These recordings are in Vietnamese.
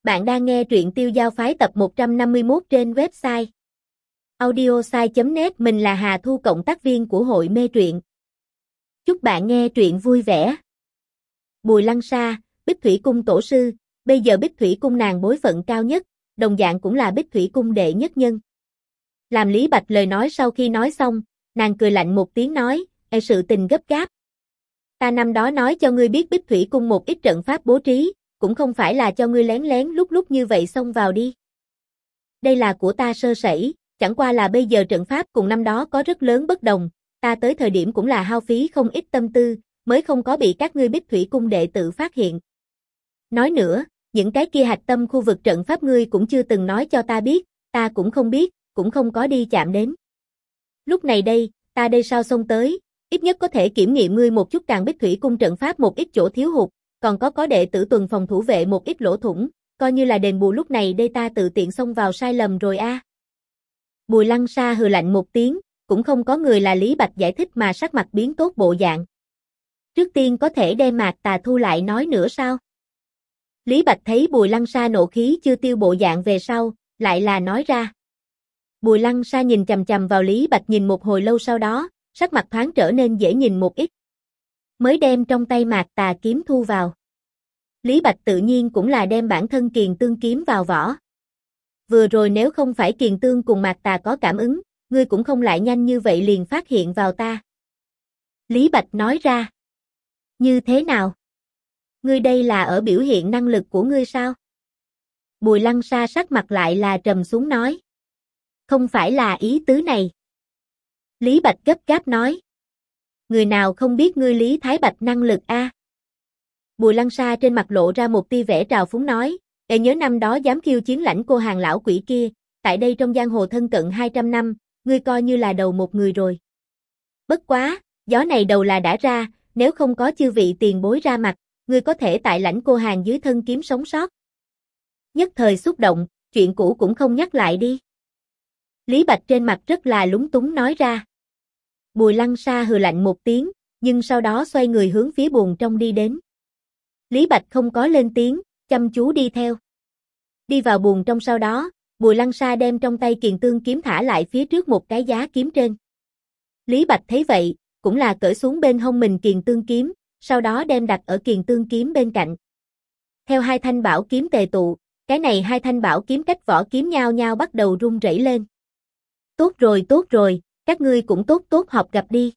Bạn đang nghe truyện Tiêu Giao Phái tập 151 trên website audiosai.net. Mình là Hà Thu, cộng tác viên của hội mê truyện. Chúc bạn nghe truyện vui vẻ. Bùi Lăng Sa, Bích Thủy Cung tổ sư, bây giờ Bích Thủy Cung nàng bối phận cao nhất, đồng dạng cũng là Bích Thủy Cung đệ nhất nhân. Làm Lý Bạch lời nói sau khi nói xong, nàng cười lạnh một tiếng nói, sự tình gấp gáp. Ta năm đó nói cho ngươi biết Bích Thủy Cung một ít trận pháp bố trí, cũng không phải là cho ngươi lén lén lúc như vậy xông vào đi. Đây là của ta sơ sẩy, chẳng qua là bây giờ trận pháp cùng năm đó có rất lớn bất đồng, ta tới thời điểm cũng là hao phí không ít tâm tư, mới không có bị các ngươi Bích Thủy Cung đệ tử phát hiện. Nói nữa, những cái kia hạch tâm khu vực trận pháp ngươi cũng chưa từng nói cho ta biết, ta cũng không biết, cũng không có đi chạm đến. Lúc này đây, ta đây sao xông tới, ít nhất có thể kiểm nghiệm ngươi một chút, càng Bích Thủy Cung trận pháp một ít chỗ thiếu hụt, còn có đệ tử tuần phòng thủ vệ một ít lỗ thủng, coi như là đền bù lúc này đây ta tự tiện xông vào sai lầm rồi a. Bùi Lăng Sa hừ lạnh một tiếng, cũng không có người là Lý Bạch giải thích mà sắc mặt biến tốt bộ dạng. Trước tiên có thể đem Mạc Tà thu lại nói nữa sao? Lý Bạch thấy Bùi Lăng Sa nộ khí chưa tiêu bộ dạng về sau, lại là nói ra. Bùi Lăng Sa nhìn chằm chằm vào Lý Bạch nhìn một hồi lâu, sau đó, sắc mặt thoáng trở nên dễ nhìn một ít. Mới đem trong tay Mạc Tà kiếm thu vào. Lý Bạch tự nhiên cũng là đem bản thân Kiền Tương kiếm vào vỏ. Vừa rồi nếu không phải Kiền Tương cùng Mạc Tà có cảm ứng, ngươi cũng không lại nhanh như vậy liền phát hiện vào ta. Lý Bạch nói ra. Như thế nào? Ngươi đây là ở biểu hiện năng lực của ngươi sao? Bùi Lăng Sa sắc mặt lại là trầm xuống nói. Không phải là ý tứ này. Lý Bạch gấp gáp nói. Người nào không biết ngươi Lý Thái Bạch năng lực a? Bùi Lăng Sa trên mặt lộ ra một tia vẻ trào phúng nói, nhớ năm đó dám khiêu chiến Lãnh Cô Hàng lão quỷ kia, tại đây trong giang hồ thân cận 200 năm, ngươi coi như là đầu một người rồi. Bất quá, gió này đầu là đã ra, nếu không có chư vị tiền bối ra mặt, ngươi có thể tại Lãnh Cô Hàng dưới thân kiếm sống sót. Nhất thời xúc động, chuyện cũ cũng không nhắc lại đi. Lý Bạch trên mặt rất là lúng túng nói ra. Bùi Lăng Sa hừ lạnh một tiếng, nhưng sau đó xoay người hướng phía buồng trong đi đến. Lý Bạch không có lên tiếng, chăm chú đi theo. Đi vào buồng trong sau đó, Bùi Lăng Sa đem trong tay Kiền Tương kiếm thả lại phía trước một cái giá kiếm trên. Lý Bạch thấy vậy, cũng là cởi xuống bên hông mình Kiền Tương kiếm, sau đó đem đặt ở Kiền Tương kiếm bên cạnh. Theo hai thanh bảo kiếm tề tụ, cái này hai thanh bảo kiếm cách vỏ kiếm nhao nhao bắt đầu rung rẩy lên. Tốt rồi, các ngươi cũng tốt học gặp đi.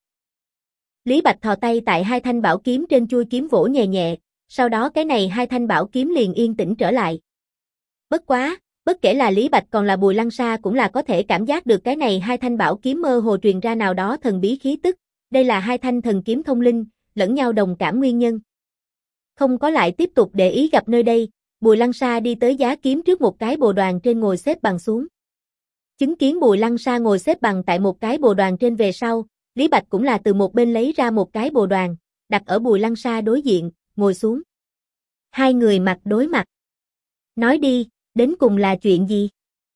Lý Bạch thò tay tại hai thanh bảo kiếm trên chuôi kiếm vỗ nhẹ nhẹ, sau đó cái này hai thanh bảo kiếm liền yên tĩnh trở lại. Bất quá, bất kể là Lý Bạch còn là Bùi Lăng Sa cũng là có thể cảm giác được cái này hai thanh bảo kiếm mơ hồ truyền ra nào đó thần bí khí tức, đây là hai thanh thần kiếm thông linh, lẫn nhau đồng cảm nguyên nhân. Không có lại tiếp tục để ý gặp nơi đây, Bùi Lăng Sa đi tới giá kiếm trước một cái bồ đoàn trên ngồi xếp bằng xuống. Chứng kiến Bùi Lăng Sa ngồi xếp bằng tại một cái bồ đoàn trên về sau, Lý Bạch cũng là từ một bên lấy ra một cái bồ đoàn, đặt ở Bùi Lăng Sa đối diện, ngồi xuống. Hai người mặt đối mặt. Nói đi, đến cùng là chuyện gì?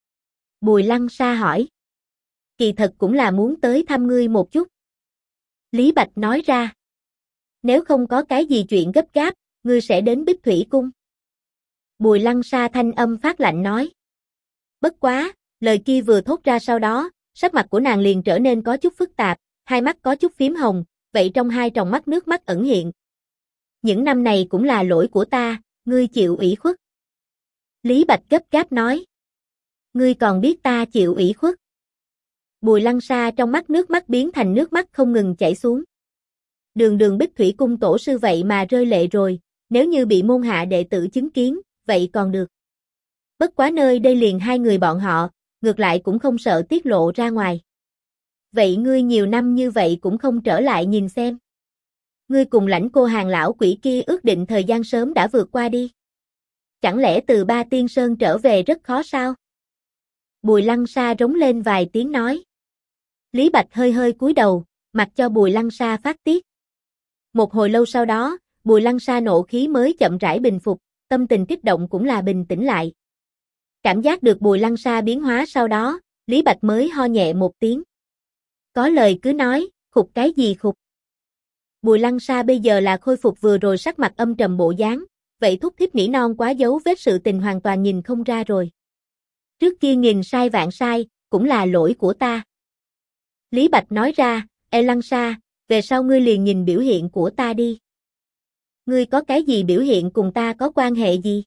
Bùi Lăng Sa hỏi. Kỳ thật cũng là muốn tới thăm ngươi một chút. Lý Bạch nói ra. Nếu không có cái gì chuyện gấp gáp, ngươi sẽ đến Bích Thủy Cung. Bùi Lăng Sa thanh âm phát lạnh nói. Bất quá, lời kia vừa thốt ra sau đó, sắc mặt của nàng liền trở nên có chút phức tạp, hai mắt có chút phím hồng, vậy trong hai tròng mắt nước mắt ẩn hiện. Những năm này cũng là lỗi của ta, ngươi chịu ủy khuất. Lý Bạch gấp gáp nói. Ngươi còn biết ta chịu ủy khuất. Bùi Lăng Sa trong mắt nước mắt biến thành nước mắt không ngừng chảy xuống. Đường Bích Thủy Cung tổ sư vậy mà rơi lệ rồi, nếu như bị môn hạ đệ tử chứng kiến, vậy còn được. Bất quá nơi đây liền hai người bọn họ, ngược lại cũng không sợ tiết lộ ra ngoài. Vậy ngươi nhiều năm như vậy cũng không trở lại nhìn xem. Ngươi cùng Lãnh Cô Hàng lão quỷ kia ước định thời gian sớm đã vượt qua đi. Chẳng lẽ từ Ba Tiên Sơn trở về rất khó sao? Bùi Lăng Sa rống lên vài tiếng nói. Lý Bạch hơi cúi đầu, mặc cho Bùi Lăng Sa phát tiết. Một hồi lâu sau đó, Bùi Lăng Sa nộ khí mới chậm rãi bình phục, tâm tình kích động cũng là bình tĩnh lại. Cảm giác được Bùi Lăng Sa biến hóa sau đó, Lý Bạch mới ho nhẹ một tiếng. Có lời cứ nói, khục cái gì khục. Bùi Lăng Sa bây giờ là khôi phục vừa rồi sắc mặt âm trầm bộ dáng, vậy thúc thiếp nỉ non quá dấu vết sự tình hoàn toàn nhìn không ra rồi. Trước kia nghìn sai vạn sai, cũng là lỗi của ta. Lý Bạch nói ra, Lăng Sa, về sau ngươi liền nhìn biểu hiện của ta đi. Ngươi có cái gì biểu hiện cùng ta có quan hệ gì?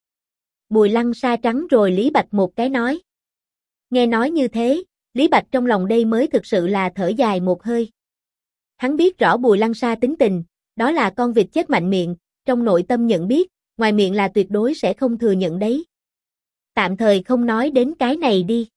Bùi Lăng Sa trắng rồi Lý Bạch một cái nói. Nghe nói như thế, Lý Bạch trong lòng đây mới thực sự là thở dài một hơi. Hắn biết rõ Bùi Lăng Sa tính tình, đó là con vịt chết mạnh miệng, trong nội tâm nhận biết, ngoài miệng là tuyệt đối sẽ không thừa nhận đấy. Tạm thời không nói đến cái này đi.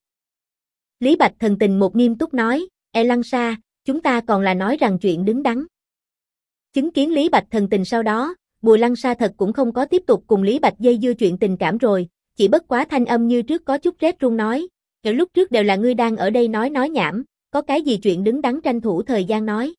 Lý Bạch thần tình một nghiêm túc nói, Lăng Sa, chúng ta còn là nói rằng chuyện đứng đắn. Chứng kiến Lý Bạch thần tình sau đó, Bùi Lăng Sa thật cũng không có tiếp tục cùng Lý Bạch dây dưa chuyện tình cảm rồi, chỉ bất quá thanh âm như trước có chút rét run nói, lúc trước đều là ngươi đang ở đây nói nhảm, có cái gì chuyện đứng đắn tranh thủ thời gian nói.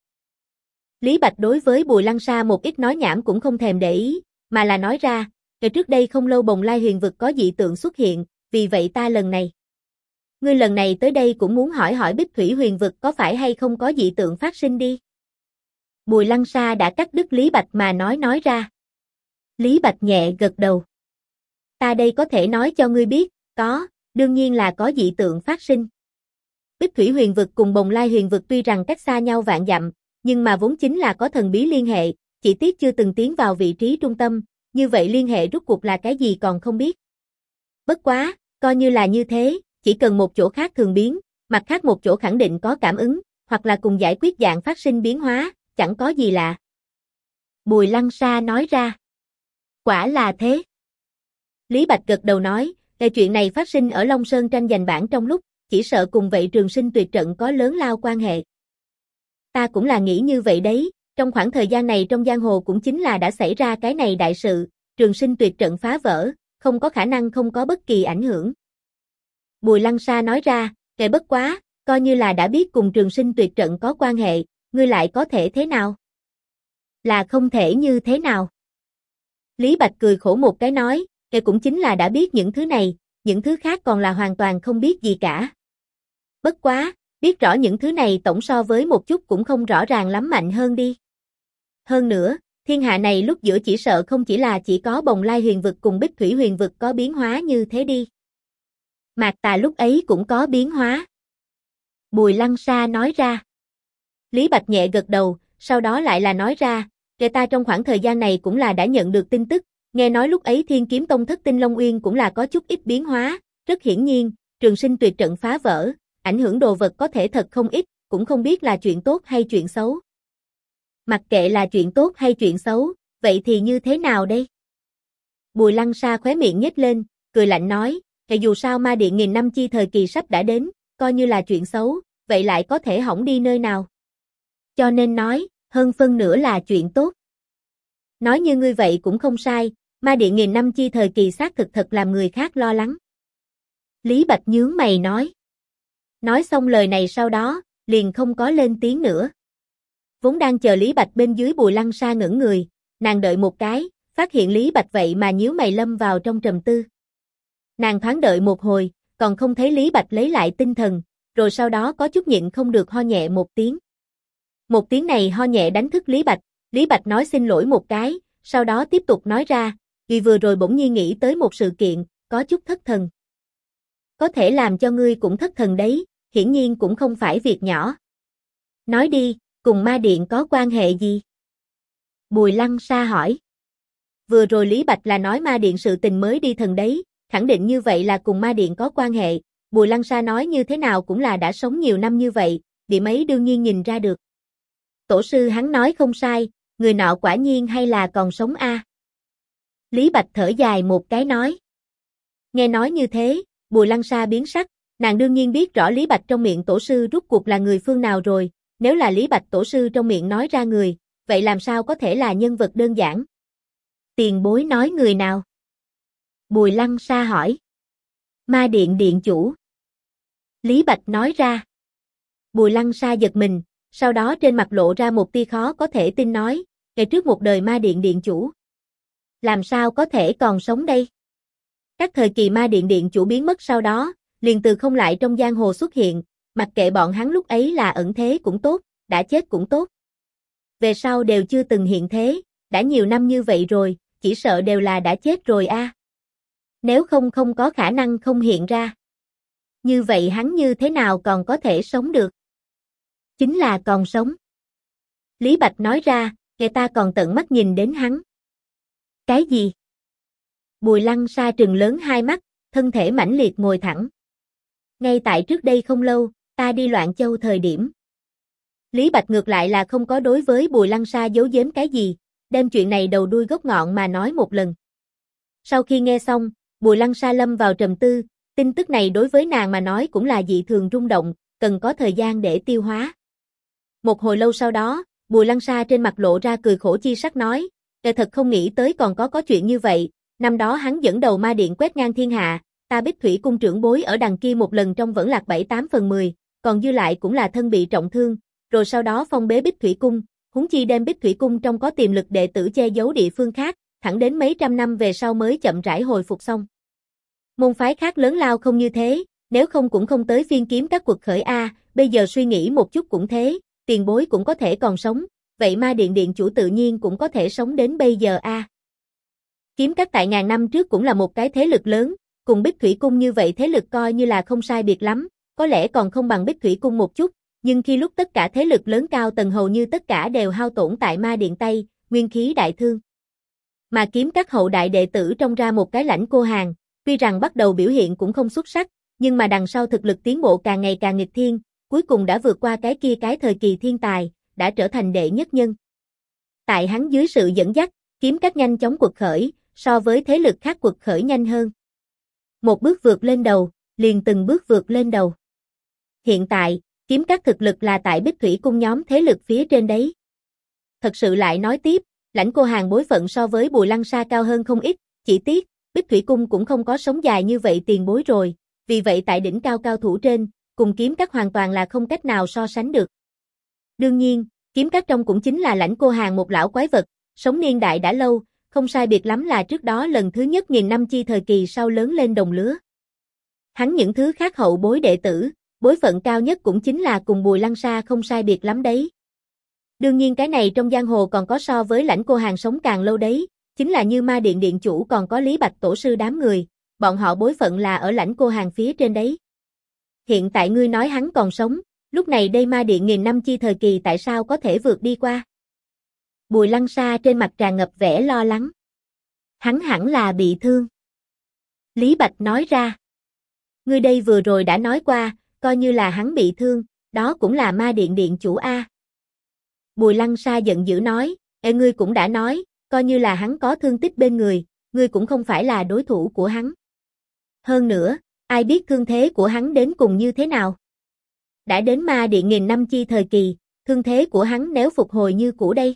Lý Bạch đối với Bùi Lăng Sa một ít nói nhảm cũng không thèm để ý, mà là nói ra, trước đây không lâu Bồng Lai huyền vực có dị tượng xuất hiện, vì vậy ta ngươi lần này tới đây cũng muốn hỏi hỏi Bích Thủy huyền vực có phải hay không có dị tượng phát sinh đi. Bùi Lăng Sa đã cắt đứt Lý Bạch mà nói ra. Lý Bạch nhẹ gật đầu. Ta đây có thể nói cho ngươi biết, đương nhiên là có dị tượng phát sinh. Bích Thủy huyền vực cùng Bồng Lai huyền vực tuy rằng cách xa nhau vạn dặm, nhưng mà vốn chính là có thần bí liên hệ, chỉ tiếc chưa từng tiến vào vị trí trung tâm, như vậy liên hệ rốt cuộc là cái gì còn không biết. Bất quá, coi như là như thế, chỉ cần một chỗ khác thường biến, mặt khác một chỗ khẳng định có cảm ứng, hoặc là cùng giải quyết dạng phát sinh biến hóa, chẳng có gì lạ. Bùi Lăng Sa nói ra. Quả là thế. Lý Bạch gật đầu nói, chuyện này phát sinh ở Long Sơn tranh giành bảng trong lúc, chỉ sợ cùng vậy Trường Sinh Tuyệt Trận có lớn lao quan hệ. Ta cũng là nghĩ như vậy đấy, trong khoảng thời gian này trong giang hồ cũng chính là đã xảy ra cái này đại sự, Trường Sinh Tuyệt Trận phá vỡ, không có khả năng không có bất kỳ ảnh hưởng. Bùi Lăng Sa nói ra, bất quá, coi như là đã biết cùng Trường Sinh Tuyệt Trận có quan hệ, ngươi lại có thể thế nào? Là không thể như thế nào? Lý Bạch cười khổ một cái nói, cũng chính là đã biết những thứ này, những thứ khác còn là hoàn toàn không biết gì cả. Bất quá, biết rõ những thứ này tổng so với một chút cũng không rõ ràng lắm mạnh hơn đi. Hơn nữa, thiên hạ này lúc giữa chỉ sợ không chỉ có Bồng Lai huyền vực cùng Bích Thủy huyền vực có biến hóa như thế đi. Mạc Tà lúc ấy cũng có biến hóa. Bùi Lăng Sa nói ra. Lý Bạch nhẹ gật đầu, sau đó lại là nói ra, ta trong khoảng thời gian này cũng là đã nhận được tin tức, nghe nói lúc ấy Thiên Kiếm Tông Thất Tinh Long Uyên cũng là có chút ít biến hóa, rất hiển nhiên, Trường Sinh Tuyệt Trận phá vỡ, ảnh hưởng đồ vật có thể thật không ít, cũng không biết là chuyện tốt hay chuyện xấu. Mặc kệ là chuyện tốt hay chuyện xấu, vậy thì như thế nào đây? Bùi Lăng Sa khóe miệng nhếch lên, cười lạnh nói, dù sao ma điện nghìn năm chi thời kỳ sắp đã đến, coi như là chuyện xấu, vậy lại có thể hỏng đi nơi nào. Cho nên nói, hơn phân nửa là chuyện tốt. Nói như ngươi vậy cũng không sai, ma điện nghìn năm chi thời kỳ xác thực thật làm người khác lo lắng. Lý Bạch nhướng mày nói. Nói xong lời này sau đó, liền không có lên tiếng nữa. Vốn đang chờ Lý Bạch bên dưới Bùi Lăng Sa ngẩn người, nàng đợi một cái, phát hiện Lý Bạch vậy mà nhíu mày lâm vào trong trầm tư. Nàng thoáng đợi một hồi, còn không thấy Lý Bạch lấy lại tinh thần, rồi sau đó có chút nhịn không được ho nhẹ một tiếng. Một tiếng này ho nhẹ đánh thức Lý Bạch nói xin lỗi một cái, sau đó tiếp tục nói ra, vì vừa rồi bỗng nhiên nghĩ tới một sự kiện, có chút thất thần. Có thể làm cho ngươi cũng thất thần đấy, hiển nhiên cũng không phải việc nhỏ. Nói đi, cùng ma điện có quan hệ gì? Bùi Lăng Sa hỏi. Vừa rồi Lý Bạch là nói ma điện sự tình mới đi thần đấy, khẳng định như vậy là cùng ma điện có quan hệ, Bùi Lăng Sa nói như thế nào cũng là đã sống nhiều năm như vậy, điểm ấy đương nhiên nhìn ra được. Tổ sư hắn nói không sai, người nọ quả nhiên hay là còn sống a. Lý Bạch thở dài một cái nói. Nghe nói như thế, Bùi Lăng Sa biến sắc, nàng đương nhiên biết rõ Lý Bạch trong miệng tổ sư rốt cuộc là người phương nào rồi, nếu là Lý Bạch tổ sư trong miệng nói ra người, vậy làm sao có thể là nhân vật đơn giản? Tiền bối nói người nào? Bùi Lăng Sa hỏi. Ma điện điện chủ. Lý Bạch nói ra. Bùi Lăng Sa giật mình, sau đó trên mặt lộ ra một tia khó có thể tin nói, ngày trước một đời ma điện điện chủ. Làm sao có thể còn sống đây? Các thời kỳ ma điện điện chủ biến mất sau đó, liền từ không lại trong giang hồ xuất hiện, mặc kệ bọn hắn lúc ấy là ẩn thế cũng tốt, đã chết cũng tốt. Về sau đều chưa từng hiện thế, đã nhiều năm như vậy rồi, chỉ sợ đều là đã chết rồi a. Nếu không có khả năng không hiện ra. Như vậy hắn như thế nào còn có thể sống được? Chính là còn sống. Lý Bạch nói ra, người ta còn tận mắt nhìn đến hắn. Cái gì? Bùi Lăng Sa trừng lớn hai mắt, thân thể mãnh liệt ngồi thẳng. Ngay tại trước đây không lâu, ta đi Loạn Châu thời điểm. Lý Bạch ngược lại là không có đối với Bùi Lăng Sa giấu giếm cái gì, đem chuyện này đầu đuôi gốc ngọn mà nói một lần. Sau khi nghe xong, Bùi Lăng Sa lâm vào trầm tư, tin tức này đối với nàng mà nói cũng là dị thường rung động, cần có thời gian để tiêu hóa. Một hồi lâu sau đó, Bùi Lăng Sa trên mặt lộ ra cười khổ chi sắc nói, thật không nghĩ tới còn có chuyện như vậy, năm đó hắn dẫn đầu ma điện quét ngang thiên hạ, ta Bích Thủy cung trưởng bối ở đằng kia một lần trong vẫn lạc 7/8/10, còn dư lại cũng là thân bị trọng thương, rồi sau đó phong bế Bích Thủy cung, huống chi đem Bích Thủy cung trong có tiềm lực đệ tử che giấu địa phương khác, thẳng đến mấy trăm năm về sau mới chậm rãi hồi phục xong. Môn phái khác lớn lao không như thế, nếu không cũng không tới phiên kiếm các cuộc khởi a, bây giờ suy nghĩ một chút cũng thế, tiền bối cũng có thể còn sống, vậy ma điện điện chủ tự nhiên cũng có thể sống đến bây giờ a. Kiếm các tại ngàn năm trước cũng là một cái thế lực lớn, cùng Bích Thủy cung như vậy thế lực coi như là không sai biệt lắm, có lẽ còn không bằng Bích Thủy cung một chút, nhưng khi lúc tất cả thế lực lớn cao tầng hầu như tất cả đều hao tổn tại ma điện tay, nguyên khí đại thương. Mà kiếm các hậu đại đệ tử trong ra một cái Lãnh Cô Hàn, tuy rằng bắt đầu biểu hiện cũng không xuất sắc, nhưng mà đằng sau thực lực tiến bộ càng ngày càng nghịch thiên, cuối cùng đã vượt qua cái thời kỳ thiên tài, đã trở thành đệ nhất nhân. Tại hắn dưới sự dẫn dắt, kiếm các nhanh chóng quật khởi, so với thế lực khác quật khởi nhanh hơn. Một bước vượt lên đầu, liền từng bước vượt lên đầu. Hiện tại, kiếm các thực lực là tại Bích Thủy cung nhóm thế lực phía trên đấy. Thật sự lại nói tiếp, Lãnh Cô Hàn bối phận so với Bùi Lăng Sa cao hơn không ít, chỉ tiếc, Bích Thủy cung cũng không có sống dài như vậy tiền bối rồi, vì vậy tại đỉnh cao cao thủ trên, cùng kiếm các hoàn toàn là không cách nào so sánh được. Đương nhiên, kiếm các trong cũng chính là Lãnh Cô Hàn một lão quái vật, sống niên đại đã lâu, không sai biệt lắm là trước đó lần thứ nhất nghìn năm chi thời kỳ sau lớn lên đồng lứa. Hắn những thứ khác hậu bối đệ tử, bối phận cao nhất cũng chính là cùng Bùi Lăng Sa không sai biệt lắm đấy. Đương nhiên cái này trong giang hồ còn có so với Lãnh Cô Hàn sống càng lâu đấy, chính là như ma điện điện chủ còn có Lý Bạch tổ sư đám người, bọn họ bối phận là ở Lãnh Cô Hàn phía trên đấy. Hiện tại ngươi nói hắn còn sống, lúc này đây ma điện nghìn năm chi thời kỳ tại sao có thể vượt đi qua? Bùi Lăng Sa trên mặt tràn ngập vẻ lo lắng. Hắn hẳn là bị thương. Lý Bạch nói ra. Ngươi đây vừa rồi đã nói qua, coi như là hắn bị thương, đó cũng là ma điện điện chủ a. Bùi Lăng Sa giận dữ nói, ngươi cũng đã nói, coi như là hắn có thương tích bên người, ngươi cũng không phải là đối thủ của hắn. Hơn nữa, ai biết thương thế của hắn đến cùng như thế nào? Đã đến ma điện nghìn năm chi thời kỳ, thương thế của hắn nếu phục hồi như cũ đây.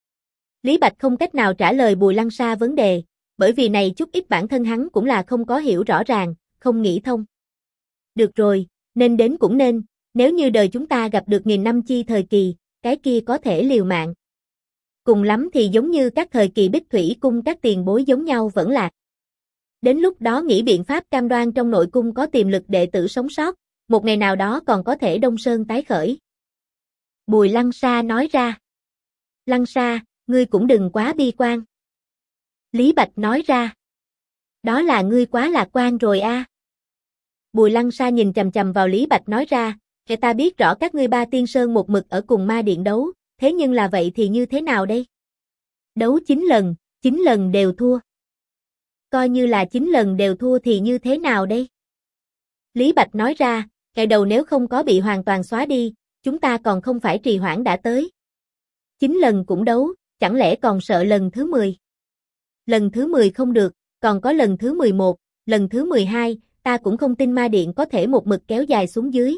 Lý Bạch không cách nào trả lời Bùi Lăng Sa vấn đề, bởi vì này chút ít bản thân hắn cũng là không có hiểu rõ ràng, không nghĩ thông. Được rồi, nên đến cũng nên, nếu như đời chúng ta gặp được nghìn năm chi thời kỳ, cái kia có thể liều mạng. Cùng lắm thì giống như các thời kỳ Bích Thủy cung các tiền bối giống nhau vẫn lạc. Đến lúc đó nghĩ biện pháp cam đoan trong nội cung có tiềm lực đệ tử sống sót, một ngày nào đó còn có thể Đông Sơn tái khởi. Bùi Lăng Sa nói ra. Lăng Sa, ngươi cũng đừng quá bi quan. Lý Bạch nói ra. Đó là ngươi quá lạc quan rồi a. Bùi Lăng Sa nhìn chằm chằm vào Lý Bạch nói ra, ta biết rõ các ngươi ba tiên sơn một mực ở cùng ma điện đấu, thế nhưng là vậy thì như thế nào đây? Đấu 9 lần đều thua. Coi như là 9 lần đều thua thì như thế nào đây? Lý Bạch nói ra, ngày đầu nếu không có bị hoàn toàn xóa đi, chúng ta còn không phải trì hoãn đã tới. 9 lần cũng đấu, chẳng lẽ còn sợ lần thứ 10? Lần thứ 10 không được, còn có lần thứ 11, lần thứ 12, ta cũng không tin ma điện có thể một mực kéo dài xuống dưới.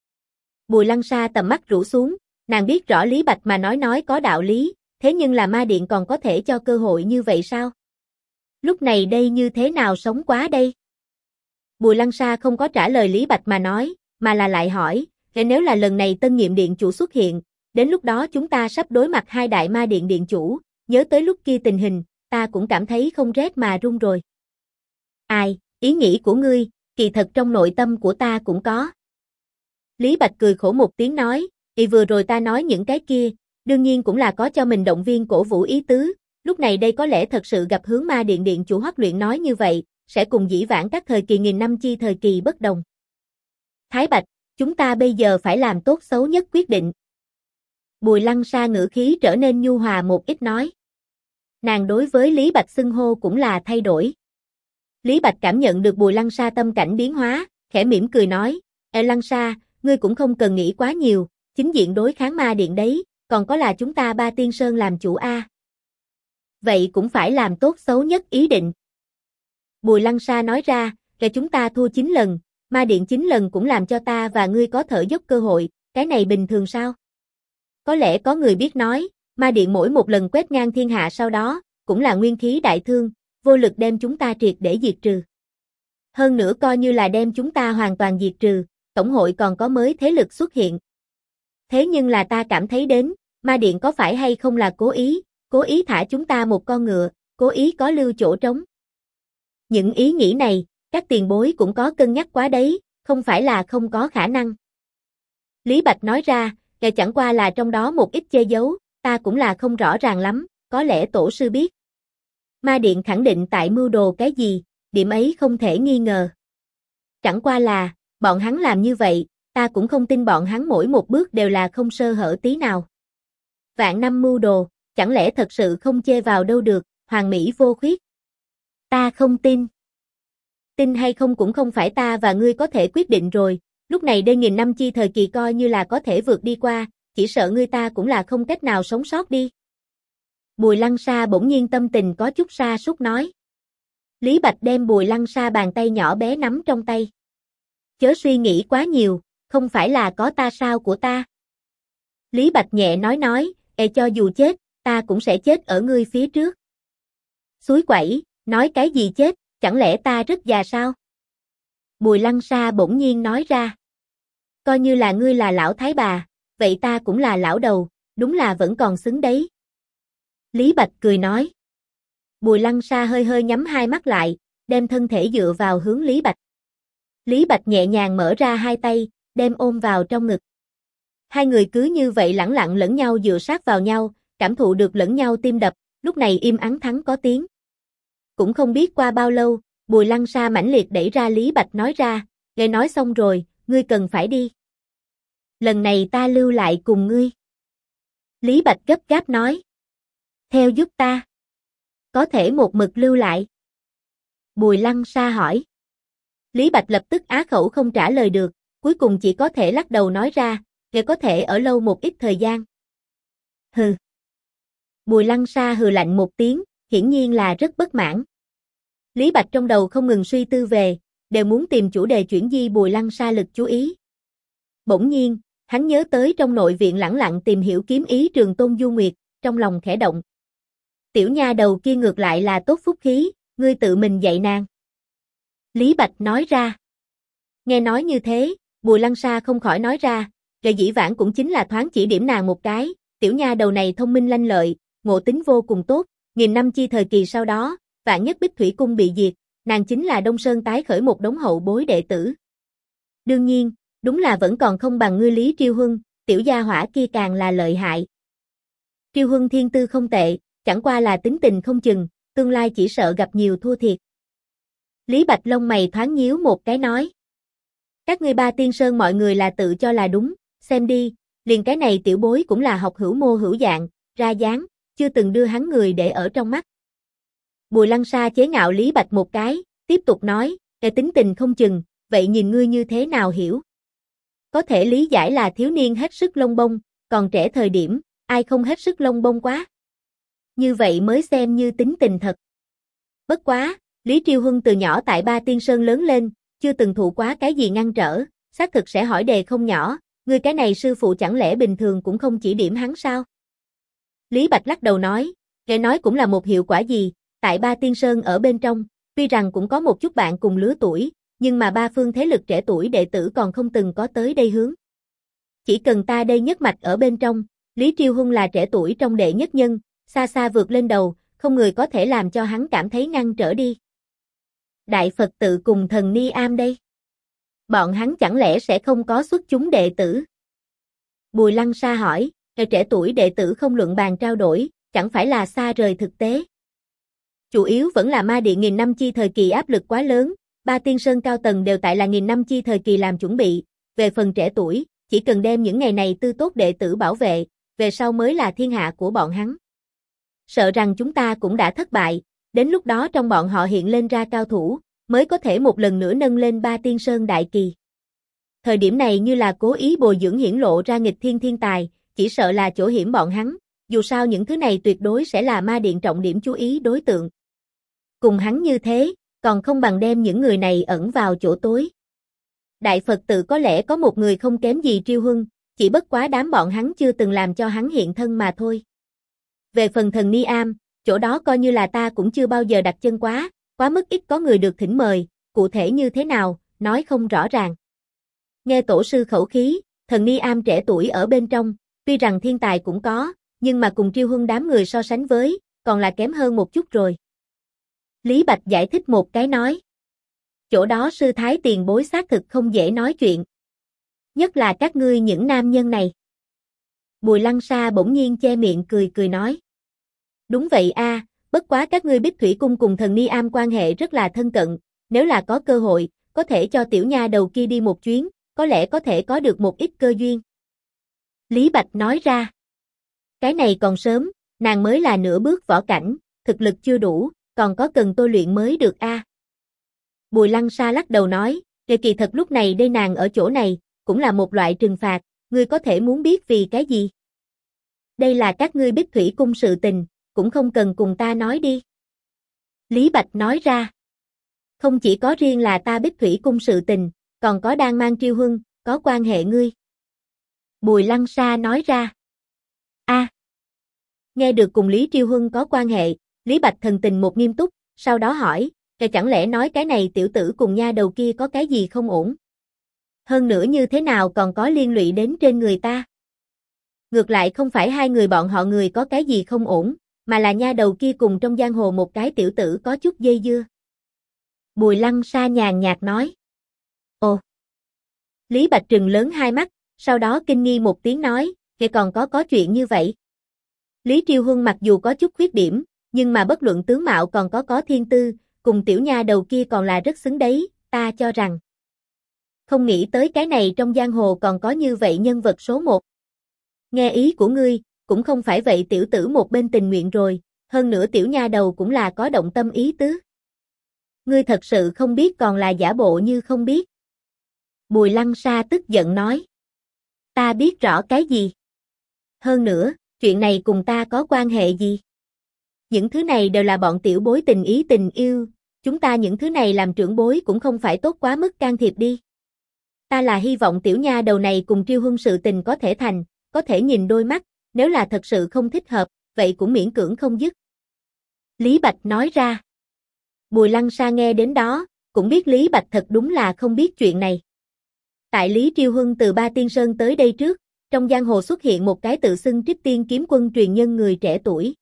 Bùi Lăng Sa tầm mắt rũ xuống, nàng biết rõ Lý Bạch mà nói có đạo lý, thế nhưng là ma điện còn có thể cho cơ hội như vậy sao? Lúc này đây như thế nào sống quá đây? Bùi Lăng Sa không có trả lời Lý Bạch mà nói, mà là lại hỏi, nếu là lần này tân nhiệm điện chủ xuất hiện, đến lúc đó chúng ta sắp đối mặt hai đại ma điện điện chủ, nhớ tới lúc kia tình hình, ta cũng cảm thấy không rét mà run rồi. Ai, ý nghĩ của ngươi, kỳ thật trong nội tâm của ta cũng có. Lý Bạch cười khổ một tiếng nói, vừa rồi ta nói những cái kia, đương nhiên cũng là có cho mình động viên cổ vũ ý tứ, lúc này đây có lẽ thật sự gặp hướng ma điện điện chủ Hoắc Luyện nói như vậy, sẽ cùng dĩ vãng các thời kỳ nghìn năm chi thời kỳ bất đồng. Thái Bạch, chúng ta bây giờ phải làm tốt xấu nhất quyết định. Bùi Lăng Sa ngữ khí trở nên nhu hòa một ít nói. Nàng đối với Lý Bạch xưng hô cũng là thay đổi. Lý Bạch cảm nhận được Bùi Lăng Sa tâm cảnh biến hóa, khẽ mỉm cười nói, Lăng Sa, ngươi cũng không cần nghĩ quá nhiều, chính diện đối kháng ma điện đấy, còn có là chúng ta Ba Tiên Sơn làm chủ a. Vậy cũng phải làm tốt xấu nhất ý định. Bùi Lăng Sa nói ra, chúng ta thua 9 lần, ma điện 9 lần cũng làm cho ta và ngươi có thở dốc cơ hội, cái này bình thường sao? Có lẽ có người biết nói, ma điện mỗi một lần quét ngang thiên hạ sau đó, cũng là nguyên khí đại thương, vô lực đem chúng ta triệt để diệt trừ. Hơn nữa coi như là đem chúng ta hoàn toàn diệt trừ, tổng hội còn có mới thế lực xuất hiện. Thế nhưng là ta cảm thấy đến, ma điện có phải hay không là cố ý thả chúng ta một con ngựa, cố ý có lưu chỗ trống. Những ý nghĩ này, các tiền bối cũng có cân nhắc quá đấy, không phải là không có khả năng. Lý Bạch nói ra, chẳng qua là trong đó một ít che giấu, ta cũng là không rõ ràng lắm, có lẽ tổ sư biết. Ma điện khẳng định tại mưu đồ cái gì, điểm ấy không thể nghi ngờ. Chẳng qua là, bọn hắn làm như vậy, ta cũng không tin bọn hắn mỗi một bước đều là không sơ hở tí nào. Vạn năm mưu đồ, chẳng lẽ thật sự không chê vào đâu được, hoàn mỹ vô khuyết. Ta không tin. Tin hay không cũng không phải ta và ngươi có thể quyết định rồi, lúc này đây nghìn năm chi thời kỳ coi như là có thể vượt đi qua, chỉ sợ ngươi ta cũng là không cách nào sống sót đi. Bùi Lăng Sa bỗng nhiên tâm tình có chút sa sút nói. Lý Bạch đem Bùi Lăng Sa bàn tay nhỏ bé nắm trong tay. Chớ suy nghĩ quá nhiều, không phải là có ta sao của ta. Lý Bạch nhẹ nói, cho dù chết, ta cũng sẽ chết ở ngươi phía trước. Suối quẩy, nói cái gì chết, chẳng lẽ ta rất già sao? Bùi Lăng Sa bỗng nhiên nói ra. Coi như là ngươi là lão thái bà, vậy ta cũng là lão đầu, đúng là vẫn còn xứng đấy. Lý Bạch cười nói. Bùi Lăng Sa hơi hơi nhắm hai mắt lại, đem thân thể dựa vào hướng Lý Bạch. Lý Bạch nhẹ nhàng mở ra hai tay, đem ôm vào trong ngực. Hai người cứ như vậy lẳng lặng lẫn nhau dựa sát vào nhau, cảm thụ được lẫn nhau tim đập, lúc này im ắng thắng có tiếng. Cũng không biết qua bao lâu, Bùi Lăng Sa mãnh liệt đẩy ra Lý Bạch nói ra, nghe nói xong rồi, ngươi cần phải đi. Lần này ta lưu lại cùng ngươi. Lý Bạch gấp gáp nói. Theo giúp ta. Có thể một mực lưu lại. Bùi Lăng Sa hỏi. Lý Bạch lập tức á khẩu không trả lời được, cuối cùng chỉ có thể lắc đầu nói ra, để có thể ở lâu một ít thời gian. Hừ. Bùi Lăng Sa hừ lạnh một tiếng, hiển nhiên là rất bất mãn. Lý Bạch trong đầu không ngừng suy tư về, đều muốn tìm chủ đề chuyển di Bùi Lăng Sa lực chú ý. Bỗng nhiên, hắn nhớ tới trong nội viện lẳng lặng tìm hiểu kiếm ý Trường Tôn Du Nguyệt, trong lòng khẽ động. Tiểu nha đầu kia ngược lại là tốt phúc khí, ngươi tự mình dạy nàng. Lý Bạch nói ra. Nghe nói như thế, Bùi Lăng Sa không khỏi nói ra, rồi dĩ vãng cũng chính là thoáng chỉ điểm nàng một cái, tiểu nha đầu này thông minh lanh lợi, ngộ tính vô cùng tốt, nghìn năm chi thời kỳ sau đó, vạn nhất Bích Thủy Cung bị diệt, nàng chính là Đông Sơn tái khởi một đống hậu bối đệ tử. Đương nhiên, đúng là vẫn còn không bằng ngươi Lý Triêu Huân, tiểu gia hỏa kia càng là lợi hại. Triêu Huân thiên tư không tệ, chẳng qua là tính tình không chừng, tương lai chỉ sợ gặp nhiều thua thiệt. Lý Bạch lông mày thoáng nhíu một cái nói. Các ngươi Ba Tiên Sơn mọi người là tự cho là đúng, xem đi, liền cái này tiểu bối cũng là học hữu mô hữu dạng, ra dáng, chưa từng đưa hắn người để ở trong mắt. Bùi Lăng Sa chế ngạo Lý Bạch một cái, tiếp tục nói, tính tình không chừng, vậy nhìn ngươi như thế nào hiểu? Có thể lý giải là thiếu niên hết sức lông bông, còn trẻ thời điểm, ai không hết sức lông bông quá? Như vậy mới xem như tính tình thật. Bất quá, Lý Triêu Huân từ nhỏ tại Ba Tiên Sơn lớn lên, chưa từng thụ quá cái gì ngăn trở, xác thực sẽ hỏi đề không nhỏ, ngươi cái này sư phụ chẳng lẽ bình thường cũng không chỉ điểm hắn sao? Lý Bạch lắc đầu nói, nghe nói cũng là một hiệu quả gì, tại Ba Tiên Sơn ở bên trong, tuy rằng cũng có một chút bạn cùng lứa tuổi, nhưng mà ba phương thế lực trẻ tuổi đệ tử còn không từng có tới đây hướng. Chỉ cần ta đây nhất mạch ở bên trong, Lý Triêu Huân là trẻ tuổi trong đệ nhất nhân, xa xa vượt lên đầu, không người có thể làm cho hắn cảm thấy ngăn trở đi. Đại Phật tự cùng thần Ni Am đây. Bọn hắn chẳng lẽ sẽ không có xuất chúng đệ tử? Bùi Lăng Sa hỏi, trẻ tuổi đệ tử không luận bàn trao đổi, chẳng phải là xa rời thực tế. Chủ yếu vẫn là ma điện nghìn năm chi thời kỳ áp lực quá lớn, Ba Tiên Sơn cao tầng đều tại là nghìn năm chi thời kỳ làm chuẩn bị, về phần trẻ tuổi, chỉ cần đem những ngày này tư tốt đệ tử bảo vệ, về sau mới là thiên hạ của bọn hắn. Sợ rằng chúng ta cũng đã thất bại, đến lúc đó trong bọn họ hiện lên ra cao thủ, mới có thể một lần nữa nâng lên Ba Tiên Sơn đại kỳ. Thời điểm này như là cố ý bồi dưỡng hiển lộ ra nghịch thiên thiên tài, chỉ sợ là chỗ hiểm bọn hắn, dù sao những thứ này tuyệt đối sẽ là ma điện trọng điểm chú ý đối tượng. Cùng hắn như thế, còn không bằng đem những người này ẩn vào chỗ tối. Đại Phật tự có lẽ có một người không kém gì Triêu Huân, chỉ bất quá đám bọn hắn chưa từng làm cho hắn hiện thân mà thôi. Về phần thần Ni Am, chỗ đó coi như là ta cũng chưa bao giờ đặt chân quá mức ít có người được thỉnh mời, cụ thể như thế nào, nói không rõ ràng. Nghe tổ sư khẩu khí, thần Ni Am trẻ tuổi ở bên trong, tuy rằng thiên tài cũng có, nhưng mà cùng Triêu Huân đám người so sánh với, còn là kém hơn một chút rồi. Lý Bạch giải thích một cái nói. Chỗ đó sư thái tiền bối xác thực không dễ nói chuyện. Nhất là các ngươi những nam nhân này. Bùi Lăng Sa bỗng nhiên che miệng cười nói. Đúng vậy a, bất quá các ngươi Bích Thủy Cung cùng thần Ni Am quan hệ rất là thân cận, nếu là có cơ hội, có thể cho tiểu nha đầu kia đi một chuyến, có lẽ có thể có được một ít cơ duyên. Lý Bạch nói ra. Cái này còn sớm, nàng mới là nửa bước võ cảnh, thực lực chưa đủ, còn có cần tôi luyện mới được a. Bùi Lăng Sa lắc đầu nói, kỳ thật lúc này đây nàng ở chỗ này, cũng là một loại trừng phạt, ngươi có thể muốn biết vì cái gì? Đây là các ngươi Bích Thủy Cung sự tình, cũng không cần cùng ta nói đi. Lý Bạch nói ra. Không chỉ có riêng là ta Bích Thủy Cung sự tình, còn có đang mang Triêu Huân, có quan hệ ngươi. Bùi Lăng Sa nói ra. A. Nghe được cùng Lý Triêu Huân có quan hệ, Lý Bạch thần tình một nghiêm túc, sau đó hỏi, chẳng lẽ nói cái này tiểu tử cùng nha đầu kia có cái gì không ổn? Hơn nữa như thế nào còn có liên lụy đến trên người ta? Ngược lại không phải hai người bọn họ người có cái gì không ổn, mà là nha đầu kia cùng trong giang hồ một cái tiểu tử có chút dây dưa. Bùi Lăng Sa nhàn nhạt nói. Ồ! Lý Bạch trừng lớn hai mắt, sau đó kinh nghi một tiếng nói, còn có chuyện như vậy. Lý Triêu Huân mặc dù có chút khuyết điểm, nhưng mà bất luận tướng mạo còn có thiên tư, cùng tiểu nha đầu kia còn là rất xứng đấy, ta cho rằng. Không nghĩ tới cái này trong giang hồ còn có như vậy nhân vật số một. Nghe ý của ngươi, cũng không phải vậy tiểu tử một bên tình nguyện rồi, hơn nữa tiểu nha đầu cũng là có động tâm ý tứ. Ngươi thật sự không biết còn là giả bộ như không biết. Bùi Lăng Sa tức giận nói. Ta biết rõ cái gì? Hơn nữa, chuyện này cùng ta có quan hệ gì? Những thứ này đều là bọn tiểu bối tình ý tình yêu, chúng ta những thứ này làm trưởng bối cũng không phải tốt quá mức can thiệp đi. Ta là hy vọng tiểu nha đầu này cùng Triêu Huân sự tình có thể thành, có thể nhìn đôi mắt, nếu là thật sự không thích hợp, vậy cũng miễn cưỡng không dứt. Lý Bạch nói ra. Bùi Lăng Sa nghe đến đó, cũng biết Lý Bạch thật đúng là không biết chuyện này. Tại Lý Triêu Huân từ Ba Tiên Sơn tới đây trước, trong giang hồ xuất hiện một cái tự xưng Trích Tiên kiếm quân truyền nhân người trẻ tuổi.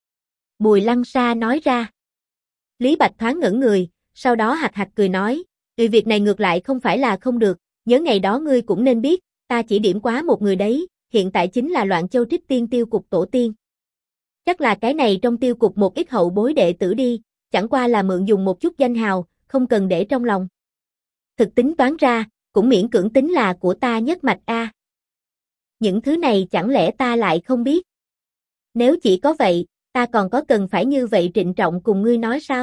Bùi Lăng Sa nói ra. Lý Bạch thoáng ngẩn người, sau đó hạc hạc cười nói, việc này ngược lại không phải là không được, nhớ ngày đó ngươi cũng nên biết, ta chỉ điểm quá một người đấy, hiện tại chính là Loạn Châu Trích Tiên tiêu cục tổ tiên. Chắc là cái này trong tiêu cục một ít hậu bối đệ tử đi, chẳng qua là mượn dùng một chút danh hào, không cần để trong lòng. Thực tính toán ra, cũng miễn cưỡng tính là của ta nhất mạch a. Những thứ này chẳng lẽ ta lại không biết? Nếu chỉ có vậy, ta còn có cần phải như vậy trịnh trọng cùng ngươi nói sao?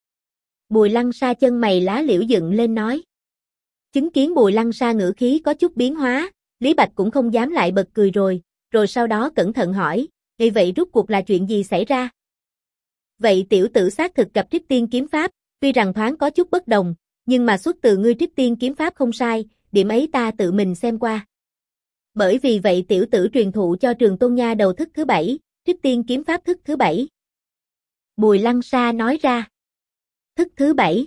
Bùi Lăng Sa chân mày lá liễu dựng lên nói. Chứng kiến Bùi Lăng Sa ngữ khí có chút biến hóa, Lý Bạch cũng không dám lại bật cười rồi sau đó cẩn thận hỏi, vậy rốt cuộc là chuyện gì xảy ra? Vậy tiểu tử xác thực gặp Trích Tiên kiếm pháp, tuy rằng thoáng có chút bất đồng, nhưng mà xuất từ ngươi Trích Tiên kiếm pháp không sai, điểm ấy ta tự mình xem qua. Bởi vì vậy tiểu tử truyền thụ cho Trường Tôn nha đầu thức thứ 7, Trích Tiên kiếm pháp thức thứ 7. Bùi Lăng Sa nói ra. Thức thứ 7.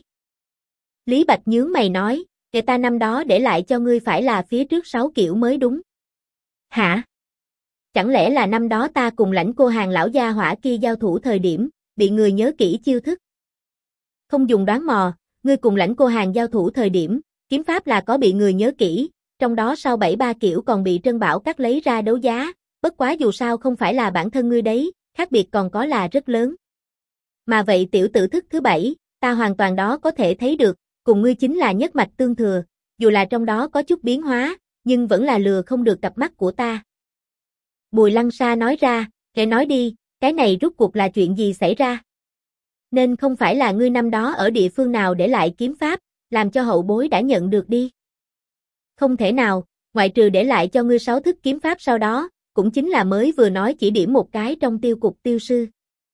Lý Bạch nhướng mày nói, người ta năm đó để lại cho ngươi phải là phía trước 6 kiểu mới đúng. Hả? Chẳng lẽ là năm đó ta cùng Lãnh Cô Hàng lão gia hỏa kia giao thủ thời điểm, bị người nhớ kỹ chiêu thức? Không dùng đoán mò, ngươi cùng Lãnh Cô Hàng giao thủ thời điểm, kiếm pháp là có bị người nhớ kỹ, trong đó sau 73 kiểu còn bị Trân Bảo cắt lấy ra đấu giá, bất quá dù sao không phải là bản thân ngươi đấy, khác biệt còn có là rất lớn. Mà vậy tiểu tử thức thứ 7, ta hoàn toàn đó có thể thấy được, cùng ngươi chính là nhất mạch tương thừa, dù là trong đó có chút biến hóa, nhưng vẫn là lừa không được cặp mắt của ta. Bùi Lăng Sa nói ra, kể nói đi, cái này rốt cuộc là chuyện gì xảy ra? Nên không phải là ngươi năm đó ở địa phương nào để lại kiếm pháp, làm cho hậu bối đã nhận được đi. Không thể nào, ngoại trừ để lại cho ngươi 6 thức kiếm pháp sau đó, cũng chính là mới vừa nói chỉ điểm một cái trong tiêu cục tiêu sư.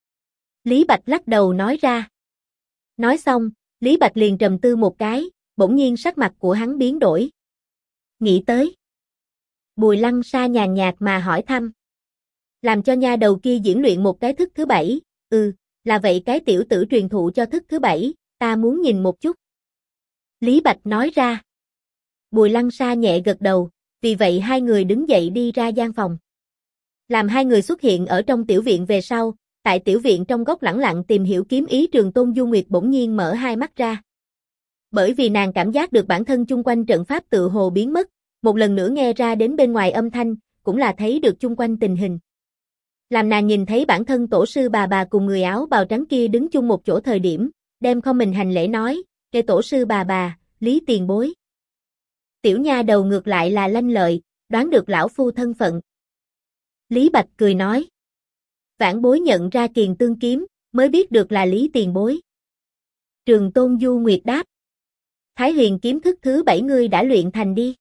Lý Bạch lắc đầu nói ra. Nói xong, Lý Bạch liền trầm tư một cái, bỗng nhiên sắc mặt của hắn biến đổi. Nghĩ tới. Bùi Lăng Sa nhàn nhạt mà hỏi thăm. Làm cho nha đầu kia diễn luyện một cái thức thứ 7, là vậy cái tiểu tử truyền thụ cho thức thứ 7, ta muốn nhìn một chút. Lý Bạch nói ra. Bùi Lăng Sa nhẹ gật đầu, vì vậy hai người đứng dậy đi ra gian phòng. Làm hai người xuất hiện ở trong tiểu viện về sau, tại tiểu viện trong góc lẳng lặng tìm hiểu kiếm ý Trường Tôn Du Nguyệt bỗng nhiên mở hai mắt ra. Bởi vì nàng cảm giác được bản thân chung quanh trận pháp tự hồ biến mất, một lần nữa nghe ra đến bên ngoài âm thanh, cũng là thấy được chung quanh tình hình. Làm nàng nhìn thấy bản thân tổ sư bà cùng người áo bào trắng kia đứng chung một chỗ thời điểm, đem không mình hành lễ nói, kê tổ sư bà, Lý tiền bối. Tiểu nha đầu ngược lại là lanh lợi, đoán được lão phu thân phận. Lý Bạch cười nói. Vãn bối nhận ra Kiền Tương kiếm, mới biết được là Lý tiền bối. Trường Tôn Du Nguyệt đáp. Thái Huyền kiếm thức thứ 7 ngươi đã luyện thành đi.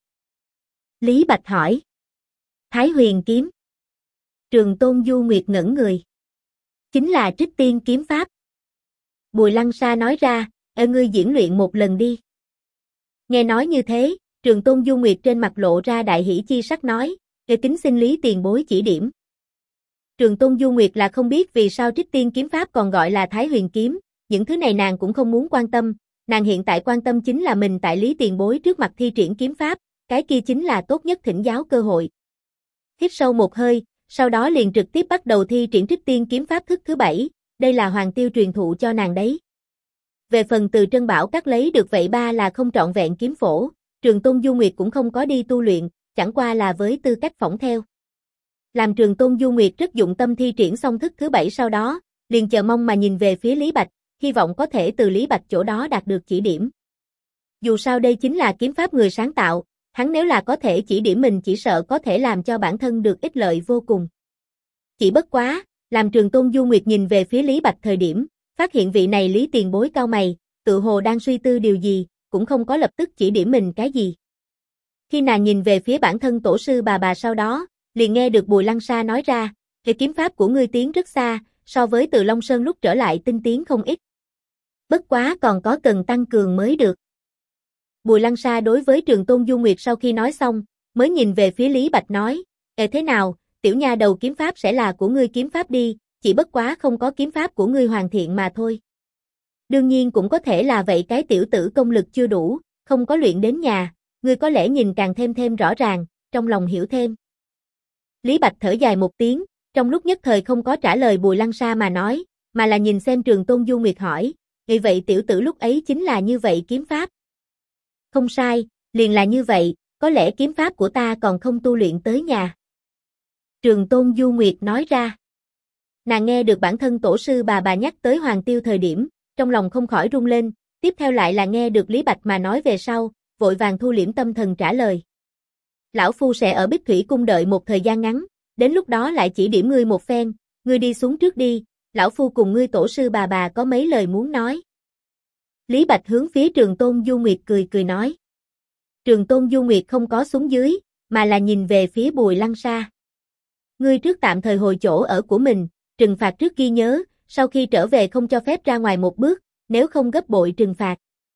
Lý Bạch hỏi. Thái Huyền kiếm. Trường Tôn Du Nguyệt ngẩn người. Chính là Trích Tiên kiếm pháp. Bùi Lăng Sa nói ra, ngươi diễn luyện một lần đi. Nghe nói như thế, Trường Tôn Du Nguyệt trên mặt lộ ra đại hỷ chi sắc nói, kính xin Lý tiền bối chỉ điểm. Trường Tôn Du Nguyệt là không biết vì sao Trích Tiên kiếm pháp còn gọi là Thái Huyền kiếm, những thứ này nàng cũng không muốn quan tâm, nàng hiện tại quan tâm chính là mình tại Lý tiền bối trước mặt thi triển kiếm pháp, cái kia chính là tốt nhất thỉnh giáo cơ hội. Hít sâu một hơi, sau đó liền trực tiếp bắt đầu thi triển Trích Tiên kiếm pháp thức thứ 7, đây là Hoàng Tiêu truyền thụ cho nàng đấy. Về phần từ Trân Bảo Các lấy được vậy ba là không trọn vẹn kiếm phổ, Trường Tôn Du Nguyệt cũng không có đi tu luyện, chẳng qua là với tư cách phỏng theo. Làm Trường Tôn Du Nguyệt rất dụng tâm thi triển xong thức thứ 7 sau đó, liền chờ mong mà nhìn về phía Lý Bạch, hy vọng có thể từ Lý Bạch chỗ đó đạt được chỉ điểm. Dù sao đây chính là kiếm pháp người sáng tạo, hắn nếu là có thể chỉ điểm mình chỉ sợ có thể làm cho bản thân được ích lợi vô cùng. Chỉ bất quá, làm Trường Tôn Du Nguyệt nhìn về phía Lý Bạch thời điểm, phát hiện vị này Lý tiền bối cao mày, tự hồ đang suy tư điều gì, cũng không có lập tức chỉ điểm mình cái gì. Khi nàng nhìn về phía bản thân tổ sư bà sau đó, liền nghe được Bùi Lăng Sa nói ra, cái kiếm pháp của ngươi tiến rất xa, so với từ Long Sơn lúc trở lại tinh tiến không ít. Bất quá còn có cần tăng cường mới được. Bùi Lăng Sa đối với Trường Tôn Du Nguyệt sau khi nói xong, mới nhìn về phía Lý Bạch nói, thế nào, tiểu nha đầu kiếm pháp sẽ là của ngươi kiếm pháp đi, chỉ bất quá không có kiếm pháp của ngươi hoàn thiện mà thôi. Đương nhiên cũng có thể là vậy cái tiểu tử công lực chưa đủ, không có luyện đến nhà, ngươi có lẽ nhìn càng thêm rõ ràng, trong lòng hiểu thêm. Lý Bạch thở dài một tiếng, trong lúc nhất thời không có trả lời Bùi Lăng Sa mà nói, mà là nhìn xem Trường Tôn Du Nguyệt hỏi, vậy tiểu tử lúc ấy chính là như vậy kiếm pháp. Không sai, liền là như vậy, có lẽ kiếm pháp của ta còn không tu luyện tới nhà. Trường Tôn Du Nguyệt nói ra. Nàng nghe được bản thân tổ sư bà nhắc tới Hoàng Tiêu thời điểm, trong lòng không khỏi rung lên, tiếp theo lại là nghe được Lý Bạch mà nói về sau, vội vàng thu liễm tâm thần trả lời. Lão phu sẽ ở Bích Thủy cung đợi một thời gian ngắn, đến lúc đó lại chỉ điểm ngươi một phen, ngươi đi xuống trước đi, lão phu cùng ngươi tổ sư bà có mấy lời muốn nói. Lý Bạch hướng phía Trường Tôn Du Nguyệt cười nói. Trường Tôn Du Nguyệt không có xuống dưới, mà là nhìn về phía Bùi Lăng Sa. Ngươi trước tạm thời hồi chỗ ở của mình, trừng phạt trước ghi nhớ, sau khi trở về không cho phép ra ngoài một bước, nếu không gấp bội trừng phạt.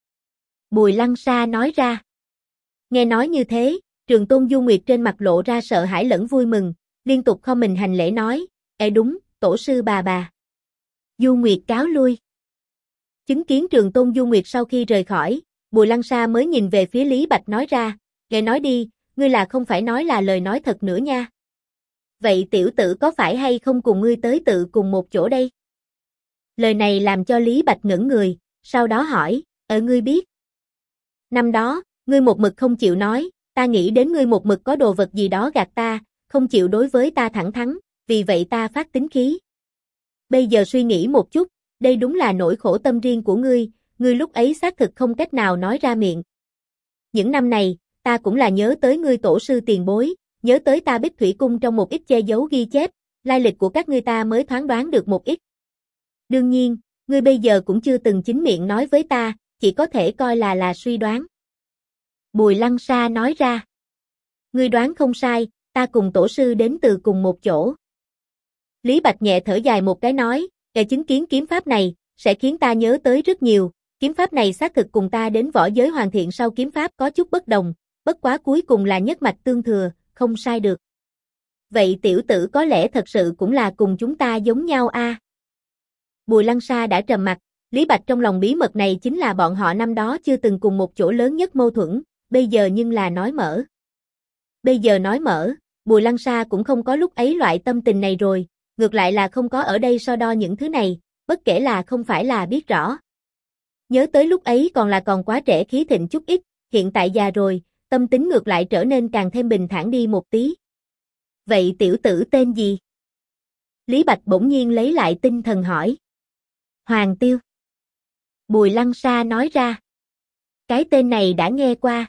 Bùi Lăng Sa nói ra. Nghe nói như thế, Trường Tôn Du Nguyệt trên mặt lộ ra sợ hãi lẫn vui mừng, liên tục không mình hành lễ nói, đúng, tổ sư bà. Du Nguyệt cáo lui. Chứng kiến Trường Tôn Du Nguyệt sau khi rời khỏi, Bùi Lăng Sa mới nhìn về phía Lý Bạch nói ra, nghe nói đi, ngươi là không phải nói là lời nói thật nữa nha. Vậy tiểu tử có phải hay không cùng ngươi tới tự cùng một chỗ đây? Lời này làm cho Lý Bạch ngẩn người, sau đó hỏi, ngươi biết. Năm đó, ngươi một mực không chịu nói, ta nghĩ đến ngươi một mực có đồ vật gì đó gạt ta, không chịu đối với ta thẳng thắn, vì vậy ta phát tính khí. Bây giờ suy nghĩ một chút, đây đúng là nỗi khổ tâm riêng của ngươi lúc ấy xác thực không cách nào nói ra miệng. Những năm này, ta cũng là nhớ tới ngươi tổ sư tiền bối, nhớ tới ta Bích Thủy Cung trong một ít che giấu ghi chép, lai lịch của các ngươi ta mới thoáng đoán được một ít. Đương nhiên, ngươi bây giờ cũng chưa từng chính miệng nói với ta, chỉ có thể coi là suy đoán. Bùi Lăng Sa nói ra. Ngươi đoán không sai, ta cùng tổ sư đến từ cùng một chỗ. Lý Bạch nhẹ thở dài một cái nói, chứng kiến kiếm pháp này, sẽ khiến ta nhớ tới rất nhiều, kiếm pháp này xác thực cùng ta đến võ giới hoàn thiện sau kiếm pháp có chút bất đồng, bất quá cuối cùng là nhất mạch tương thừa, không sai được. Vậy tiểu tử có lẽ thật sự cũng là cùng chúng ta giống nhau a. Bùi Lăng Sa đã trầm mặt, Lý Bạch trong lòng bí mật này chính là bọn họ năm đó chưa từng cùng một chỗ lớn nhất mâu thuẫn, bây giờ nhưng là nói mở. Bây giờ nói mở, Bùi Lăng Sa cũng không có lúc ấy loại tâm tình này rồi, ngược lại là không có ở đây so đo những thứ này, bất kể là không phải là biết rõ. Nhớ tới lúc ấy còn quá trẻ khí thịnh chút ít, hiện tại già rồi, tâm tính ngược lại trở nên càng thêm bình thản đi một tí. Vậy tiểu tử tên gì? Lý Bạch bỗng nhiên lấy lại tinh thần hỏi. Hoàng Tiêu. Bùi Lăng Sa nói ra. Cái tên này đã nghe qua.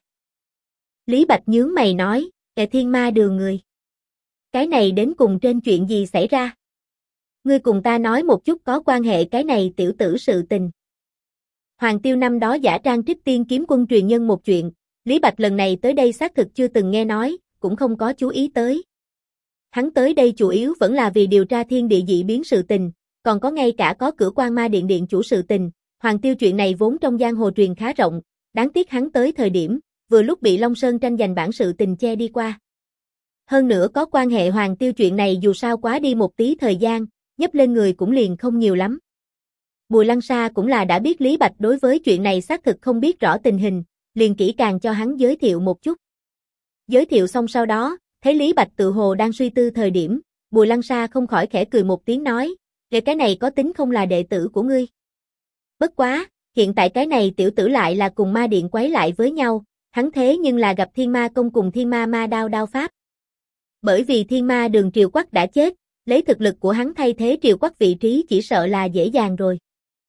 Lý Bạch nhướng mày nói, Thiên Ma Đường người. Cái này đến cùng trên chuyện gì xảy ra? Ngươi cùng ta nói một chút có quan hệ cái này tiểu tử sự tình. Hoàng Tiêu năm đó giả trang Trích Tiên Kiếm Quân truyền nhân một chuyện, Lý Bạch lần này tới đây xác thực chưa từng nghe nói, cũng không có chú ý tới. Hắn tới đây chủ yếu vẫn là vì điều tra thiên địa dị biến sự tình, còn có ngay cả có cửa quan ma điện điện chủ sự tình. Hoàng Tiêu chuyện này vốn trong giang hồ truyền khá rộng, đáng tiếc hắn tới thời điểm, vừa lúc bị Long Sơn tranh giành bản sự tình che đi qua. Hơn nữa có quan hệ Hoàng Tiêu chuyện này dù sao quá đi một tí thời gian, nhấp lên người cũng liền không nhiều lắm. Bùi Lăng Sa cũng là đã biết Lý Bạch đối với chuyện này xác thực không biết rõ tình hình, liền kỹ càng cho hắn giới thiệu một chút. Giới thiệu xong sau đó, thấy Lý Bạch tự hồ đang suy tư thời điểm, Bùi Lăng Sa không khỏi khẽ cười một tiếng nói, cái này có tính không là đệ tử của ngươi. Bất quá, hiện tại cái này tiểu tử lại là cùng ma điện quấy lại với nhau, hắn thế nhưng là gặp Thiên Ma Công cùng Thiên Ma Ma đao pháp. Bởi vì Thiên Ma Đường Triều Quắc đã chết, lấy thực lực của hắn thay thế Triều Quắc vị trí chỉ sợ là dễ dàng rồi.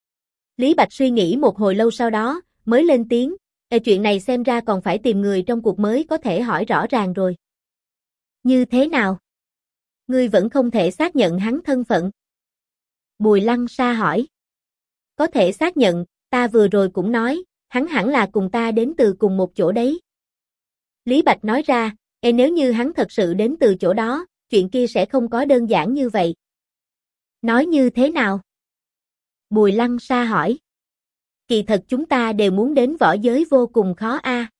Lý Bạch suy nghĩ một hồi lâu sau đó, mới lên tiếng, chuyện này xem ra còn phải tìm người trong cuộc mới có thể hỏi rõ ràng rồi. Như thế nào? Ngươi vẫn không thể xác nhận hắn thân phận. Bùi Lăng Sa hỏi. Có thể xác nhận, ta vừa rồi cũng nói, hắn hẳn là cùng ta đến từ cùng một chỗ đấy. Lý Bạch nói ra, nếu như hắn thật sự đến từ chỗ đó, chuyện kia sẽ không có đơn giản như vậy. Nói như thế nào? Bùi Lăng Sa hỏi. Kỳ thật chúng ta đều muốn đến võ giới vô cùng khó a.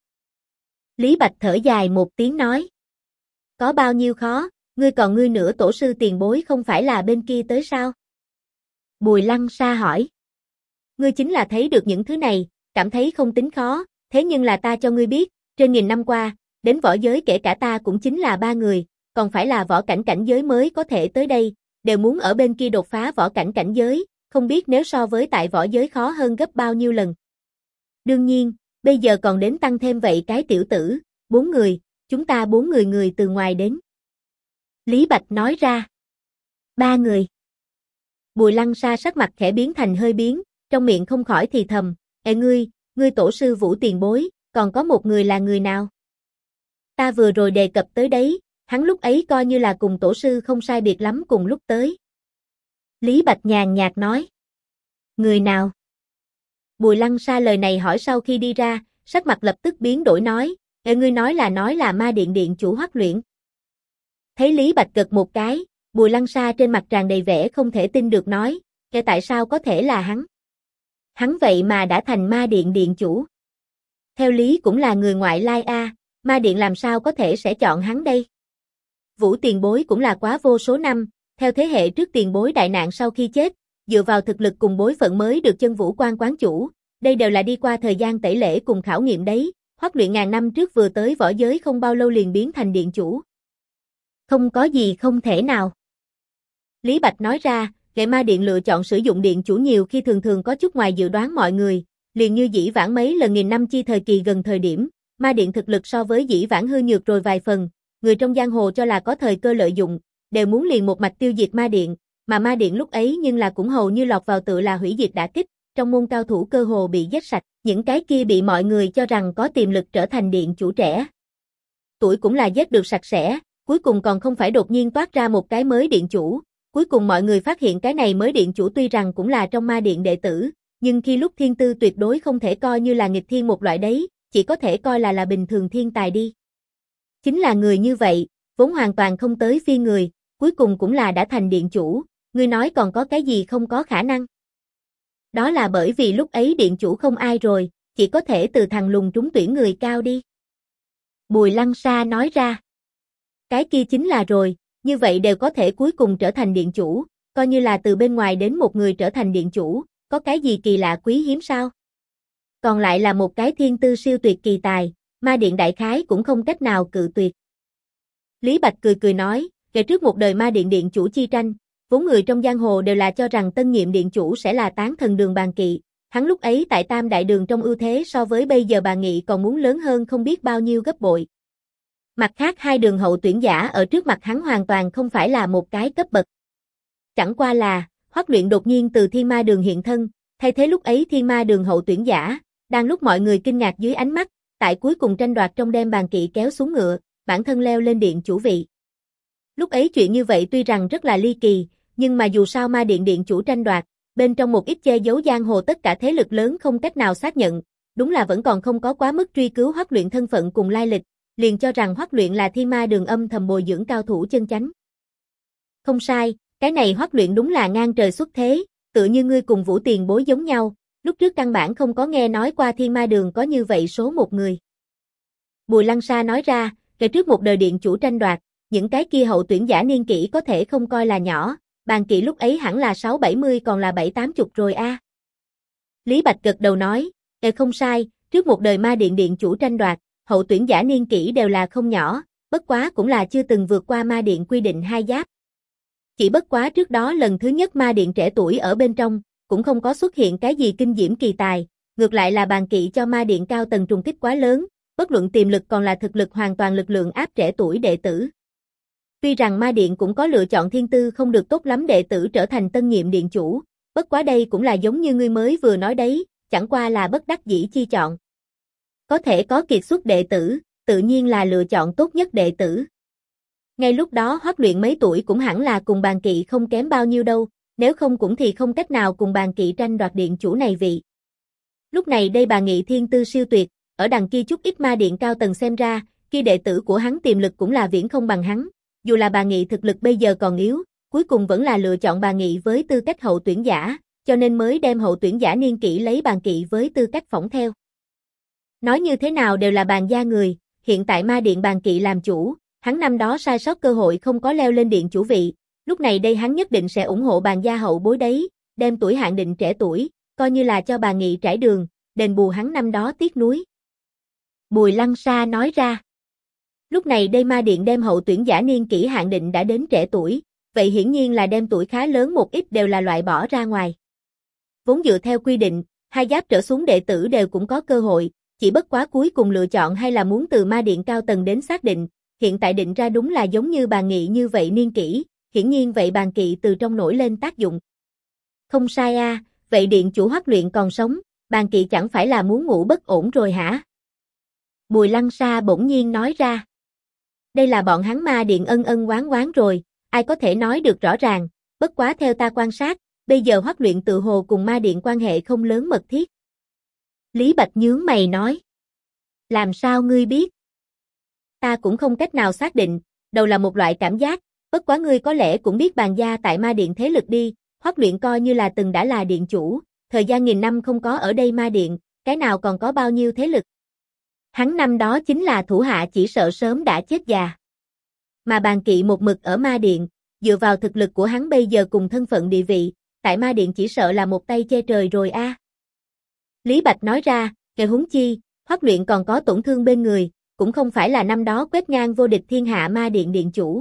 Lý Bạch thở dài một tiếng nói. Có bao nhiêu khó, ngươi nữa tổ sư tiền bối không phải là bên kia tới sao? Bùi Lăng Sa hỏi. Ngươi chính là thấy được những thứ này, cảm thấy không tính khó, thế nhưng là ta cho ngươi biết, trên nghìn năm qua, đến võ giới kể cả ta cũng chính là 3 người, còn phải là võ cảnh cảnh giới mới có thể tới đây, đều muốn ở bên kia đột phá võ cảnh cảnh giới, không biết nếu so với tại võ giới khó hơn gấp bao nhiêu lần. Đương nhiên, bây giờ còn đến tăng thêm vậy cái tiểu tử, 4 người, chúng ta 4 người từ ngoài đến. Lý Bạch nói ra. 3 người. Bùi Lăng Sa sắc mặt khẽ biến thành hơi biến, trong miệng không khỏi thì thầm, ngươi tổ sư Vũ tiền bối, còn có một người là người nào? Ta vừa rồi đề cập tới đấy, hắn lúc ấy coi như là cùng tổ sư không sai biệt lắm cùng lúc tới. Lý Bạch nhàn nhạt nói. Người nào? Bùi Lăng Sa lời này hỏi sau khi đi ra, sắc mặt lập tức biến đổi nói, ngươi nói là ma điện điện chủ Hoắc Luyện. Thấy Lý Bạch gật một cái, Bùi Lăng Sa trên mặt tràn đầy vẻ không thể tin được nói, tại sao có thể là hắn? Hắn vậy mà đã thành ma điện điện chủ. Theo lý cũng là người ngoại lai a, ma điện làm sao có thể sẽ chọn hắn đây? Vũ tiền bối cũng là quá vô số năm, theo thế hệ trước tiền bối đại nạn sau khi chết, dựa vào thực lực cùng bối phận mới được chân vũ quan quán chủ, đây đều là đi qua thời gian tẩy lễ cùng khảo nghiệm đấy, Hoắc Luyện ngàn năm trước vừa tới võ giới không bao lâu liền biến thành điện chủ. Không có gì không thể nào. Lý Bạch nói ra, Lệ Ma Điện lựa chọn sử dụng điện chủ nhiều khi thường có chút ngoài dự đoán mọi người, liền như dĩ vãng mấy lần nghìn năm chi thời kỳ gần thời điểm, Ma Điện thực lực so với dĩ vãng hư nhược rồi vài phần, người trong giang hồ cho là có thời cơ lợi dụng, đều muốn liền một mạch tiêu diệt Ma Điện, mà ma điện lúc ấy nhưng là cũng hầu như lọt vào tự là hủy diệt đả kích, trong môn cao thủ cơ hồ bị giết sạch, những cái kia bị mọi người cho rằng có tiềm lực trở thành điện chủ trẻ. Tuổi cũng là giết được sạch sẽ, cuối cùng còn không phải đột nhiên toát ra một cái mới điện chủ, cuối cùng mọi người phát hiện cái này mới điện chủ tuy rằng cũng là trong ma điện đệ tử, nhưng khi lúc thiên tư tuyệt đối không thể coi như là nghịch thiên một loại đấy, chỉ có thể coi là bình thường thiên tài đi. Chính là người như vậy, vốn hoàn toàn không tới phi người, cuối cùng cũng là đã thành điện chủ, ngươi nói còn có cái gì không có khả năng. Đó là bởi vì lúc ấy điện chủ không ai rồi, chỉ có thể từ thằng lùn trúng tuyển người cao đi. Bùi Lăng Sa nói ra. Cái kia chính là rồi, như vậy đều có thể cuối cùng trở thành điện chủ, coi như là từ bên ngoài đến một người trở thành điện chủ, có cái gì kỳ lạ quý hiếm sao? Còn lại là một cái thiên tư siêu tuyệt kỳ tài, ma điện đại khái cũng không cách nào cự tuyệt. Lý Bạch cười cười nói, ngày trước một đời ma điện điện chủ chi tranh, vốn người trong giang hồ đều là cho rằng tân nhiệm điện chủ sẽ là tán thần Đường Bàn Kỵ, hắn lúc ấy tại Tam Đại Đường trong ưu thế so với bây giờ Bàn Nghị còn muốn lớn hơn không biết bao nhiêu gấp bội. Mặt khác hai đường hậu tuyển giả ở trước mặt hắn hoàn toàn không phải là một cái cấp bậc. Chẳng qua là, Hoắc Luyện đột nhiên từ Thiên Ma Đường hiện thân, thay thế lúc ấy Thiên Ma Đường hậu tuyển giả, đang lúc mọi người kinh ngạc dưới ánh mắt, tại cuối cùng tranh đoạt trong đem Bàn Kỵ kéo xuống ngựa, bản thân leo lên điện chủ vị. Lúc ấy chuyện như vậy tuy rằng rất là ly kỳ, nhưng mà dù sao ma điện điện chủ tranh đoạt, bên trong một ít che giấu giang hồ tất cả thế lực lớn không cách nào xác nhận, đúng là vẫn còn không có quá mức truy cứu Hoắc Luyện thân phận cùng lai lịch, liền cho rằng Hoắc Luyện là Thiên Ma Đường âm thầm bồi dưỡng cao thủ chân chánh. Không sai, cái này Hoắc Luyện đúng là ngang trời xuất thế, tựa như ngươi cùng Vũ Tiền Bối giống nhau, lúc trước căn bản không có nghe nói qua Thiên Ma Đường có như vậy số một người. Bùi Lăng Sa nói ra, kể trước một đời điện chủ tranh đoạt, những cái kia hậu tuyển giả niên kỷ có thể không coi là nhỏ, Bàn Kỵ lúc ấy hẳn là 6-70 còn là 7-80 rồi a. Lý Bạch gật đầu nói, không sai, trước một đời ma điện điện chủ tranh đoạt, hậu tuyển giả niên kỷ đều là không nhỏ, bất quá cũng là chưa từng vượt qua ma điện quy định 2 giáp. Chỉ bất quá trước đó lần thứ nhất ma điện trẻ tuổi ở bên trong, cũng không có xuất hiện cái gì kinh diễm kỳ tài, ngược lại là Bàn Kỵ cho ma điện cao tầng trùng kích quá lớn, bất luận tiềm lực còn là thực lực hoàn toàn lực lượng áp trẻ tuổi đệ tử. Tuy rằng ma điện cũng có lựa chọn thiên tư không được tốt lắm đệ tử trở thành tân nhiệm điện chủ, bất quá đây cũng là giống như ngươi mới vừa nói đấy, chẳng qua là bất đắc dĩ chi chọn. Có thể có kiệt xuất đệ tử, tự nhiên là lựa chọn tốt nhất đệ tử. Ngay lúc đó Hoắc Luyện mấy tuổi cũng hẳn là cùng Bàn Kỵ không kém bao nhiêu đâu, nếu không cũng thì không cách nào cùng Bàn Kỵ tranh đoạt điện chủ này vị. Lúc này đây Bàn Nghị thiên tư siêu tuyệt, ở đằng kia chút ít ma điện cao tầng xem ra, kia đệ tử của hắn tiềm lực cũng là viễn không bằng hắn. Dù là Bàn Nghị thực lực bây giờ còn yếu, cuối cùng vẫn là lựa chọn Bàn Nghị với tư cách hậu tuyển giả, cho nên mới đem hậu tuyển giả niên kỷ lấy Bàn Kỵ với tư cách phỏng theo. Nói như thế nào đều là Bàn gia người, hiện tại ma điện Bàn Kỵ làm chủ, hắn năm đó sai sót cơ hội không có leo lên điện chủ vị, lúc này đây hắn nhất định sẽ ủng hộ Bàn gia hậu bối đấy, đem tuổi hạn định trẻ tuổi, coi như là cho Bàn Nghị trải đường, đền bù hắn năm đó tiếc nuối. Bùi Lăng Sa nói ra. Lúc này đây ma điện đem hậu tuyển giả niên kỷ hạn định đã đến trẻ tuổi, vậy hiển nhiên là đem tuổi khá lớn một ít đều là loại bỏ ra ngoài. Vốn dựa theo quy định, 2 giáp trở xuống đệ tử đều cũng có cơ hội, chỉ bất quá cuối cùng lựa chọn hay là muốn từ ma điện cao tầng đến xác định, hiện tại định ra đúng là giống như Bàn Nghị như vậy niên kỷ, hiển nhiên vậy Bàn Kỵ từ trong nổi lên tác dụng. Không sai a, vậy điện chủ Hoắc Luyện còn sống, Bàn Kỵ chẳng phải là muốn ngủ bất ổn rồi hả? Bùi Lăng Sa bỗng nhiên nói ra. Đây là bọn hắn ma điện ân ân oán oán rồi, ai có thể nói được rõ ràng, bất quá theo ta quan sát, bây giờ Hoắc Luyện tự hồ cùng ma điện quan hệ không lớn mật thiết. Lý Bạch nhướng mày nói. Làm sao ngươi biết? Ta cũng không cách nào xác định, đầu là một loại cảm giác, bất quá ngươi có lẽ cũng biết Bàn gia tại ma điện thế lực đi, Hoắc Luyện coi như là từng đã là điện chủ, thời gian nghìn năm không có ở đây ma điện, cái nào còn có bao nhiêu thế lực. Hắn năm đó chính là thủ hạ chỉ sợ sớm đã chết già. Mà Bàn Kỵ một mực ở ma điện, dựa vào thực lực của hắn bây giờ cùng thân phận địa vị, tại ma điện chỉ sợ là một tay che trời rồi a. Lý Bạch nói ra, kể huống chi, Hoắc Luyện còn có tổn thương bên người, cũng không phải là năm đó quét ngang vô địch thiên hạ ma điện điện chủ.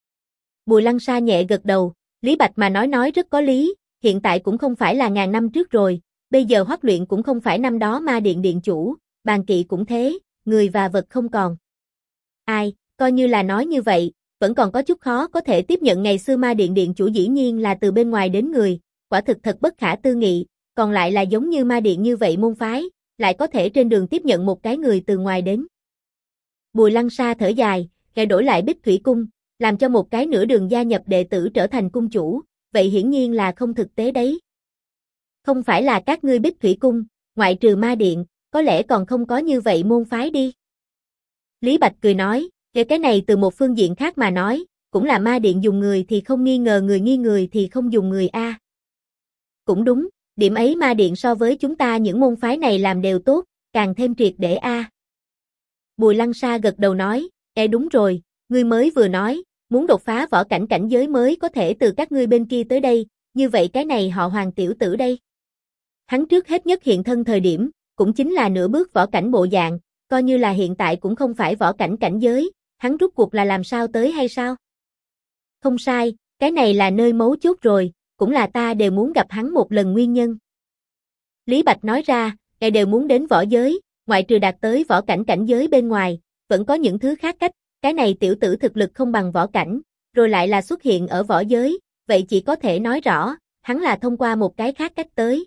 Bùi Lăng Sa nhẹ gật đầu, Lý Bạch mà nói rất có lý, hiện tại cũng không phải là ngàn năm trước rồi, bây giờ Hoắc Luyện cũng không phải năm đó ma điện điện chủ, Bàn Kỵ cũng thế, người và vật không còn. Ai, coi như là nói như vậy, vẫn còn có chút khó có thể tiếp nhận ngày xưa ma điện điện chủ dĩ nhiên là từ bên ngoài đến người, quả thực thật bất khả tư nghị, còn lại là giống như ma điện như vậy môn phái, lại có thể trên đường tiếp nhận một cái người từ ngoài đến. Bùi Lăng Sa thở dài, lại đổi lại Bích Thủy Cung, làm cho một cái nửa đường gia nhập đệ tử trở thành cung chủ, vậy hiển nhiên là không thực tế đấy. Không phải là các ngươi Bích Thủy Cung, ngoại trừ ma điện, có lẽ còn không có như vậy môn phái đi. Lý Bạch cười nói, cái này từ một phương diện khác mà nói, cũng là ma điện dùng người thì không nghi ngờ người nghi người thì không dùng người a. Cũng đúng, điểm ấy ma điện so với chúng ta những môn phái này làm đều tốt, càng thêm triệt để a. Bùi Lăng Sa gật đầu nói, đúng rồi, ngươi mới vừa nói, muốn đột phá võ cảnh cảnh giới mới có thể từ các ngươi bên kia tới đây, như vậy cái này họ Hoàng tiểu tử đây. Hắn trước hết nhất hiện thân thời điểm, cũng chính là nửa bước võ cảnh bộ dạng, coi như là hiện tại cũng không phải võ cảnh cảnh giới, hắn rút cuộc là làm sao tới hay sao? Không sai, cái này là nơi mấu chốt rồi, cũng là ta đều muốn gặp hắn một lần nguyên nhân. Lý Bạch nói ra, đều muốn đến võ giới, ngoại trừ đạt tới võ cảnh cảnh giới bên ngoài, vẫn có những thứ khác cách, cái này tiểu tử thực lực không bằng võ cảnh, rồi lại là xuất hiện ở võ giới, vậy chỉ có thể nói rõ, hắn là thông qua một cái khác cách tới.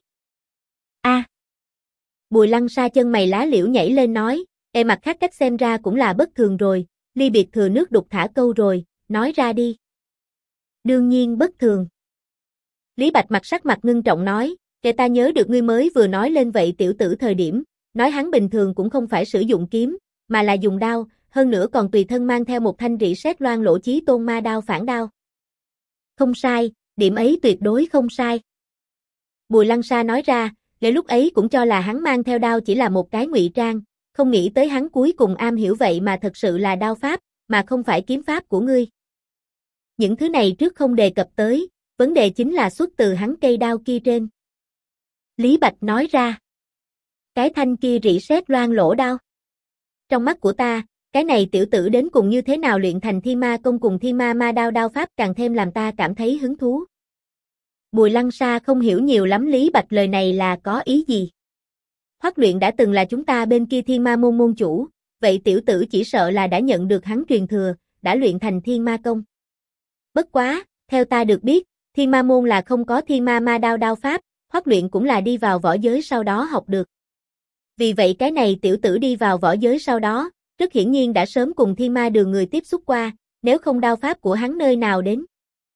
Bùi Lăng Sa chân mày lá liễu nhảy lên nói, mặt khác cách xem ra cũng là bất thường rồi, ly biệt thừa nước đục thả câu rồi, nói ra đi. Đương nhiên bất thường. Lý Bạch sắc mặt ngưng trọng nói, ta nhớ được ngươi mới vừa nói lên vậy tiểu tử thời điểm, nói hắn bình thường cũng không phải sử dụng kiếm, mà là dùng đao, hơn nữa còn tùy thân mang theo một thanh rỉ sét loang lỗ chí tôn ma đao phản đao. Không sai, điểm ấy tuyệt đối không sai. Bùi Lăng Sa nói ra, lúc ấy cũng cho là hắn mang theo đao chỉ là một cái ngụy trang, không nghĩ tới hắn cuối cùng am hiểu vậy mà thật sự là đao pháp, mà không phải kiếm pháp của ngươi. Những thứ này trước không đề cập tới, vấn đề chính là xuất từ hắn cây đao kia trên. Lý Bạch nói ra, cái thanh kia rỉ sét loang lỗ đao. Trong mắt của ta, cái này tiểu tử đến cùng như thế nào luyện thành Thiên Ma công cùng Thiên Ma ma đao đao pháp càng thêm làm ta cảm thấy hứng thú. Bùi Lăng Sa không hiểu nhiều lắm Lý Bạch lời này là có ý gì. Hoắc Luyện đã từng là chúng ta bên kia Thiên Ma môn môn chủ, vậy tiểu tử chỉ sợ là đã nhận được hắn truyền thừa, đã luyện thành Thiên Ma công. Bất quá, theo ta được biết, Thiên Ma môn là không có Thiên Ma ma đao đao pháp, Hoắc Luyện cũng là đi vào võ giới sau đó học được. Vì vậy cái này tiểu tử đi vào võ giới sau đó, rất hiển nhiên đã sớm cùng Thiên Ma đường người tiếp xúc qua, nếu không đao pháp của hắn nơi nào đến.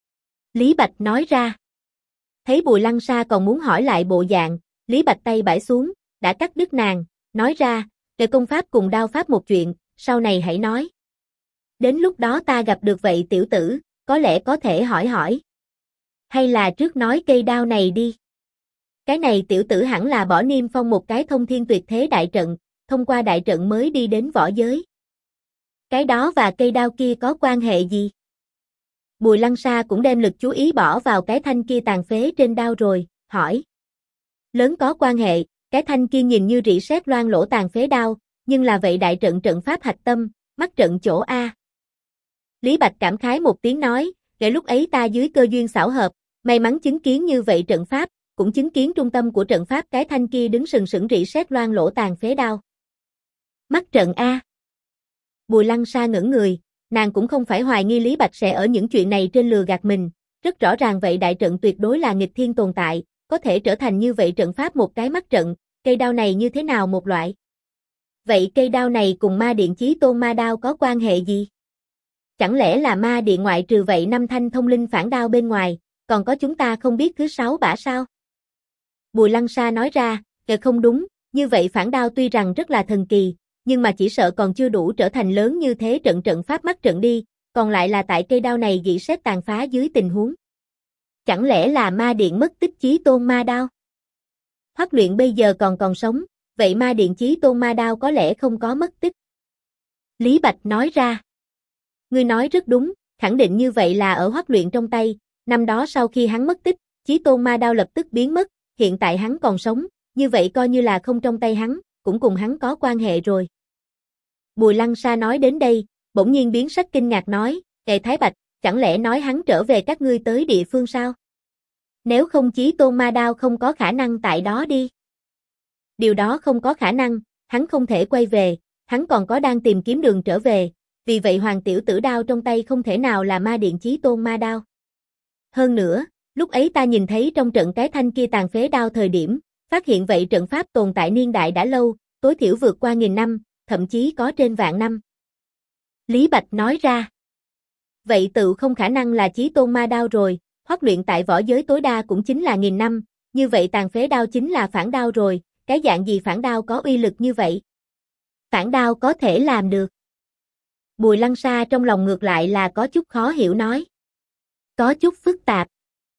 Lý Bạch nói ra. Thấy Bùi Lăng Sa còn muốn hỏi lại bộ dạng, Lý Bạch tay bãi xuống, đã cắt đứt nàng, nói ra, về công pháp cùng đao pháp một chuyện, sau này hãy nói. Đến lúc đó ta gặp được vậy tiểu tử, có lẽ có thể hỏi. Hay là trước nói cây đao này đi. Cái này tiểu tử hẳn là bỏ Niêm Phong một cái thông thiên tuyệt thế đại trận, thông qua đại trận mới đi đến võ giới. Cái đó và cây đao kia có quan hệ gì? Bùi Lăng Sa cũng đem lực chú ý bỏ vào cái thanh kia tàn phế trên đao rồi, hỏi. Lớn có quan hệ, cái thanh kia nhìn như rỉ sét loang lỗ tàn phế đao, nhưng là vậy đại trận trận pháp hạch tâm, mắt trận chỗ A. Lý Bạch cảm khái một tiếng nói, để lúc ấy ta dưới cơ duyên xảo hợp, may mắn chứng kiến như vậy trận pháp, cũng chứng kiến trung tâm của trận pháp cái thanh kia đứng sừng sững rỉ sét loang lỗ tàn phế đao. Mắt trận A. Bùi Lăng Sa ngẩn người, nàng cũng không phải hoài nghi Lý Bạch sẽ ở những chuyện này trên lừa gạt mình, rất rõ ràng vậy đại trận tuyệt đối là nghịch thiên tồn tại, có thể trở thành như vậy trận pháp một cái mắt trận, cây đao này như thế nào một loại? Vậy cây đao này cùng ma điện chí tôn ma đao có quan hệ gì? Chẳng lẽ là ma điện ngoại trừ vậy 5 thanh thông linh phản đao bên ngoài, còn có chúng ta không biết thứ 6 bả sao? Bùi Lăng Sa nói ra, không đúng, như vậy phản đao tuy rằng rất là thần kỳ, nhưng mà chỉ sợ còn chưa đủ trở thành lớn như thế trận pháp mắt trận đi, còn lại là tại cây đao này rỉ sét tàn phá dưới tình huống. Chẳng lẽ là ma điện mất tích chí tôn ma đao? Hoắc Luyện bây giờ còn sống, vậy ma điện chí tôn ma đao có lẽ không có mất tích. Lý Bạch nói ra. Ngươi nói rất đúng, khẳng định như vậy là ở Hoắc Luyện trong tay, năm đó sau khi hắn mất tích, chí tôn ma đao lập tức biến mất, hiện tại hắn còn sống, như vậy coi như là không trong tay hắn, cũng cùng hắn có quan hệ rồi. Bùi Lăng Sa nói đến đây, bỗng nhiên biến sắc kinh ngạc nói, Thái Bạch, chẳng lẽ nói hắn trở về các ngươi tới địa phương sao? Nếu không chí tôn ma đao không có khả năng tại đó đi. Điều đó không có khả năng, hắn không thể quay về, hắn còn có đang tìm kiếm đường trở về, vì vậy hoàng tiểu tử đao trong tay không thể nào là ma điện chí tôn ma đao. Hơn nữa, lúc ấy ta nhìn thấy trong trận cái thanh kia tàn phế đao thời điểm, phát hiện vậy trận pháp tồn tại niên đại đã lâu, tối thiểu vượt qua 1000 năm, thậm chí có trên vạn năm. Lý Bạch nói ra. Vậy tự không khả năng là chí tôn ma đao rồi, hoắc luyện tại võ giới tối đa cũng chính là 1000 năm, như vậy tàn phế đao chính là phản đao rồi, cái dạng gì phản đao có uy lực như vậy? Phản đao có thể làm được. Bùi Lăng Sa trong lòng ngược lại là có chút khó hiểu nói. Có chút phức tạp.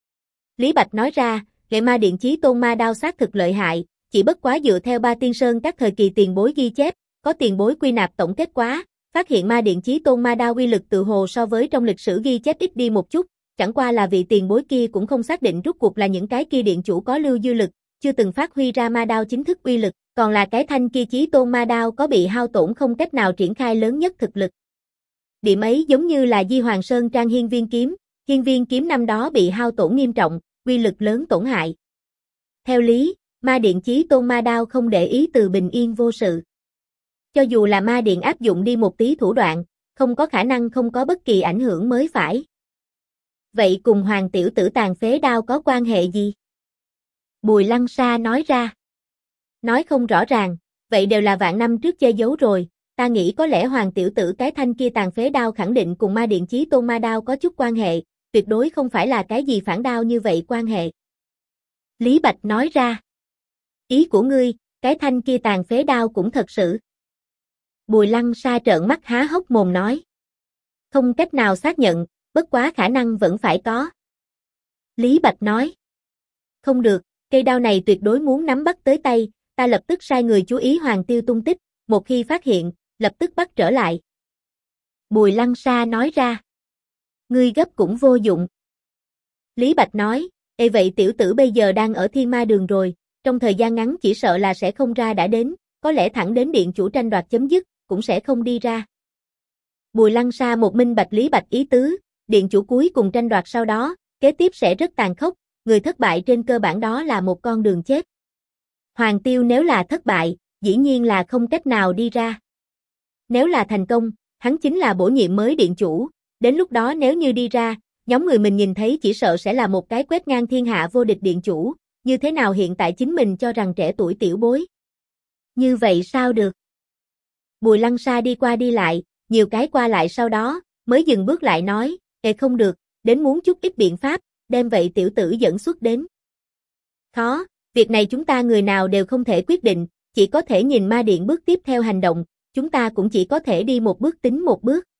Lý Bạch nói ra, Lệ Ma Điện chí tôn ma đao xác thực lợi hại, chỉ bất quá dựa theo Ba Tiên Sơn các thời kỳ tiền bối ghi chép, có tiền bối quy nạp tổng kết quá, phát hiện Ma Điện chí tôn ma đao uy lực tự hồ so với trong lịch sử ghi chép ít đi một chút, chẳng qua là vị tiền bối kia cũng không xác định rốt cuộc là những cái kia điện chủ có lưu dư lực, chưa từng phát huy ra ma đao chính thức uy lực, còn là cái thanh kia chí tôn ma đao có bị hao tổn không cách nào triển khai lớn nhất thực lực. Điểm ấy giống như là Di Hoàng Sơn Trang Hiên viên kiếm năm đó bị hao tổn nghiêm trọng, uy lực lớn tổn hại. Theo lý, ma điện chí tôn ma đao không để ý từ bình yên vô sự. Cho dù là ma điện áp dụng đi một tí thủ đoạn, không có khả năng không có bất kỳ ảnh hưởng mới phải. Vậy cùng hoàng tiểu tử tàn phế đao có quan hệ gì? Bùi Lăng Sa nói ra. Nói không rõ ràng, vậy đều là vạn năm trước che giấu rồi, ta nghĩ có lẽ hoàng tiểu tử cái thanh kia tàn phế đao khẳng định cùng ma điện chí tôn ma đao có chút quan hệ, tuyệt đối không phải là cái gì phản đao như vậy quan hệ. Lý Bạch nói ra. Ý của ngươi, cái thanh kia tàn phế đao cũng thật sự. Bùi Lăng Sa trợn mắt há hốc mồm nói. Không cách nào xác nhận, bất quá khả năng vẫn phải có. Lý Bạch nói. Không được, cây đao này tuyệt đối muốn nắm bắt tới tay, ta lập tức sai người chú ý Hoàng Tiêu tung tích, một khi phát hiện, lập tức bắt trở lại. Bùi Lăng Sa nói ra. Ngươi gấp cũng vô dụng. Lý Bạch nói, ê vậy tiểu tử bây giờ đang ở Thiên Ma Đường rồi, trong thời gian ngắn chỉ sợ là sẽ không ra đã đến, có lẽ thẳng đến điện chủ tranh đoạt chấm dứt, cũng sẽ không đi ra. Bùi Lăng Sa một minh bạch Lý Bạch ý tứ, điện chủ cuối cùng tranh đoạt sau đó, kế tiếp sẽ rất tàn khốc, người thất bại trên cơ bản đó là một con đường chết. Hoàng Tiêu nếu là thất bại, dĩ nhiên là không cách nào đi ra. Nếu là thành công, hắn chính là bổ nhiệm mới điện chủ, đến lúc đó nếu như đi ra, nhóm người mình nhìn thấy chỉ sợ sẽ là một cái quét ngang thiên hạ vô địch điện chủ, như thế nào hiện tại chính mình cho rằng trẻ tuổi tiểu bối. Như vậy sao được? Bùi Lăng Sa đi qua đi lại, nhiều cái qua lại sau đó, mới dừng bước lại nói, không được, đến muốn chút ít biện pháp, đem vậy tiểu tử dẫn xuất đến. Khó, việc này chúng ta người nào đều không thể quyết định, chỉ có thể nhìn ma điện bước tiếp theo hành động, chúng ta cũng chỉ có thể đi một bước tính một bước.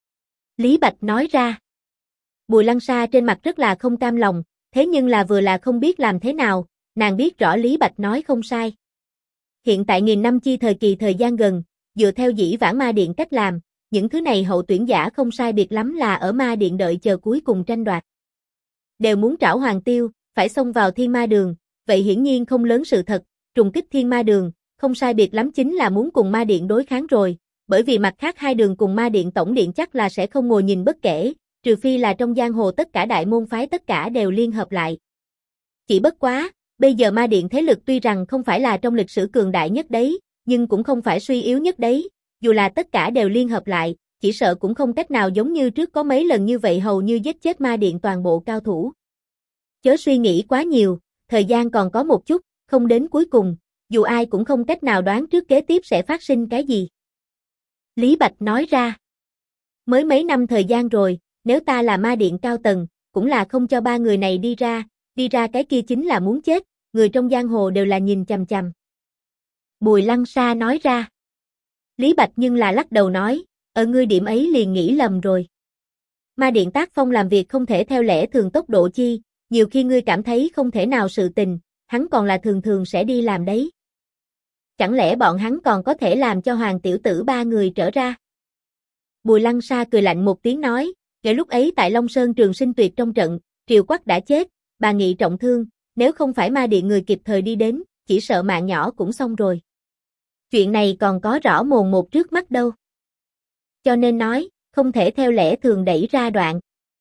Lý Bạch nói ra. Bùi Lăng Sa trên mặt rất là không cam lòng, thế nhưng là vừa là không biết làm thế nào, nàng biết rõ Lý Bạch nói không sai. Hiện tại 1000 năm chi thời kỳ thời gian gần, dựa theo dĩ vãng ma điện cách làm, những thứ này hậu tuyển giả không sai biệt lắm là ở ma điện đợi chờ cuối cùng tranh đoạt. Đều muốn trảo Hoàng Tiêu, phải xông vào Thiên Ma Đường, vậy hiển nhiên không lớn sự thật, trùng kích Thiên Ma Đường, không sai biệt lắm chính là muốn cùng ma điện đối kháng rồi, bởi vì mặt khác hai đường cùng ma điện tổng điện chắc là sẽ không ngồi nhìn bất kể, trừ phi là trong giang hồ tất cả đại môn phái tất cả đều liên hợp lại. Chỉ bất quá, bây giờ ma điện thế lực tuy rằng không phải là trong lịch sử cường đại nhất đấy, nhưng cũng không phải suy yếu nhất đấy, dù là tất cả đều liên hợp lại, chỉ sợ cũng không cách nào giống như trước có mấy lần như vậy hầu như giết chết ma điện toàn bộ cao thủ. Chớ suy nghĩ quá nhiều, thời gian còn có một chút, không đến cuối cùng, dù ai cũng không cách nào đoán trước kế tiếp sẽ phát sinh cái gì. Lý Bạch nói ra. Mới mấy năm thời gian rồi, nếu ta là ma điện cao tầng, cũng là không cho ba người này đi ra cái kia chính là muốn chết, người trong giang hồ đều là nhìn chằm chằm. Bùi Lăng Sa nói ra. Lý Bạch nhưng là lắc đầu nói, ở ngươi điểm ấy liền nghĩ lầm rồi. Ma điện tác phong làm việc không thể theo lẽ thường tốc độ chi, nhiều khi ngươi cảm thấy không thể nào sự tình, hắn còn là thường thường sẽ đi làm đấy. Chẳng lẽ bọn hắn còn có thể làm cho hoàng tiểu tử ba người trở ra? Bùi Lăng Sa cười lạnh một tiếng nói, kể lúc ấy tại Long Sơn Trường Sinh Tuyệt trong trận, Triều Quắc đã chết, bà Nghị trọng thương, nếu không phải ma điện người kịp thời đi đến, chỉ sợ mạng nhỏ cũng xong rồi. Chuyện này còn có rõ mồn một trước mắt đâu. Cho nên nói, không thể theo lẽ thường đẩy ra đoạn.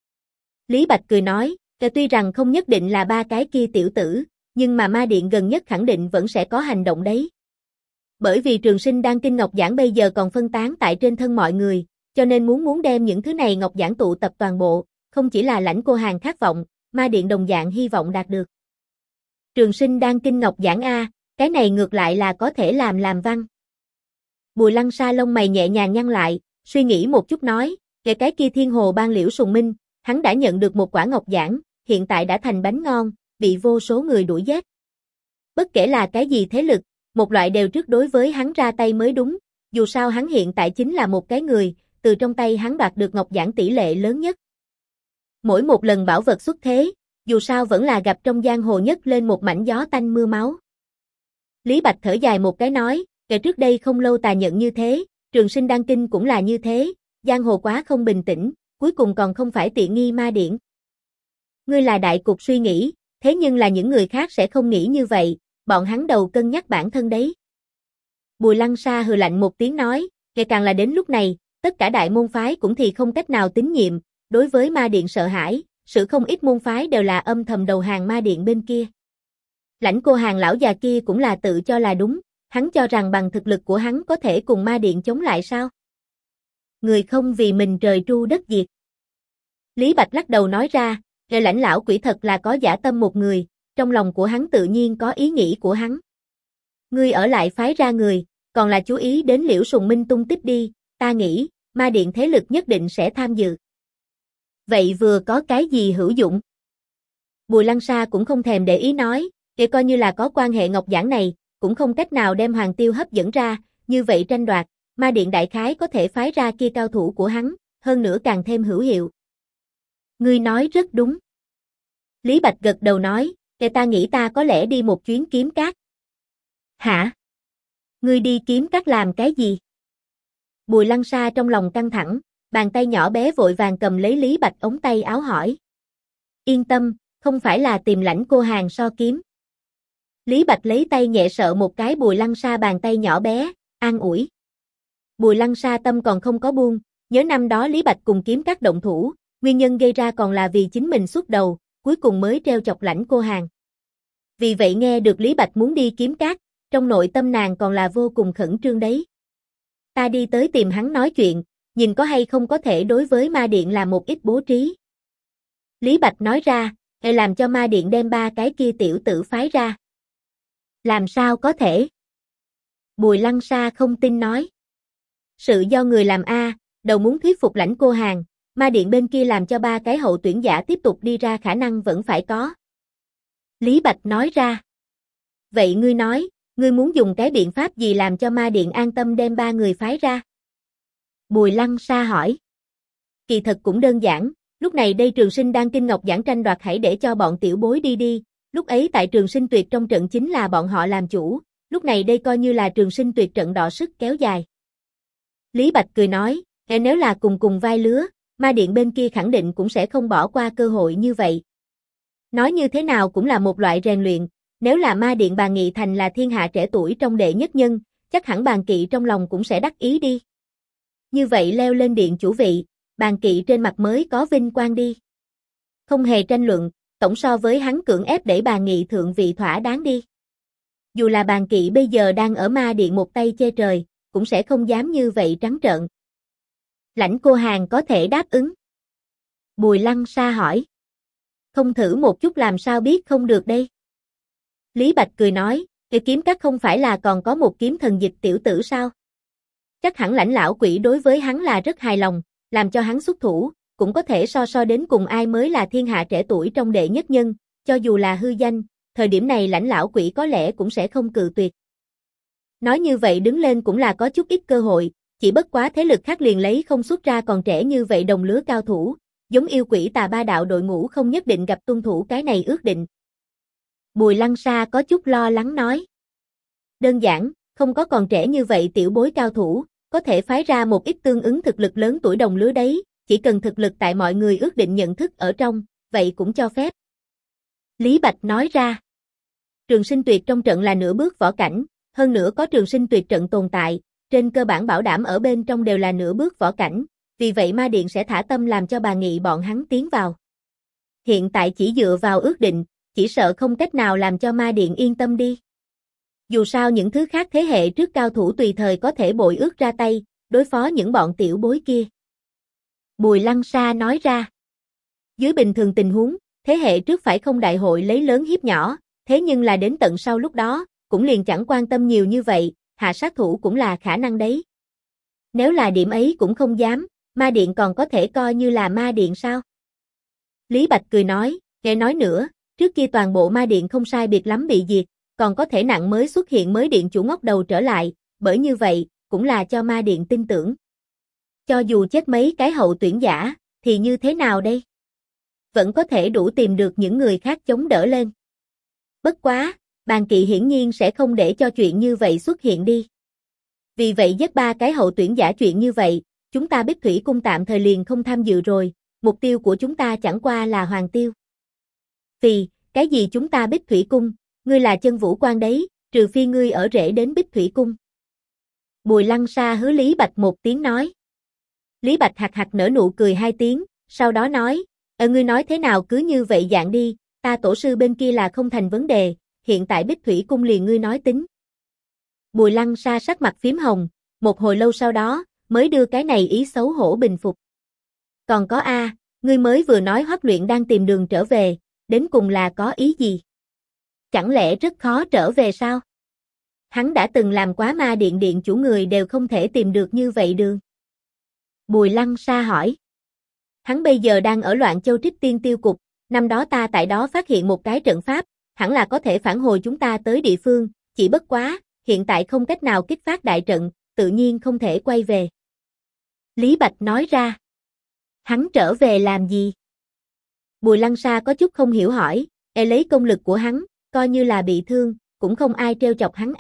Lý Bạch cười nói, tuy rằng không nhất định là ba cái kia tiểu tử, nhưng mà ma điện gần nhất khẳng định vẫn sẽ có hành động đấy. Bởi vì Trường Sinh Đan Kinh Ngọc Giảng bây giờ còn phân tán tại trên thân mọi người, cho nên muốn đem những thứ này ngọc giản tụ tập toàn bộ, không chỉ là Lãnh Cô Hàn khát vọng, ma điện đồng dạng hy vọng đạt được. Trường sinh đan kinh ngọc giản a, cái này ngược lại là có thể làm văn. Bùi Lăng Sa lông mày nhẹ nhàng nhăn lại, suy nghĩ một chút nói, kể cái kia Thiên Hồ Ban Liễu Sùng Minh, hắn đã nhận được một quả ngọc giản, hiện tại đã thành bánh ngon, bị vô số người đuổi giết. Bất kể là cái gì thế lực, một loại đều trước đối với hắn ra tay mới đúng, dù sao hắn hiện tại chính là một cái người, từ trong tay hắn đoạt được ngọc giản tỷ lệ lớn nhất. Mỗi một lần bảo vật xuất thế, dù sao vẫn là gặp trong giang hồ nhất lên một mảnh gió tanh mưa máu. Lý Bạch thở dài một cái nói, kể trước đây không lâu tà nhận như thế, Trường Sinh Đan Kinh cũng là như thế, giang hồ quá không bình tĩnh, cuối cùng còn không phải tiện nghi ma điển. Ngươi là đại cục suy nghĩ, thế nhưng là những người khác sẽ không nghĩ như vậy, bọn hắn đầu cân nhắc bản thân đấy. Bùi Lăng Sa hừ lạnh một tiếng nói, kể càng là đến lúc này, tất cả đại môn phái cũng thì không cách nào tín nhiệm, đối với ma điện sợ hãi, sự không ít môn phái đều là âm thầm đầu hàng ma điện bên kia. Lãnh Cô Hàn lão già kia cũng là tự cho là đúng, hắn cho rằng bằng thực lực của hắn có thể cùng ma điện chống lại sao? Người không vì mình trời tru đất diệt. Lý Bạch lắc đầu nói ra, Lãnh Lãnh lão quỷ thật là có dã tâm một người, trong lòng của hắn tự nhiên có ý nghĩ của hắn. Ngươi ở lại phái ra người, còn là chú ý đến Liễu Sùng Minh tung tích đi, ta nghĩ, ma điện thế lực nhất định sẽ tham dự. Vậy vừa có cái gì hữu dụng? Bùi Lăng Sa cũng không thèm để ý nói, kể coi như là có quan hệ ngọc giản này, cũng không cách nào đem Hoàng Tiêu hấp dẫn ra, như vậy tranh đoạt, ma điện đại khái có thể phái ra kia cao thủ của hắn, hơn nữa càng thêm hữu hiệu. Ngươi nói rất đúng. Lý Bạch gật đầu nói, kể ta nghĩ ta có lẽ đi một chuyến kiếm cát. Hả? Ngươi đi kiếm cát làm cái gì? Bùi Lăng Sa trong lòng căng thẳng, bàn tay nhỏ bé vội vàng cầm lấy Lý Bạch ống tay áo hỏi. Yên tâm, không phải là tìm Lãnh Cô Hàn so kiếm. Lý Bạch lấy tay nhẹ sợ một cái Bùi Lăng Sa bàn tay nhỏ bé, an ủi. Bùi Lăng Sa tâm còn không có buông, nhớ năm đó Lý Bạch cùng kiếm các động thủ, nguyên nhân gây ra còn là vì chính mình xuất đầu, cuối cùng mới treo chọc Lãnh Cô Hàn. Vì vậy nghe được Lý Bạch muốn đi kiếm cát, trong nội tâm nàng còn là vô cùng khẩn trương đấy. Ta đi tới tìm hắn nói chuyện, nhìn có hay không có thể đối với ma điện làm một ít bố trí. Lý Bạch nói ra, làm cho ma điện đem 3 cái kia tiểu tử phái ra. Làm sao có thể? Bùi Lăng Sa không tin nói. Sự do người làm a, đầu muốn thuyết phục Lãnh Cô Hàn, ma điện bên kia làm cho 3 cái hậu tuyển giả tiếp tục đi ra khả năng vẫn phải có. Lý Bạch nói ra. Vậy ngươi nói, ngươi muốn dùng cái biện pháp gì làm cho ma điện an tâm đem 3 người phái ra? Bùi Lăng Sa hỏi. Kỳ thật cũng đơn giản, lúc này đây Trường Sinh đang kinh ngọc giảng tranh đoạt hãy để cho bọn tiểu bối đi, lúc ấy tại Trường Sinh Tuyệt trong trận chính là bọn họ làm chủ, lúc này đây coi như là Trường Sinh Tuyệt trận đọ sức kéo dài. Lý Bạch cười nói, nếu là cùng vai lứa, ma điện bên kia khẳng định cũng sẽ không bỏ qua cơ hội như vậy. Nói như thế nào cũng là một loại rèn luyện, nếu là ma điện Bàn Nghị Thành là thiên hạ trẻ tuổi trong đệ nhất nhân, chắc hẳn Bàn Kỵ trong lòng cũng sẽ đắc ý đi. Như vậy leo lên điện chủ vị, Bàn Kỵ trên mặt mới có vinh quang đi. Không hề tranh luận, tổng so với hắn cưỡng ép đẩy Bàn Nghị thượng vị thỏa đáng đi. Dù là Bàn Kỵ bây giờ đang ở ma điện một tay che trời, cũng sẽ không dám như vậy trắng trợn. Lãnh Cô Hàn có thể đáp ứng. Bùi Lăng Sa hỏi. Không thử một chút làm sao biết không được đây. Lý Bạch cười nói, cái kiếm các không phải là còn có một kiếm thần dịch tiểu tử sao? Chắc hẳn Lãnh lão quỷ đối với hắn là rất hài lòng, làm cho hắn xuất thủ, cũng có thể so đến cùng ai mới là thiên hạ trẻ tuổi trong đệ nhất nhân, cho dù là hư danh, thời điểm này Lãnh lão quỷ có lẽ cũng sẽ không cự tuyệt. Nói như vậy đứng lên cũng là có chút ít cơ hội, chỉ bất quá thế lực khác liền lấy không xuất ra còn trẻ như vậy đồng lứa cao thủ, giống yêu quỷ tà ba đạo đội ngũ không nhất định gặp tuân thủ cái này ước định. Bùi Lăng Sa có chút lo lắng nói. Đơn giản, không có còn trẻ như vậy tiểu bối cao thủ, có thể phái ra một ít tương ứng thực lực lớn tuổi đồng lứa đấy, chỉ cần thực lực tại mọi người ước định nhận thức ở trong, vậy cũng cho phép. Lý Bạch nói ra. Trường Sinh Tuyệt trong trận là nửa bước võ cảnh, hơn nữa có Trường Sinh Tuyệt trận tồn tại, trên cơ bản bảo đảm ở bên trong đều là nửa bước võ cảnh, vì vậy ma điện sẽ thả tâm làm cho Bàn Nghị bọn hắn tiến vào. Hiện tại chỉ dựa vào ước định, chỉ sợ không cách nào làm cho ma điện yên tâm đi. Dù sao những thứ khác thế hệ trước cao thủ tùy thời có thể bội ước ra tay, đối phó những bọn tiểu bối kia. Bùi Lăng Sa nói ra. Dưới bình thường tình huống, thế hệ trước phải không đại hội lấy lớn hiếp nhỏ, thế nhưng là đến tận sau lúc đó, cũng liền chẳng quan tâm nhiều như vậy, hạ sát thủ cũng là khả năng đấy. Nếu là điểm ấy cũng không dám, ma điện còn có thể coi như là ma điện sao? Lý Bạch cười nói, nghe nói nữa, trước kia toàn bộ ma điện không sai biệt lắm bị diệt, còn có thể nặng mới xuất hiện mới điện chủ ngóc đầu trở lại, bởi như vậy, cũng là cho ma điện tin tưởng. Cho dù chết mấy cái hậu tuyển giả, thì như thế nào đây? Vẫn có thể đủ tìm được những người khác chống đỡ lên. Bất quá, Bàn Kỵ hiển nhiên sẽ không để cho chuyện như vậy xuất hiện đi. Vì vậy giết 3 cái hậu tuyển giả chuyện như vậy, chúng ta Bích Thủy Cung tạm thời liền không tham dự rồi, mục tiêu của chúng ta chẳng qua là Hoàng Tiêu. Vì, cái gì chúng ta Bích Thủy Cung, ngươi là chân vũ quan đấy, trừ phi ngươi ở rễ đến Bích Thủy Cung. Bùi Lăng Sa hứa Lý Bạch một tiếng nói. Lý Bạch hạc hạc nở nụ cười 2 tiếng, sau đó nói, ngươi nói thế nào cứ như vậy dạng đi, ta tổ sư bên kia là không thành vấn đề, hiện tại Bích Thủy Cung liền ngươi nói tính. Bùi Lăng Sa sắc mặt phím hồng, một hồi lâu sau đó, mới đưa cái này ý xấu hổ bình phục. Còn có ngươi mới vừa nói Hoắc Luyện đang tìm đường trở về, đến cùng là có ý gì? Chẳng lẽ rất khó trở về sao? Hắn đã từng làm quá ma điện điện chủ người đều không thể tìm được như vậy đường. Bùi Lăng Sa hỏi. Hắn bây giờ đang ở Loạn Châu Trích Tiên Tiêu Cục, năm đó ta tại đó phát hiện một cái trận pháp, hẳn là có thể phản hồi chúng ta tới địa phương, chỉ bất quá, hiện tại không cách nào kích phát đại trận, tự nhiên không thể quay về. Lý Bạch nói ra. Hắn trở về làm gì? Bùi Lăng Sa có chút không hiểu hỏi, lấy công lực của hắn, coi như là bị thương, cũng không ai trêu chọc hắn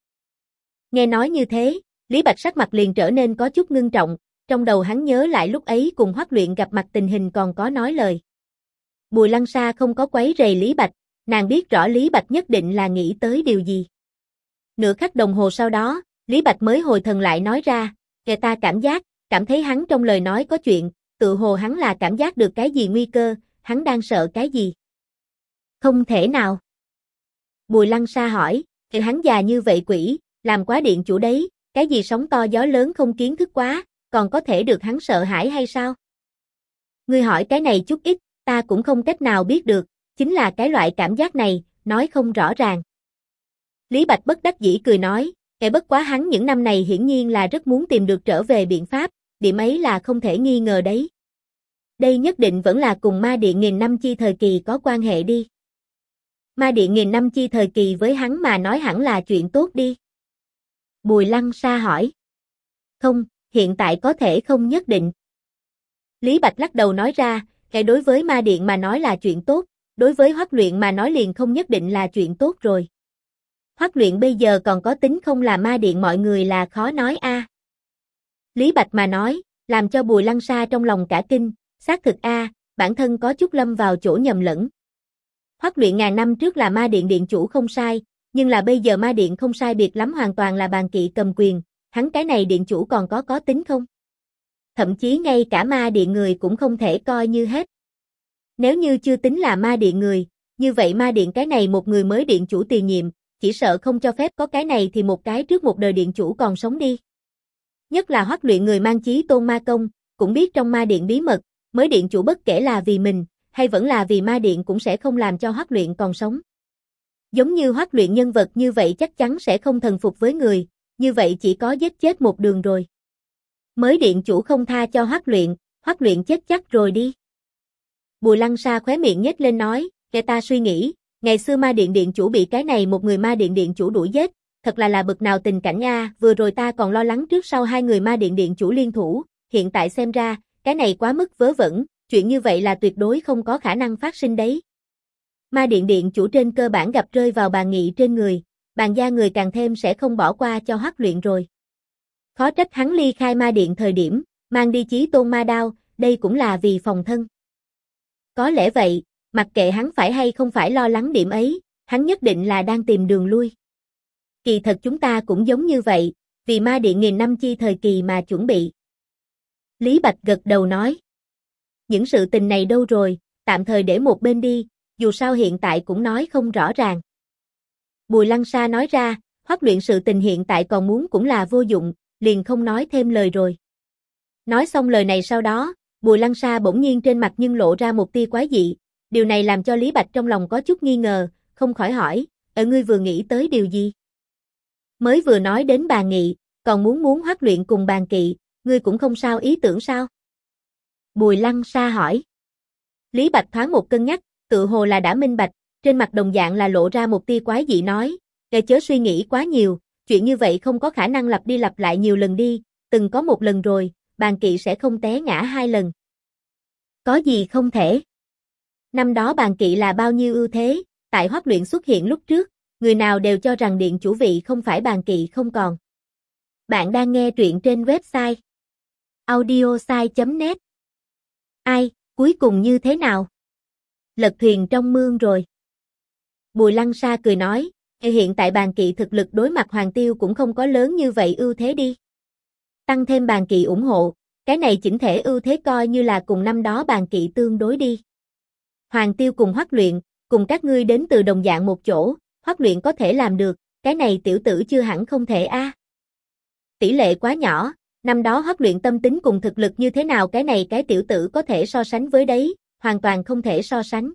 Nghe nói như thế, Lý Bạch sắc mặt liền trở nên có chút ngưng trọng, trong đầu hắn nhớ lại lúc ấy cùng Hoắc Luyện gặp mặt tình hình còn có nói lời. Bùi Lăng Sa không có quấy rầy Lý Bạch, nàng biết rõ Lý Bạch nhất định là nghĩ tới điều gì. Nửa khắc đồng hồ sau đó, Lý Bạch mới hồi thần lại nói ra, kẻ ta cảm thấy hắn trong lời nói có chuyện, tự hồ hắn là cảm giác được cái gì nguy cơ, hắn đang sợ cái gì. Không thể nào. Bùi Lăng Sa hỏi, hắn già như vậy quỷ, làm quá điện chủ đấy, cái gì sóng to gió lớn không kiến thức quá, còn có thể được hắn sợ hãi hay sao? Ngươi hỏi cái này chút ít, ta cũng không cách nào biết được, chính là cái loại cảm giác này, nói không rõ ràng. Lý Bạch bất đắc dĩ cười nói, bất quá hắn những năm này hiển nhiên là rất muốn tìm được trở về biện pháp, điểm ấy là không thể nghi ngờ đấy. Đây nhất định vẫn là cùng ma điện nghìn năm chi thời kỳ có quan hệ đi. Ma điện nghìn năm chi thời kỳ với hắn mà nói hẳn là chuyện tốt đi. Bùi Lăng Sa hỏi. Không, hiện tại có thể không nhất định. Lý Bạch lắc đầu nói ra, đối với ma điện mà nói là chuyện tốt, đối với Hoắc Luyện mà nói liền không nhất định là chuyện tốt rồi. Hoắc Luyện bây giờ còn có tính không là ma điện mọi người là khó nói Lý Bạch mà nói, làm cho Bùi Lăng Sa trong lòng cả kinh, xác thực bản thân có chút lâm vào chỗ nhầm lẫn. Hoắc Luyện ngàn năm trước là ma điện điện chủ không sai, nhưng là bây giờ ma điện không sai biệt lắm hoàn toàn là Bàn Kỵ cầm quyền, hắn cái này điện chủ còn có tính không? Thậm chí ngay cả ma điện người cũng không thể coi như hết. Nếu như chưa tính là ma điện người, như vậy ma điện cái này một người mới điện chủ tiền nhiệm, chỉ sợ không cho phép có cái này thì một cái trước một đời điện chủ còn sống đi. Nhất là Hoắc Luyện người mang chí tôn ma công, cũng biết trong ma điện bí mật, mới điện chủ bất kể là vì mình, hay vẫn là vì ma điện cũng sẽ không làm cho Hoắc Luyện còn sống. Giống như Hoắc Luyện nhân vật như vậy chắc chắn sẽ không thần phục với người, như vậy chỉ có giết chết một đường rồi. Mới điện chủ không tha cho Hoắc Luyện chết chắc rồi đi. Bùi Lăng Sa khóe miệng nhếch lên nói, ta suy nghĩ, ngày xưa ma điện điện chủ bị cái này một người ma điện điện chủ đuổi giết, thật là bực nào tình cảnh vừa rồi ta còn lo lắng trước sau hai người ma điện điện chủ liên thủ, hiện tại xem ra, cái này quá mức vớ vẩn, chuyện như vậy là tuyệt đối không có khả năng phát sinh đấy. Ma điện điện chủ trên cơ bản gặp rơi vào Bàn Nghị trên người, Bàn gia người càng thêm sẽ không bỏ qua cho Hoắc Luyện rồi. Khó trách hắn ly khai ma điện thời điểm, mang đi chí tôn ma đao, đây cũng là vì phòng thân. Có lẽ vậy, mặc kệ hắn phải hay không phải lo lắng điểm ấy, hắn nhất định là đang tìm đường lui. Kỳ thật chúng ta cũng giống như vậy, vì ma điện nghìn năm chi thời kỳ mà chuẩn bị. Lý Bạch gật đầu nói. Những sự tình này đâu rồi, tạm thời để một bên đi, dù sao hiện tại cũng nói không rõ ràng. Bùi Lăng Sa nói ra, Hoắc Luyện sự tình hiện tại còn muốn cũng là vô dụng, liền không nói thêm lời rồi. Nói xong lời này sau đó, Bùi Lăng Sa bỗng nhiên trên mặt nhưng lộ ra một tia quái dị, điều này làm cho Lý Bạch trong lòng có chút nghi ngờ, không khỏi hỏi, ngươi vừa nghĩ tới điều gì? Mới vừa nói đến Bàn Nghị, còn muốn huấn luyện cùng Bàn Kỵ, ngươi cũng không sao ý tưởng sao? Bùi Lăng Sa hỏi. Lý Bạch thoáng một cân nhắc, tự hồ là đã minh bạch, trên mặt đồng dạng là lộ ra một tia quái dị nói, chớ suy nghĩ quá nhiều, chuyện như vậy không có khả năng lặp đi lặp lại nhiều lần đi, từng có một lần rồi, Bàn Kỵ sẽ không té ngã hai lần. Có gì không thể? Năm đó Bàn Kỵ là bao nhiêu ưu thế, tại huấn luyện xuất hiện lúc trước, người nào đều cho rằng điện chủ vị không phải Bàn Kỵ không còn. Bạn đang nghe truyện trên website audiosai.net. Ai, cuối cùng như thế nào? Lật thuyền trong mương rồi. Bùi Lăng Sa cười nói, hiện tại Bàn Kỵ thực lực đối mặt Hoàng Tiêu cũng không có lớn như vậy ưu thế đi. Tăng thêm Bàn Kỵ ủng hộ, cái này chỉnh thể ưu thế coi như là cùng năm đó Bàn Kỵ tương đối đi. Hoàng Tiêu cùng huấn luyện, cùng các ngươi đến từ đồng dạng một chỗ, huấn luyện có thể làm được, cái này tiểu tử chưa hẳn không thể a. Tỷ lệ quá nhỏ, năm đó huấn luyện tâm tính cùng thực lực như thế nào cái này cái tiểu tử có thể so sánh với đấy, hoàn toàn không thể so sánh.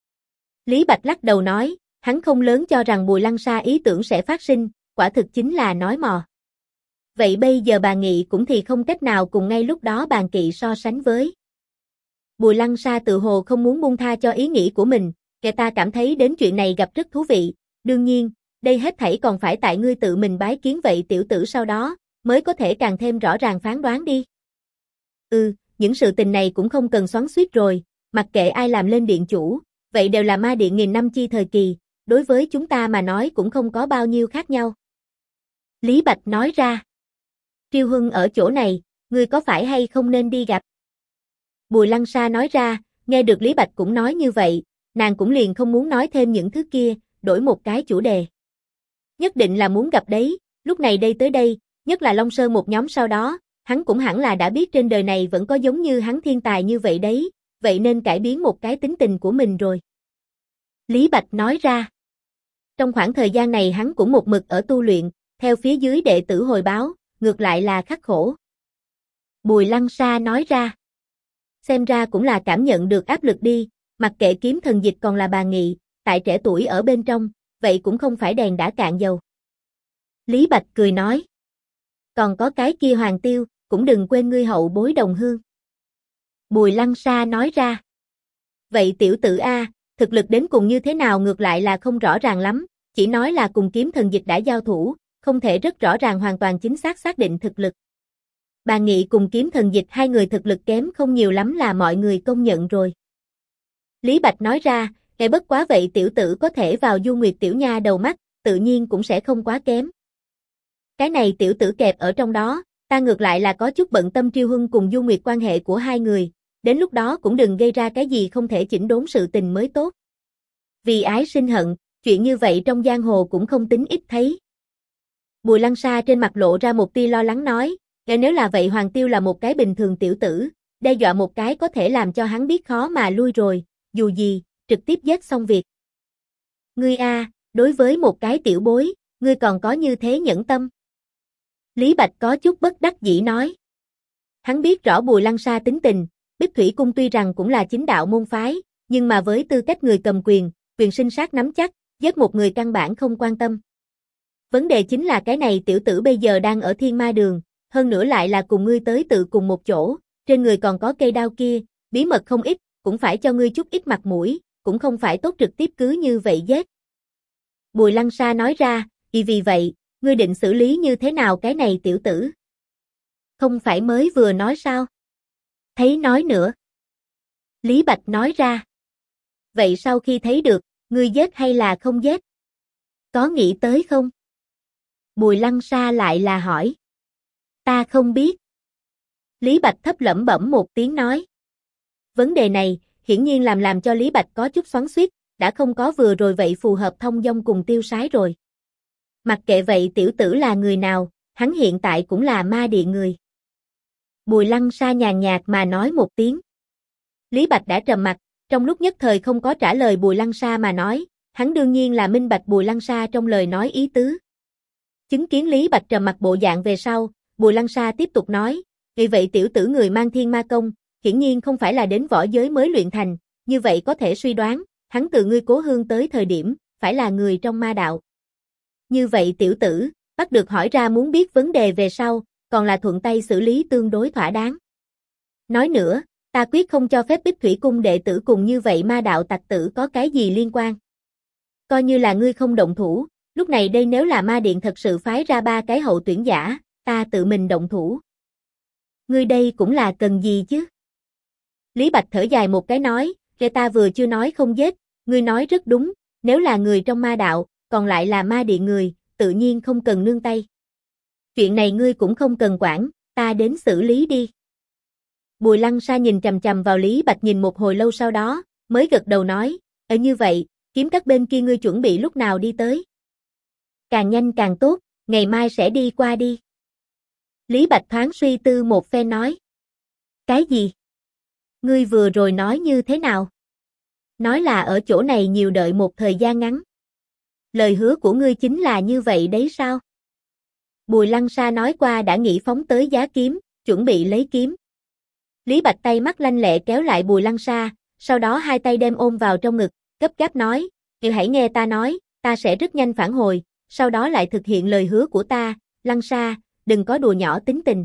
Lý Bạch lắc đầu nói, hắn không lớn cho rằng Bùi Lăng Sa ý tưởng sẽ phát sinh, quả thực chính là nói mò. Vậy bây giờ Bàn Nghị cũng thì không cách nào cùng ngay lúc đó Bàn Kỵ so sánh với. Bùi Lăng Sa tự hồ không muốn buông tha cho ý nghĩ của mình, kẻ ta cảm thấy đến chuyện này gặp rất thú vị, đương nhiên, đây hết thảy còn phải tại ngươi tự mình bái kiến vậy tiểu tử sau đó, mới có thể càng thêm rõ ràng phán đoán đi. Những sự tình này cũng không cần xoắn xuýt rồi, mặc kệ ai làm lên điện chủ, vậy đều là ma điện nghìn năm chi thời kỳ, đối với chúng ta mà nói cũng không có bao nhiêu khác nhau. Lý Bạch nói ra. Triêu Huân ở chỗ này, ngươi có phải hay không nên đi gặp? Bùi Lăng Sa nói ra, nghe được Lý Bạch cũng nói như vậy, nàng cũng liền không muốn nói thêm những thứ kia, đổi một cái chủ đề. Nhất định là muốn gặp đấy, lúc này đây tới đây, nhất là Long Sơn một nhóm sau đó, hắn cũng hẳn là đã biết trên đời này vẫn có giống như hắn thiên tài như vậy đấy, vậy nên cải biến một cái tính tình của mình rồi. Lý Bạch nói ra. Trong khoảng thời gian này hắn cũng một mực ở tu luyện, theo phía dưới đệ tử hồi báo, ngược lại là khắc khổ. Bùi Lăng Sa nói ra. Xem ra cũng là cảm nhận được áp lực đi, mặc kệ kiếm thần dịch còn là Bàn Nghị, tại trẻ tuổi ở bên trong, vậy cũng không phải đèn đã cạn dầu. Lý Bạch cười nói. Còn có cái kia Hoàng Tiêu, cũng đừng quên ngươi hậu bối đồng hương. Bùi Lăng Sa nói ra. Vậy tiểu tử A, thực lực đến cùng như thế nào ngược lại là không rõ ràng lắm, chỉ nói là cùng kiếm thần dịch đã giao thủ, không thể rất rõ ràng hoàn toàn chính xác xác định thực lực. Bàn Nghị cùng kiếm thần dịch hai người thực lực kém không nhiều lắm là mọi người công nhận rồi. Lý Bạch nói ra, bất quá vậy tiểu tử có thể vào Du Nguyệt tiểu nha đầu mắt, tự nhiên cũng sẽ không quá kém. Cái này tiểu tử kẹp ở trong đó, ta ngược lại là có chút bận tâm Triêu Huân cùng Du Nguyệt quan hệ của hai người, đến lúc đó cũng đừng gây ra cái gì không thể chỉnh đốn sự tình mới tốt. Vì ái sinh hận, chuyện như vậy trong giang hồ cũng không tính ít thấy. Bùi Lăng Sa trên mặt lộ ra một tia lo lắng nói, nếu là vậy Hoàng Tiêu là một cái bình thường tiểu tử, đe dọa một cái có thể làm cho hắn biết khó mà lui rồi, dù gì, trực tiếp giết xong việc. Ngươi a, đối với một cái tiểu bối, ngươi còn có như thế nhẫn tâm. Lý Bạch có chút bất đắc dĩ nói. Hắn biết rõ Bùi Lăng Sa tính tình, Bích Thủy Cung tuy rằng cũng là chính đạo môn phái, nhưng mà với tư cách người cầm quyền sinh sát nắm chắc, giết một người căn bản không quan tâm. Vấn đề chính là cái này tiểu tử bây giờ đang ở Thiên Ma Đường, hơn nữa lại là cùng ngươi tới tự cùng một chỗ, trên người còn có cây đao kia, bí mật không ít, cũng phải cho ngươi chút ít mặt mũi, cũng không phải tốt trực tiếp cứ như vậy giết. Bùi Lăng Sa nói ra, vì vậy, ngươi định xử lý như thế nào cái này tiểu tử? Không phải mới vừa nói sao? Thấy nói nữa. Lý Bạch nói ra. Vậy sau khi thấy được, ngươi giết hay là không giết? Có nghĩ tới không? Bùi Lăng Sa lại là hỏi. Ta không biết. Lý Bạch thấp lẩm bẩm một tiếng nói. Vấn đề này, hiển nhiên làm cho Lý Bạch có chút xoắn xuýt, đã không có vừa rồi vậy phù hợp thông dong cùng tiêu sái rồi. Mặc kệ vậy tiểu tử là người nào, hắn hiện tại cũng là ma điện người. Bùi Lăng Sa nhàn nhạt mà nói một tiếng. Lý Bạch đã trầm mặt, trong lúc nhất thời không có trả lời Bùi Lăng Sa mà nói, hắn đương nhiên là minh bạch Bùi Lăng Sa trong lời nói ý tứ. Chứng kiến Lý Bạch trầm mặt bộ dạng về sau, Bùi Lăng Sa tiếp tục nói, vì vậy tiểu tử người mang thiên ma công, hiển nhiên không phải là đến võ giới mới luyện thành, như vậy có thể suy đoán, hắn từ ngươi Cố Hương tới thời điểm, phải là người trong ma đạo. Như vậy tiểu tử, bắt được hỏi ra muốn biết vấn đề về sau, còn là thuận tay xử lý tương đối thỏa đáng. Nói nữa, ta quyết không cho phép Bích Thủy Cung đệ tử cùng như vậy ma đạo tặc tử có cái gì liên quan. Coi như là ngươi không động thủ, lúc này đây nếu là ma điện thật sự phái ra 3 cái hậu tuyển giả, ta tự mình động thủ. Ngươi đây cũng là cần gì chứ? Lý Bạch thở dài một cái nói, kể ta vừa chưa nói không giết, ngươi nói rất đúng, nếu là người trong ma đạo, còn lại là ma điện người, tự nhiên không cần nương tay. Chuyện này ngươi cũng không cần quản, ta đến xử lý đi. Bùi Lăng Sa nhìn chằm chằm vào Lý Bạch nhìn một hồi lâu sau đó, mới gật đầu nói, như vậy, kiếm các bên kia ngươi chuẩn bị lúc nào đi tới? Càng nhanh càng tốt, ngày mai sẽ đi qua đi. Lý Bạch thoáng suy tư một phen nói. Cái gì? Ngươi vừa rồi nói như thế nào? Nói là ở chỗ này nhiều đợi một thời gian ngắn. Lời hứa của ngươi chính là như vậy đấy sao? Bùi Lăng Sa nói qua đã nghĩ phóng tới giá kiếm, chuẩn bị lấy kiếm. Lý Bạch tay mắt lanh lẹ kéo lại Bùi Lăng Sa, sau đó hai tay đem ôm vào trong ngực, gấp gáp nói, hãy nghe ta nói, ta sẽ rất nhanh phản hồi, sau đó lại thực hiện lời hứa của ta, Lăng Sa, đừng có đùa nhỏ tính tình.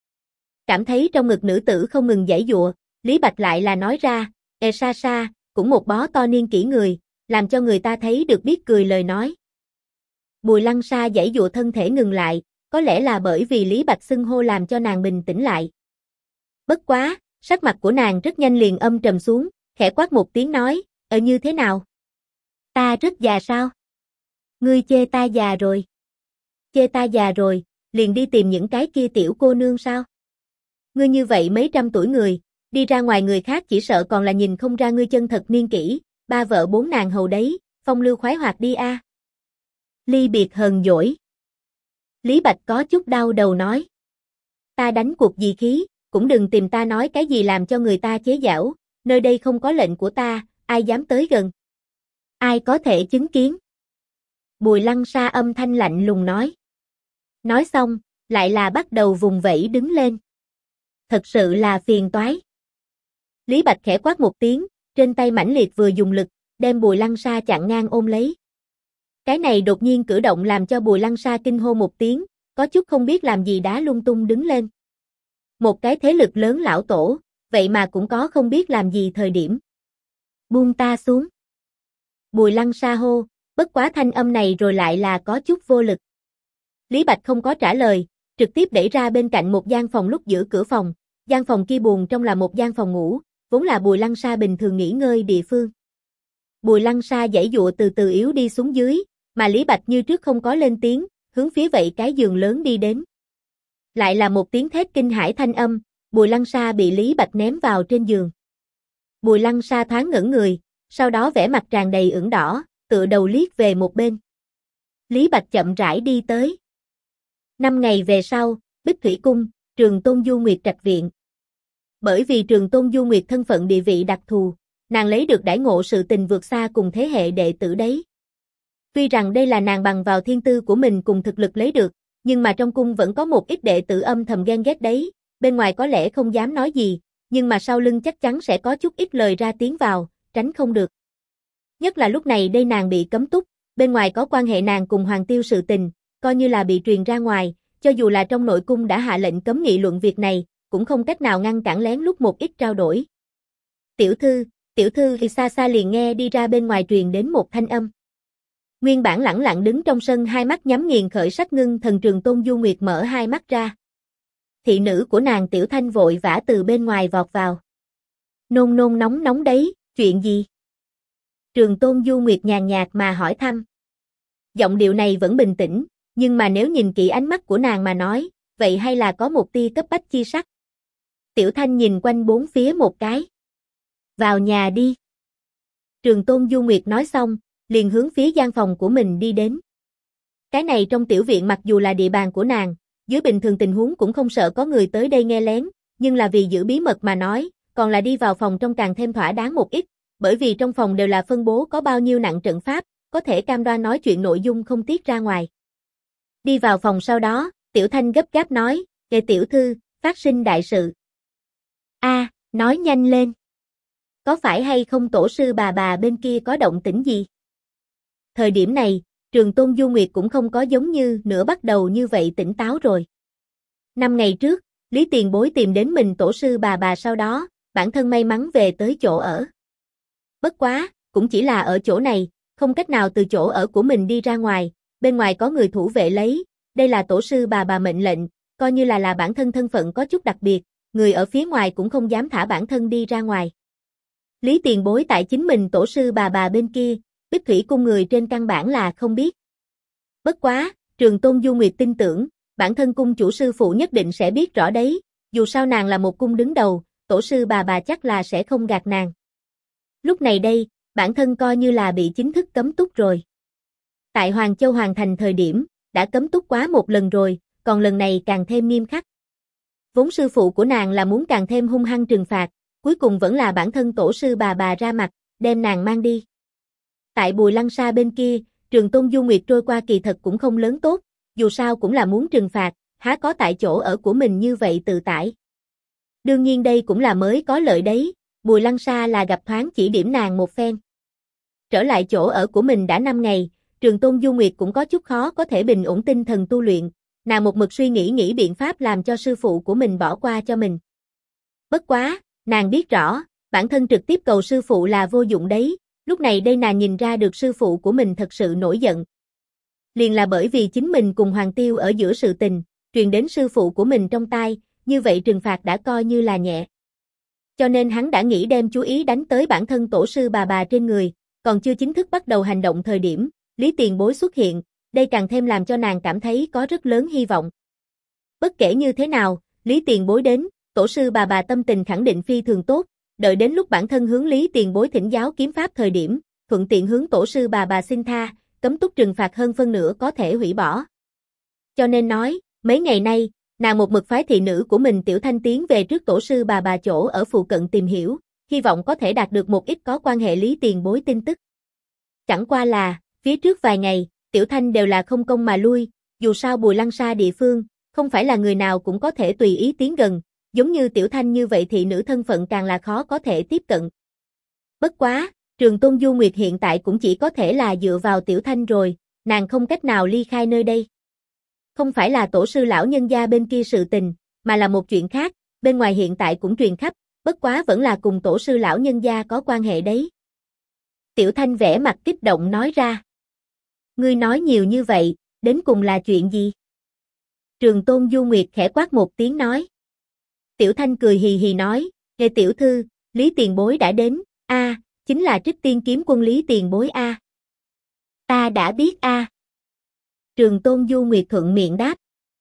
Cảm thấy trong ngực nữ tử không ngừng giãy giụa, Lý Bạch lại là nói ra, Sa Sa, cũng một bó to niên kỷ người, làm cho người ta thấy được biết cười lời nói. Bùi Lăng Sa giãy giụa thân thể ngừng lại, có lẽ là bởi vì Lý Bạch xưng hô làm cho nàng bình tĩnh lại. Bất quá, sắc mặt của nàng rất nhanh liền âm trầm xuống, khẽ quát một tiếng nói, như thế nào? Ta rất già sao? Ngươi chê ta già rồi. Chê ta già rồi, liền đi tìm những cái kia tiểu cô nương sao? Ngươi như vậy mấy trăm tuổi người, đi ra ngoài người khác chỉ sợ còn là nhìn không ra ngươi chân thật niên kỷ, 3 vợ 4 nàng hầu đấy, phong lưu khoái hoạt đi a. Ly biệt hờn dỗi. Lý Bạch có chút đau đầu nói. Ta đánh cuộc gì khí, cũng đừng tìm ta nói cái gì làm cho người ta chế giễu, nơi đây không có lệnh của ta, ai dám tới gần. Ai có thể chứng kiến? Bùi Lăng Sa âm thanh lạnh lùng nói. Nói xong, lại là bắt đầu vùng vẫy đứng lên. Thật sự là phiền toái. Lý Bạch khẽ quát một tiếng, trên tay mãnh liệt vừa dùng lực, đem Bùi Lăng Sa chặn ngang ôm lấy. Cái này đột nhiên cử động làm cho Bùi Lăng Sa kinh hô một tiếng, có chút không biết làm gì đá lung tung đứng lên. Một cái thế lực lớn lão tổ, vậy mà cũng có không biết làm gì thời điểm. Buông ta xuống. Bùi Lăng Sa hô, bất quá thanh âm này rồi lại là có chút vô lực. Lý Bạch không có trả lời, trực tiếp đẩy ra bên cạnh một gian phòng lúc giữa cửa phòng, gian phòng kia buồn trong là một gian phòng ngủ, vốn là Bùi Lăng Sa bình thường nghỉ ngơi địa phương. Bùi Lăng Sa giãy giụa từ từ yếu đi xuống dưới, mà Lý Bạch như trước không có lên tiếng, hướng phía vậy cái giường lớn đi đến. Lại là một tiếng thét kinh hãi thanh âm, Bùi Lăng Sa bị Lý Bạch ném vào trên giường. Bùi Lăng Sa thoáng ngẩn người, sau đó vẻ mặt tràn đầy ửng đỏ, tựa đầu liếc về một bên. Lý Bạch chậm rãi đi tới. 5 ngày về sau, Bích Thủy Cung, Trường Tôn Du Nguyệt trạch viện. Bởi vì Trường Tôn Du Nguyệt thân phận địa vị đặc thù, nàng lấy được đãi ngộ sự tình vượt xa cùng thế hệ đệ tử đấy. Tuy rằng đây là nàng bằng vào thiên tư của mình cùng thực lực lấy được, nhưng mà trong cung vẫn có một ít đệ tử âm thầm ghen ghét đấy, bên ngoài có lẽ không dám nói gì, nhưng mà sau lưng chắc chắn sẽ có chút ít lời ra tiếng vào, tránh không được. Nhất là lúc này đây nàng bị cấm túc, bên ngoài có quan hệ nàng cùng Hoàng Tiêu sự tình, coi như là bị truyền ra ngoài, cho dù là trong nội cung đã hạ lệnh cấm nghị luận việc này, cũng không cách nào ngăn cản lén lút một ít trao đổi. Tiểu thư thì xa xa liền nghe đi ra bên ngoài truyền đến một thanh âm. Nguyên bản lẳng lặng đứng trong sân hai mắt nhắm nghiền khởi sắc ngưng thần Trường Tôn Du Nguyệt mở hai mắt ra. Thị nữ của nàng Tiểu Thanh vội vã từ bên ngoài vọt vào. Nôn nôn nóng nóng đấy, chuyện gì? Trường Tôn Du Nguyệt nhàn nhạt mà hỏi thăm. Giọng điệu này vẫn bình tĩnh, nhưng mà nếu nhìn kỹ ánh mắt của nàng mà nói, vậy hay là có một tia cấp bách chi sắc. Tiểu Thanh nhìn quanh bốn phía một cái. Vào nhà đi. Trường Tôn Du Nguyệt nói xong, liền hướng phía gian phòng của mình đi đến. Cái này trong tiểu viện mặc dù là địa bàn của nàng, dưới bình thường tình huống cũng không sợ có người tới đây nghe lén, nhưng là vì giữ bí mật mà nói, còn là đi vào phòng trong càng thêm thỏa đáng một ít, bởi vì trong phòng đều là phân bố có bao nhiêu nặng trận pháp, có thể cam đoan nói chuyện nội dung không tiết ra ngoài. Đi vào phòng sau đó, Tiểu Thanh gấp gáp nói, "Tiểu thư, phát sinh đại sự." Nói nhanh lên. Có phải hay không tổ sư bà bên kia có động tĩnh gì? Thời điểm này, Trường Tôn Du Nguyệt cũng không có giống như nửa bắt đầu như vậy tỉnh táo rồi. 5 ngày trước, Lý Tiền Bối tìm đến mình tổ sư bà sau đó, bản thân may mắn về tới chỗ ở. Bất quá, cũng chỉ là ở chỗ này, không cách nào từ chỗ ở của mình đi ra ngoài, bên ngoài có người thủ vệ lấy, đây là tổ sư bà mệnh lệnh, coi như là bản thân thân phận có chút đặc biệt, người ở phía ngoài cũng không dám thả bản thân đi ra ngoài. Lý Tiền Bối tại chính mình tổ sư bà bên kia, Bích Thủy cung người trên căn bản là không biết. Bất quá, Trường Tôn Du Nguyệt tin tưởng, bản thân cung chủ sư phụ nhất định sẽ biết rõ đấy, dù sao nàng là một cung đứng đầu, tổ sư bà chắc là sẽ không gạt nàng. Lúc này đây, bản thân coi như là bị chính thức cấm túc rồi. Tại Hoàng Châu Hoàng Thành thời điểm, đã cấm túc quá một lần rồi, còn lần này càng thêm nghiêm khắc. Vốn sư phụ của nàng là muốn càng thêm hung hăng trừng phạt, cuối cùng vẫn là bản thân tổ sư bà ra mặt, đem nàng mang đi. Tại Bùi Lăng Sa bên kia, Trường Tôn Du Nguyệt trôi qua kỳ thật cũng không lớn tốt, dù sao cũng là muốn trừng phạt, há có tại chỗ ở của mình như vậy tự tải. Đương nhiên đây cũng là mới có lợi đấy, Bùi Lăng Sa là gặp thoáng chỉ điểm nàng một phen. Trở lại chỗ ở của mình đã 5 ngày, Trường Tôn Du Nguyệt cũng có chút khó có thể bình ổn tinh thần tu luyện, nàng một mực suy nghĩ biện pháp làm cho sư phụ của mình bỏ qua cho mình. Bất quá, nàng biết rõ, bản thân trực tiếp cầu sư phụ là vô dụng đấy, lúc này đây nàng nhìn ra được sư phụ của mình thật sự nổi giận. Liền là bởi vì chính mình cùng Hoàng Tiêu ở giữa sự tình, truyền đến sư phụ của mình trong tai, như vậy trừng phạt đã coi như là nhẹ. Cho nên hắn đã nghĩ đem chú ý đánh tới bản thân tổ sư bà trên người, còn chưa chính thức bắt đầu hành động thời điểm, Lý Tiền Bối xuất hiện, đây càng thêm làm cho nàng cảm thấy có rất lớn hy vọng. Bất kể như thế nào, Lý Tiền Bối đến, tổ sư bà tâm tình khẳng định phi thường tốt, đợi đến lúc bản thân hướng Lý Tiền Bối thỉnh giáo kiếm pháp thời điểm, thuận tiện hướng tổ sư bà xin tha, cấm túc trừng phạt hơn phân nửa có thể hủy bỏ. Cho nên nói, mấy ngày nay, nàng một mực phái thị nữ của mình Tiểu Thanh tiến về trước tổ sư bà chỗ ở phụ cận tìm hiểu, hy vọng có thể đạt được một ít có quan hệ Lý Tiền Bối tin tức. Chẳng qua là, phía trước vài ngày, Tiểu Thanh đều là không công mà lui, dù sao Bùi Lăng Sa địa phương, không phải là người nào cũng có thể tùy ý tiến gần, giống như Tiểu Thanh như vậy thị nữ thân phận càng là khó có thể tiếp cận. Bất quá, Trường Tôn Du Nguyệt hiện tại cũng chỉ có thể là dựa vào Tiểu Thanh rồi, nàng không cách nào ly khai nơi đây. Không phải là tổ sư lão nhân gia bên kia sự tình, mà là một chuyện khác, bên ngoài hiện tại cũng truyền khắp, bất quá vẫn là cùng tổ sư lão nhân gia có quan hệ đấy. Tiểu Thanh vẻ mặt kích động nói ra. Ngươi nói nhiều như vậy, đến cùng là chuyện gì? Trường Tôn Du Nguyệt khẽ quát một tiếng nói. Tiểu Thanh cười hì hì nói, nghe tiểu thư, Lý Tiền Bối đã đến, chính là Trích Tiên Kiếm Quân Lý Tiền Bối a. Ta đã biết a. Trường Tôn Du Nguyệt thuận miệng đáp.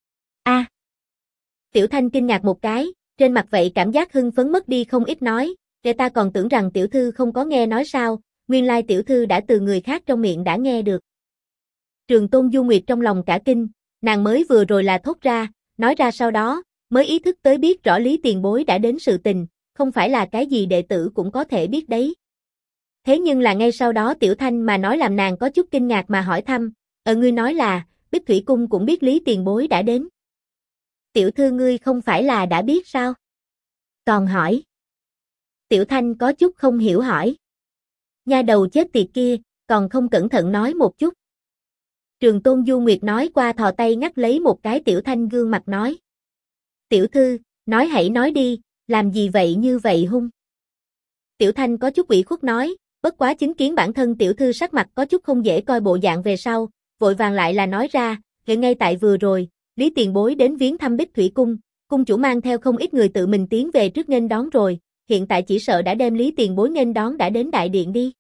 Tiểu Thanh kinh ngạc một cái, trên mặt vậy cảm giác hưng phấn mất đi không ít nói, để ta còn tưởng rằng tiểu thư không có nghe nói sao, nguyên lai tiểu thư đã từ người khác trong miệng đã nghe được. Trường Tôn Du Nguyệt trong lòng cả kinh, nàng mới vừa rồi là thốt ra, nói ra sau đó, mới ý thức tới biết rõ Lý Tiền Bối đã đến sự tình, không phải là cái gì đệ tử cũng có thể biết đấy. Thế nhưng là ngay sau đó Tiểu Thanh mà nói làm nàng có chút kinh ngạc mà hỏi thăm, ngươi nói là, Bích Thủy Cung cũng biết Lý Tiền Bối đã đến. Tiểu thư ngươi không phải là đã biết sao? Còn hỏi. Tiểu Thanh có chút không hiểu hỏi. Nha đầu chết tiệt kia, còn không cẩn thận nói một chút. Trường Tôn Du Nguyệt nói qua thò tay ngắt lấy một cái Tiểu Thanh gương mặt nói. Tiểu thư, nói hãy nói đi, làm gì vậy như vậy hung? Tiểu Thanh có chút ủy khuất nói, bất quá chứng kiến bản thân tiểu thư sắc mặt có chút không dễ coi bộ dạng về sau, vội vàng lại là nói ra, ngay tại vừa rồi, Lý Tiền Bối đến viếng thăm Bích Thủy Cung, cung chủ mang theo không ít người tự mình tiến về trước nghênh đón rồi, hiện tại chỉ sợ đã đem Lý Tiền Bối nghênh đón đã đến đại điện đi.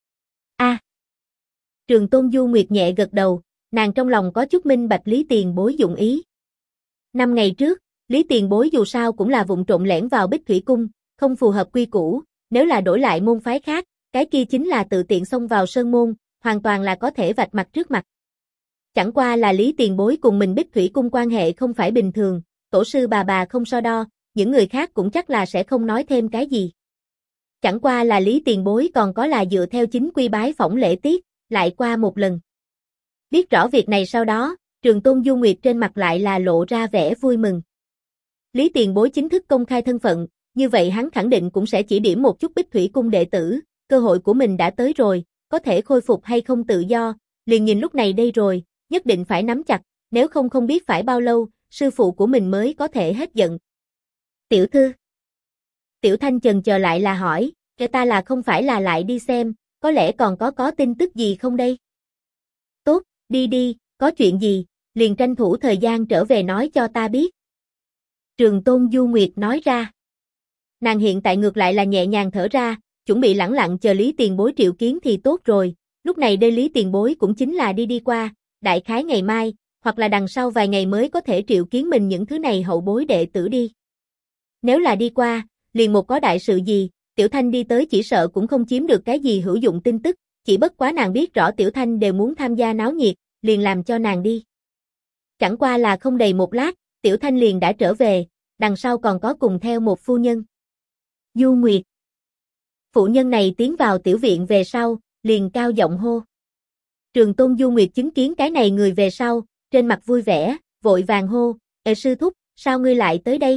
Trường Tôn Du Nguyệt nhẹ gật đầu, nàng trong lòng có chút minh bạch Lý Tiền Bối dụng ý. 5 ngày trước, Lý Tiền Bối dù sao cũng là vụng trộm lẻn vào Bích Thủy Cung, không phù hợp quy củ, nếu là đổi lại môn phái khác, cái kia chính là tự tiện xông vào sơn môn, hoàn toàn là có thể vạch mặt trước mặt. Chẳng qua là Lý Tiền Bối cùng mình Bích Thủy Cung quan hệ không phải bình thường, tổ sư bà không so đo, những người khác cũng chắc là sẽ không nói thêm cái gì. Chẳng qua là Lý Tiền Bối còn có là dựa theo chính quy bái phỏng lễ tiết, lại qua một lần. Biết rõ việc này sau đó, Trường Tôn Du Nguyệt trên mặt lại là lộ ra vẻ vui mừng. Lý Tiền Bối chính thức công khai thân phận, như vậy hắn khẳng định cũng sẽ chỉ điểm một chút Bích Thủy cung đệ tử, cơ hội của mình đã tới rồi, có thể khôi phục hay không tự do, liền nhìn lúc này đây rồi, nhất định phải nắm chặt, nếu không biết phải bao lâu, sư phụ của mình mới có thể hết giận. Tiểu thư. Tiểu Thanh chần chờ lại là hỏi, ta là không phải là lại đi xem, có lẽ còn có tin tức gì không đây? Tốt, đi, có chuyện gì, liền tranh thủ thời gian trở về nói cho ta biết. Trường Tôn Du Nguyệt nói ra. Nàng hiện tại ngược lại là nhẹ nhàng thở ra, chuẩn bị lẳng lặng chờ Lý Tiền Bối triệu kiến thì tốt rồi, lúc này đây Lý Tiền Bối cũng chính là đi qua, đại khái ngày mai, hoặc là đằng sau vài ngày mới có thể triệu kiến mình những thứ này hậu bối đệ tử đi. Nếu là đi qua, liền một có đại sự gì, Tiểu Thanh đi tới chỉ sợ cũng không chiếm được cái gì hữu dụng tin tức, chỉ bất quá nàng biết rõ Tiểu Thanh đều muốn tham gia náo nhiệt, liền làm cho nàng đi. Chẳng qua là không đầy một lát, Tiểu Thanh liền đã trở về, đằng sau còn có cùng theo một phu nhân. Du Nguyệt. Phụ nhân này tiến vào tiểu viện về sau, liền cao giọng hô. Trường Tôn Du Nguyệt chứng kiến cái này người về sau, trên mặt vui vẻ, vội vàng hô, sư thúc, sao ngươi lại tới đây?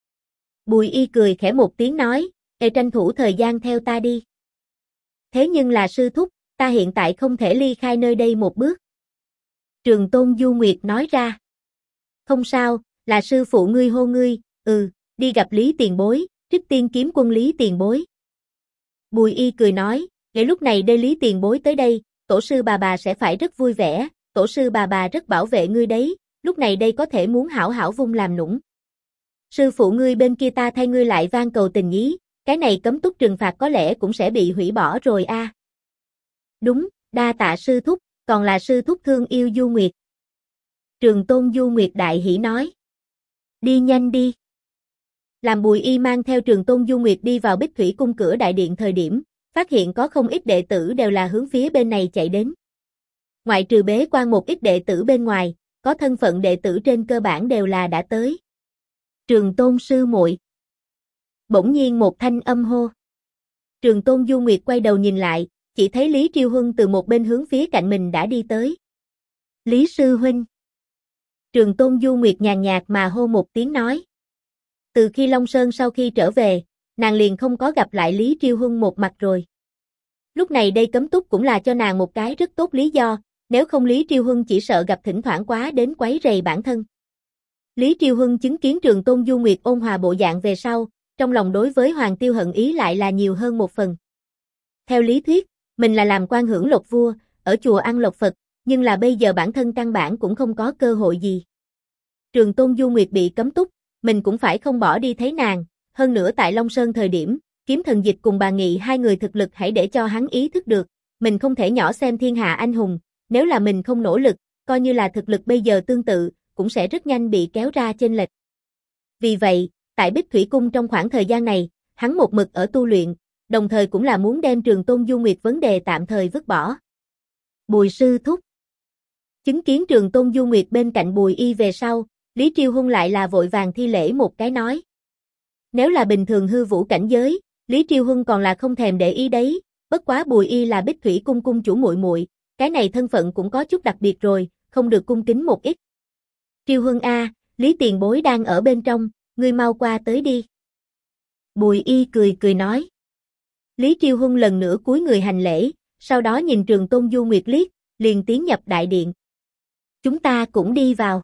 Bùi Y cười khẽ một tiếng nói, tranh thủ thời gian theo ta đi. Thế nhưng là sư thúc, ta hiện tại không thể ly khai nơi đây một bước. Trường Tôn Du Nguyệt nói ra. Không sao, là sư phụ ngươi hô ngươi, đi gặp Lý Tiền Bối, Trích Tiên Kiếm Quân Lý Tiền Bối. Bùi Y cười nói, lúc này đây Lý Tiền Bối tới đây, tổ sư bà sẽ phải rất vui vẻ, tổ sư bà rất bảo vệ ngươi đấy, lúc này đây có thể muốn hảo hảo vung làm nũng. Sư phụ ngươi bên kia ta thay ngươi lại van cầu tình ý, cái này cấm túc trừng phạt có lẽ cũng sẽ bị hủy bỏ rồi a. Đúng, đa tạ sư thúc, còn là sư thúc thương yêu Du Nguyệt. Trường Tôn Du Nguyệt đại hỉ nói. Đi nhanh đi. Làm Bùi Y mang theo Trường Tôn Du Nguyệt đi vào Bích Thủy cung cửa đại điện thời điểm, phát hiện có không ít đệ tử đều là hướng phía bên này chạy đến. Ngoại trừ bế quan một ít đệ tử bên ngoài, có thân phận đệ tử trên cơ bản đều là đã tới. Trường Tôn sư muội. Bỗng nhiên một thanh âm hô. Trường Tôn Du Nguyệt quay đầu nhìn lại, chỉ thấy Lý Triêu Huân từ một bên hướng phía cạnh mình đã đi tới. Lý sư huynh. Trường Tôn Du Nguyệt nhàn nhạt mà hô một tiếng nói. Từ khi Long Sơn sau khi trở về, nàng liền không có gặp lại Lý Triêu Huân một mặt rồi. Lúc này đây cấm túc cũng là cho nàng một cái rất tốt lý do, nếu không Lý Triêu Huân chỉ sợ gặp thỉnh thoảng quá đến quấy rầy bản thân. Lý Triêu Huân chứng kiến Trường Tôn Du Nguyệt ôn hòa bộ dạng về sau, trong lòng đối với Hoàng Tiêu hận ý lại là nhiều hơn một phần. Theo lý thuyết, mình là làm quan hưởng lộc vua, ở chùa ăn lộc Phật, nhưng là bây giờ bản thân căn bản cũng không có cơ hội gì. Trường Tôn Du Nguyệt bị cấm túc, mình cũng phải không bỏ đi thấy nàng, hơn nữa tại Long Sơn thời điểm, Kiếm Thần Dịch cùng bà Nghị hai người thực lực hãy để cho hắn ý thức được, mình không thể nhỏ xem thiên hạ anh hùng, nếu là mình không nỗ lực, coi như là thực lực bây giờ tương tự, cũng sẽ rất nhanh bị kéo ra chênh lệch. Vì vậy, tại Bích Thủy Cung trong khoảng thời gian này, hắn một mực ở tu luyện, đồng thời cũng là muốn đem Trường Tôn Du Nguyệt vấn đề tạm thời vứt bỏ. Bùi sư thúc. Chứng kiến Trường Tôn Du Nguyệt bên cạnh Bùi Y về sau, Lý Triêu Huân lại là vội vàng thi lễ một cái nói. Nếu là bình thường hư vũ cảnh giới, Lý Triêu Huân còn là không thèm để ý đấy, bất quá Bùi Y là Bích Thủy Cung cung chủ muội muội, cái này thân phận cũng có chút đặc biệt rồi, không được cung kính một ít. Triêu Huân a, Lý Tiền Bối đang ở bên trong, ngươi mau qua tới đi. Bùi Y cười nói. Lý Triêu Huân lần nữa cúi người hành lễ, sau đó nhìn Trường Tôn Du Nguyệt liếc, liền tiến nhập đại điện. Chúng ta cũng đi vào.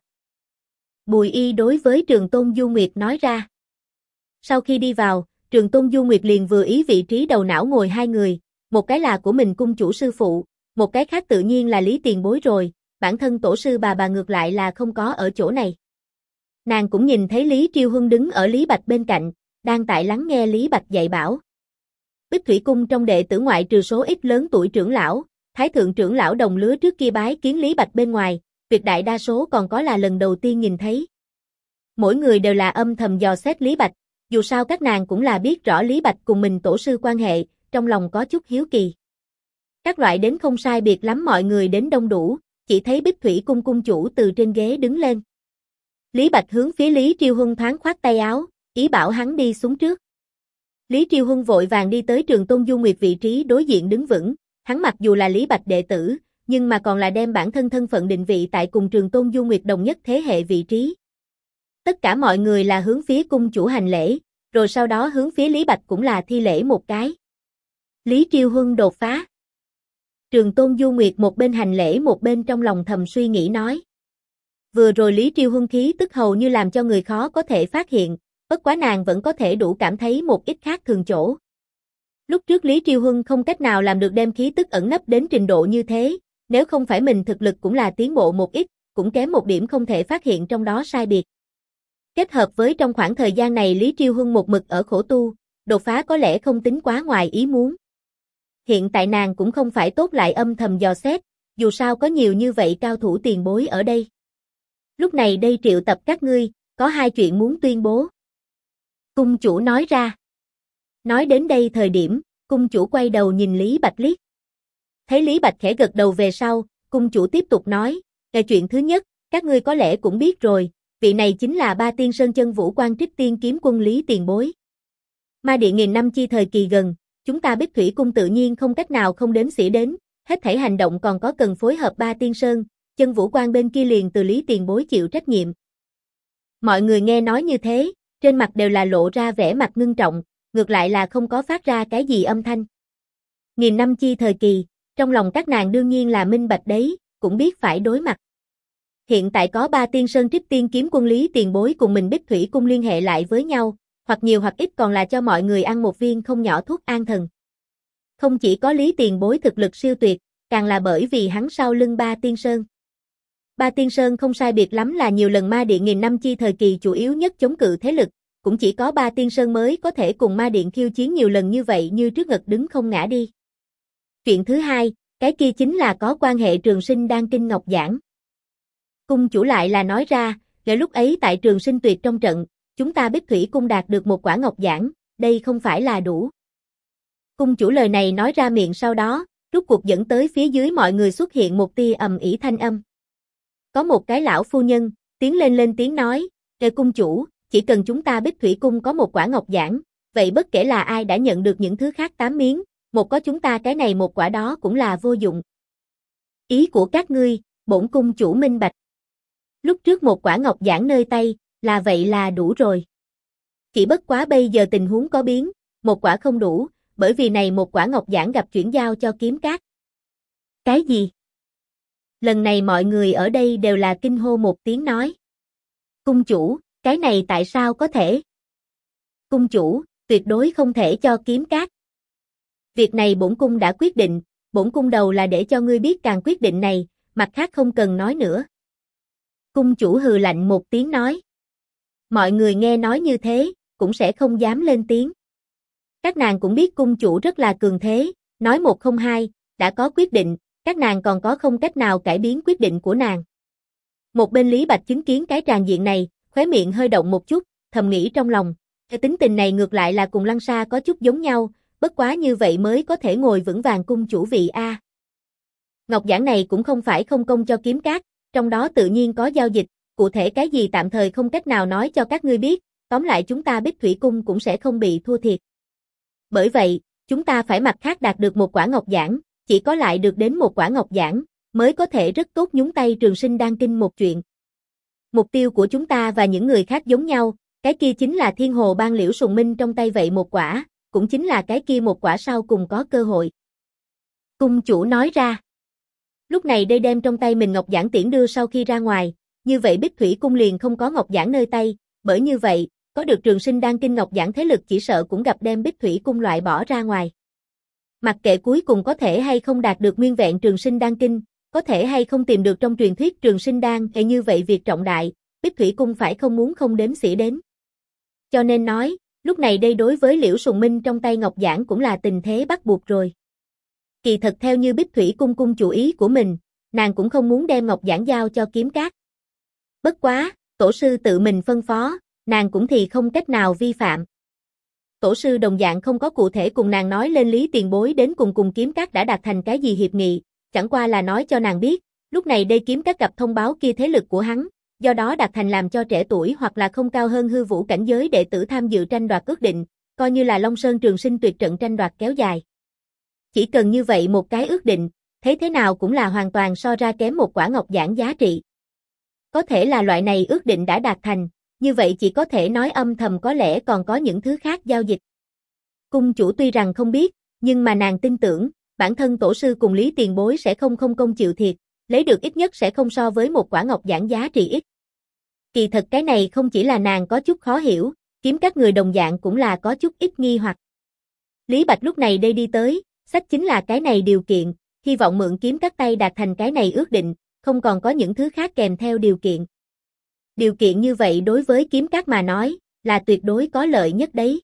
Bùi Y đối với Trường Tôn Du Nguyệt nói ra. Sau khi đi vào, Trường Tôn Du Nguyệt liền vừa ý vị trí đầu não ngồi hai người, một cái là của mình cung chủ sư phụ, một cái khác tự nhiên là Lý Tiền Bối rồi, bản thân tổ sư bà ngược lại là không có ở chỗ này. Nàng cũng nhìn thấy Lý Triêu Huân đứng ở Lý Bạch bên cạnh, đang tại lắng nghe Lý Bạch dạy bảo. Bích Thủy Cung trong đệ tử ngoại trừ số ít lớn tuổi trưởng lão, Thái thượng trưởng lão đồng lứa trước kia bái kiến Lý Bạch bên ngoài, tuyệt đại đa số còn có là lần đầu tiên nhìn thấy. Mỗi người đều là âm thầm dò xét Lý Bạch, dù sao các nàng cũng là biết rõ Lý Bạch cùng mình tổ sư quan hệ, trong lòng có chút hiếu kỳ. Các loại đến không sai biệt lắm mọi người đến đông đủ, chỉ thấy Bích Thủy Cung cung chủ từ trên ghế đứng lên. Lý Bạch hướng phía Lý Triêu Huân thoáng khoát tay áo, ý bảo hắn đi xuống trước. Lý Triêu Huân vội vàng đi tới Trường Tôn Du Nguyệt vị trí đối diện đứng vững, hắn mặc dù là Lý Bạch đệ tử, nhưng mà còn là đem bản thân thân phận định vị tại cùng Trường Tôn Du Nguyệt đồng nhất thế hệ vị trí. Tất cả mọi người là hướng phía cung chủ hành lễ, rồi sau đó hướng phía Lý Bạch cũng là thi lễ một cái. Lý Triêu Huân đột phá. Trường Tôn Du Nguyệt một bên hành lễ một bên trong lòng thầm suy nghĩ nói. Vừa rồi Lý Triêu Huân khí tức hầu như làm cho người khó có thể phát hiện, bất quá nàng vẫn có thể đủ cảm thấy một ít khác thường chỗ. Lúc trước Lý Triêu Huân không cách nào làm được đem khí tức ẩn nấp đến trình độ như thế, nếu không phải mình thực lực cũng là tiến bộ một ít, cũng kém một điểm không thể phát hiện trong đó sai biệt. Kết hợp với trong khoảng thời gian này Lý Triêu Huân một mực ở khổ tu, đột phá có lẽ không tính quá ngoài ý muốn. Hiện tại nàng cũng không phải tốt lại âm thầm dò xét, dù sao có nhiều như vậy cao thủ tiền bối ở đây. Lúc này đây triệu tập các ngươi, có hai chuyện muốn tuyên bố. Cung chủ nói ra. Nói đến đây thời điểm, cung chủ quay đầu nhìn Lý Bạch liếc. Thấy Lý Bạch khẽ gật đầu về sau, cung chủ tiếp tục nói, về chuyện thứ nhất, các ngươi có lẽ cũng biết rồi, vị này chính là Ba Tiên Sơn Chân Vũ Quan Trích Tiên Kiếm Quân Lý tiền bối. Ma Điện nghìn năm chi thời kỳ gần, chúng ta Bích Thủy Cung tự nhiên không cách nào không đếm xỉa đến, hết thảy hành động còn có cần phối hợp Ba Tiên Sơn, Chân Vũ Quan bên kia liền từ Lý tiền bối chịu trách nhiệm. Mọi người nghe nói như thế, trên mặt đều là lộ ra vẻ mặt ngưng trọng, ngược lại là không có phát ra cái gì âm thanh. Nghìn năm chi thời kỳ, trong lòng các nàng đương nhiên là minh bạch đấy, cũng biết phải đối mặt. Hiện tại có Ba Tiên Sơn Trích Tiên Kiếm Quân Lý tiền bối cùng mình Bích Thủy Cung liên hệ lại với nhau, hoặc nhiều hoặc ít còn là cho mọi người ăn một viên không nhỏ thuốc an thần. Không chỉ có Lý tiền bối thực lực siêu tuyệt, càng là bởi vì hắn sau lưng Ba Tiên Sơn. Ba Tiên Sơn không sai biệt lắm là nhiều lần Ma Điện nghìn năm chi thời kỳ chủ yếu nhất chống cự thế lực, cũng chỉ có Ba Tiên Sơn mới có thể cùng Ma Điện khiêu chiến nhiều lần như vậy như trước ngật đứng không ngã đi. Chuyện thứ hai, cái kia chính là có quan hệ Trường Sinh Đan Kinh Ngọc Giảng. Cung chủ lại là nói ra, để lúc ấy tại Trường Sinh Tuyệt trong trận, chúng ta Bích Thủy Cung đạt được một quả ngọc giản, đây không phải là đủ. Cung chủ lời này nói ra miệng sau đó, rút cuộc dẫn tới phía dưới mọi người xuất hiện một tia ầm ĩ thanh âm. Có một cái lão phu nhân, tiến lên tiếng nói, "Kệ cung chủ, chỉ cần chúng ta Bích Thủy Cung có một quả ngọc giản, vậy bất kể là ai đã nhận được những thứ khác 8 miếng, một có chúng ta cái này một quả đó cũng là vô dụng." Ý của các ngươi, bổn cung chủ minh bạch. Lúc trước một quả ngọc giản nơi tay, là vậy là đủ rồi. Chỉ bất quá bây giờ tình huống có biến, một quả không đủ, bởi vì này một quả ngọc giản gặp chuyển giao cho kiếm cát. Cái gì? Lần này mọi người ở đây đều là kinh hô một tiếng nói. Cung chủ, cái này tại sao có thể? Cung chủ, tuyệt đối không thể cho kiếm cát. Việc này bổn cung đã quyết định, bổn cung đầu là để cho ngươi biết càng quyết định này, mặt khác không cần nói nữa. Cung chủ hừ lạnh một tiếng nói. Mọi người nghe nói như thế, cũng sẽ không dám lên tiếng. Các nàng cũng biết cung chủ rất là cường thế, nói một không hai, đã có quyết định, các nàng còn có không cách nào cải biến quyết định của nàng. Một bên Lý Bạch chứng kiến cái tràng diện này, khóe miệng hơi động một chút, thầm nghĩ trong lòng, cái tính tình này ngược lại là cùng Lăng Sa có chút giống nhau, bất quá như vậy mới có thể ngồi vững vàng cung chủ vị A. Ngọc giản này cũng không phải không công cho kiếm cát, trong đó tự nhiên có giao dịch, cụ thể cái gì tạm thời không cách nào nói cho các ngươi biết, tóm lại chúng ta Bích Thủy Cung cũng sẽ không bị thua thiệt. Bởi vậy, chúng ta phải mặt khác đạt được một quả ngọc giản, chỉ có lại được đến một quả ngọc giản, mới có thể rất tốt nhúng tay Trường Sinh Đan Kinh một chuyện. Mục tiêu của chúng ta và những người khác giống nhau, cái kia chính là Thiên Hồ Ban Liễu Sùng Minh trong tay vậy một quả, cũng chính là cái kia một quả sau cùng có cơ hội. Cung chủ nói ra. Lúc này đây đem trong tay mình ngọc giản tiễn đưa sau khi ra ngoài, như vậy Bích Thủy Cung liền không có ngọc giản nơi tay, bởi như vậy, có được Trường Sinh Đan Kinh ngọc giản thế lực chỉ sợ cũng gặp đem Bích Thủy Cung loại bỏ ra ngoài. Mặc kệ cuối cùng có thể hay không đạt được nguyên vẹn Trường Sinh Đan Kinh, có thể hay không tìm được trong truyền thuyết Trường Sinh Đan, hay như vậy việc trọng đại, Bích Thủy Cung phải không muốn không đếm xỉa đến. Cho nên nói, lúc này đây đối với Liễu Sùng Minh trong tay ngọc giản cũng là tình thế bắt buộc rồi. Kỳ thật theo như Bích Thủy Cung cung chủ ý của mình, nàng cũng không muốn đem ngọc giản giao cho kiếm cát. Bất quá, tổ sư tự mình phân phó, nàng cũng thì không cách nào vi phạm. Tổ sư đồng dạng không có cụ thể cùng nàng nói lên Lý tiền bối đến cùng kiếm cát đã đạt thành cái gì hiệp nghị, chẳng qua là nói cho nàng biết, lúc này đây kiếm cát gặp thông báo kia thế lực của hắn, do đó đạt thành làm cho trẻ tuổi hoặc là không cao hơn hư vũ cảnh giới đệ tử tham dự tranh đoạt ước định, coi như là Long Sơn Trường Sinh Tuyệt trận tranh đoạt kéo dài. Chỉ cần như vậy một cái ước định, thấy thế nào cũng là hoàn toàn so ra kém một quả ngọc giản giá trị. Có thể là loại này ước định đã đạt thành, như vậy chỉ có thể nói âm thầm có lẽ còn có những thứ khác giao dịch. Cung chủ tuy rằng không biết, nhưng mà nàng tin tưởng, bản thân tổ sư cùng Lý tiền bối sẽ không công chịu thiệt, lấy được ít nhất sẽ không so với một quả ngọc giản giá trị ít. Kỳ thật cái này không chỉ là nàng có chút khó hiểu, kiếm các người đồng dạng cũng là có chút ít nghi hoặc. Lý Bạch lúc này đây đi tới, sách chính là cái này điều kiện, hy vọng mượn kiếm các tay đạt thành cái này ước định, không còn có những thứ khác kèm theo điều kiện. Điều kiện như vậy đối với kiếm các mà nói, là tuyệt đối có lợi nhất đấy.